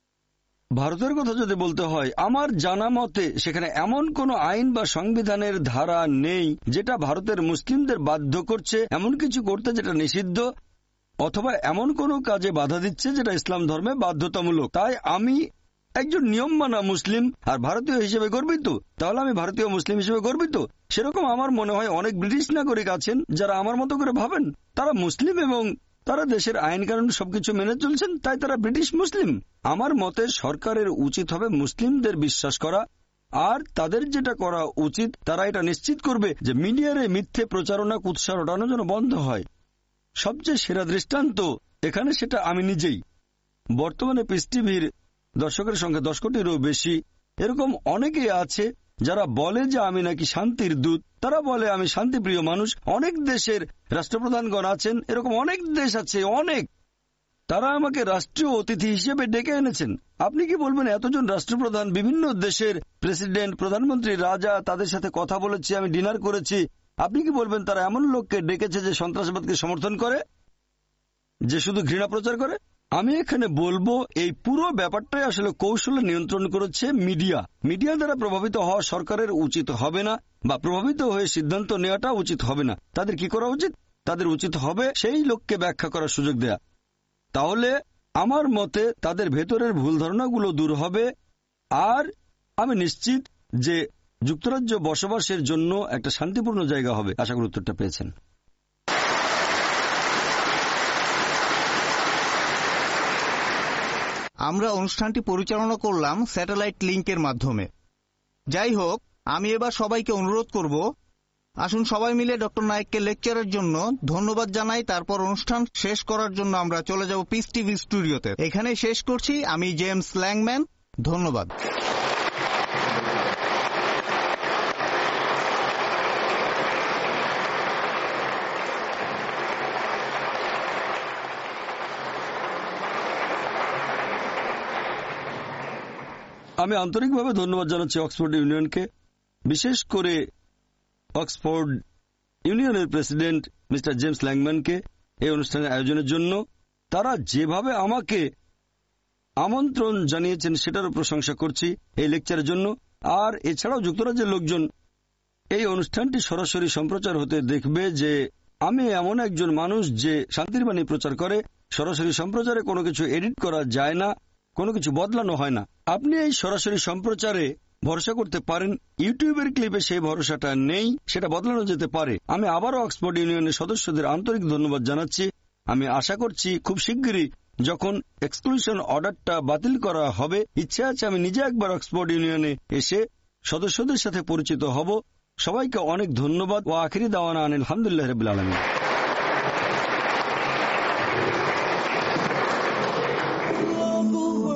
ভারতের কথা যদি বলতে হয়, আমার জানা মতে সেখানে এমন কোনো আইন বা সংবিধানের ধারা নেই যেটা ভারতের মুসলিমদের বাধ্য করছে এমন কিছু করতে যেটা নিষিদ্ধ, অথবা এমন কোনো কাজে বাধা দিচ্ছে যেটা ইসলাম ধর্মে বাধ্যতামূলক। তাই আমি একজন নিয়ম মানা মুসলিম আর ভারতীয় হিসেবে গর্বিত। তাহলে আমি ভারতীয় মুসলিম হিসেবে গর্বিত। সেরকম আমার মনে হয় অনেক ব্রিটিশ নাগরিক আছেন যারা আমার মতো করে ভাবেন। তারা মুসলিম এবং তারা দেশের আইন কানুন সবকিছু মেনে চলছেন, তাই তারা ব্রিটিশ মুসলিম। আমার মতে সরকারের উচিত হবে মুসলিমদের বিশ্বাস করা, আর তাদের যেটা করা উচিত তারা এটা নিশ্চিত করবে যে মিডিয়ারে মিথ্যে প্রচারণা কুৎসা রটানো যেন বন্ধ হয়। সবচেয়ে সেরা দৃষ্টান্ত এখানে সেটা আমি নিজেই। বর্তমানে পিস টিভির দর্শকের সংখ্যা 10 কোটিরও বেশি। এরকম অনেকেই আছে যারা বলে যে আমি নাকি শান্তির দূত, তারা বলে আমি শান্তিপ্রিয় মানুষ। অনেক দেশের রাষ্ট্রপ্রধানগণ আছেন, এরকম অনেক দেশ আছে, অনেক। তারা আমাকে রাষ্ট্রীয় অতিথি হিসেবে ডেকে এনেছেন। আপনি কি বলবেন এতজন রাষ্ট্রপ্রধান, বিভিন্ন দেশের প্রেসিডেন্ট, প্রধানমন্ত্রী, রাজা, তাদের সাথে কথা বলেছি, আমি ডিনার করেছি, আপনি কি বলবেন তারা এমন লোককে ডেকেছে যে সন্ত্রাসবাদকে সমর্থন করে, যে শুধু ঘৃণা প্রচার করে? আমি এখানে বলবো এই পুরো ব্যাপারটাই আসলে কৌশলে নিয়ন্ত্রণ করেছে মিডিয়া। মিডিয়া দ্বারা প্রভাবিত হওয়া সরকারের উচিত হবে না, বা প্রভাবিত হয়ে সিদ্ধান্ত নেওয়াটা উচিত হবে না। তাদের কি করা উচিত? তাদের উচিত হবে সেই লোককে ব্যাখ্যা করার সুযোগ দেয়া। তাহলে আমার মতে তাদের ভেতরের ভুল ধারণাগুলো দূর হবে, আর আমি নিশ্চিত যে যুক্তরাজ্য বসবাসের জন্য একটা শান্তিপূর্ণ জায়গা হবে। আশা করি উত্তরটা পেয়েছেন। আমরা অনুষ্ঠানটি পরিচালনা করলাম স্যাটেলাইট লিংকের মাধ্যমে। যাই হোক, আমি এবার সবাইকে অনুরোধ করব, আসুন সবাই মিলে ডক্টর নায়েককে লেকচারের জন্য ধন্যবাদ জানাই। তারপর অনুষ্ঠান শেষ করার জন্য আমরা চলে যাব পিস টিভি স্টুডিওতে। এখানে শেষ করছি। আমি জেমস ল্যাংম্যান। ধন্যবাদ। আমি আন্তরিকভাবে ধন্যবাদ জানাচ্ছি অক্সফোর্ড ইউনিয়নকে, বিশেষ করে অক্সফোর্ড ইউনিয়নের প্রেসিডেন্ট মিস্টার জেমস ল্যাংম্যানকে এই অনুষ্ঠানের আয়োজনের জন্য। তারা যেভাবে আমাকে আমন্ত্রণ জানিয়েছেন সেটারও প্রশংসা করছি এই লেকচারের জন্য। আর এছাড়াও যুক্তরাজ্যের লোকজন এই অনুষ্ঠানটি সরাসরি সম্প্রচার হতে দেখবে যে আমি এমন একজন মানুষ যে শান্তির বাণী প্রচার করে। সরাসরি সম্প্রচারে কোনো কিছু এডিট করা যায় না, কোনো কিছু বদলানো হয় না। আপনি এই সরাসরি সম্প্রচারে ভরসা করতে পারেন। ইউটিউবের ক্লিপে সেই ভরসাটা নেই, সেটা বদলানো যেতে পারে। আমি আবারও অক্সফোর্ড ইউনিয়নের সদস্যদের আন্তরিক ধন্যবাদ জানাচ্ছি। আমি আশা করছি খুব শিগগিরই যখন এক্সক্লুশন অর্ডারটা বাতিল করা হবে, ইচ্ছে আছে আমি নিজে একবার অক্সফোর্ড ইউনিয়নে এসে সদস্যদের সাথে পরিচিত হব। সবাইকে অনেক ধন্যবাদ। ও আখিরি দাওয়ানা আলহামদুলিল্লাহ রাব্বিল আলামিন।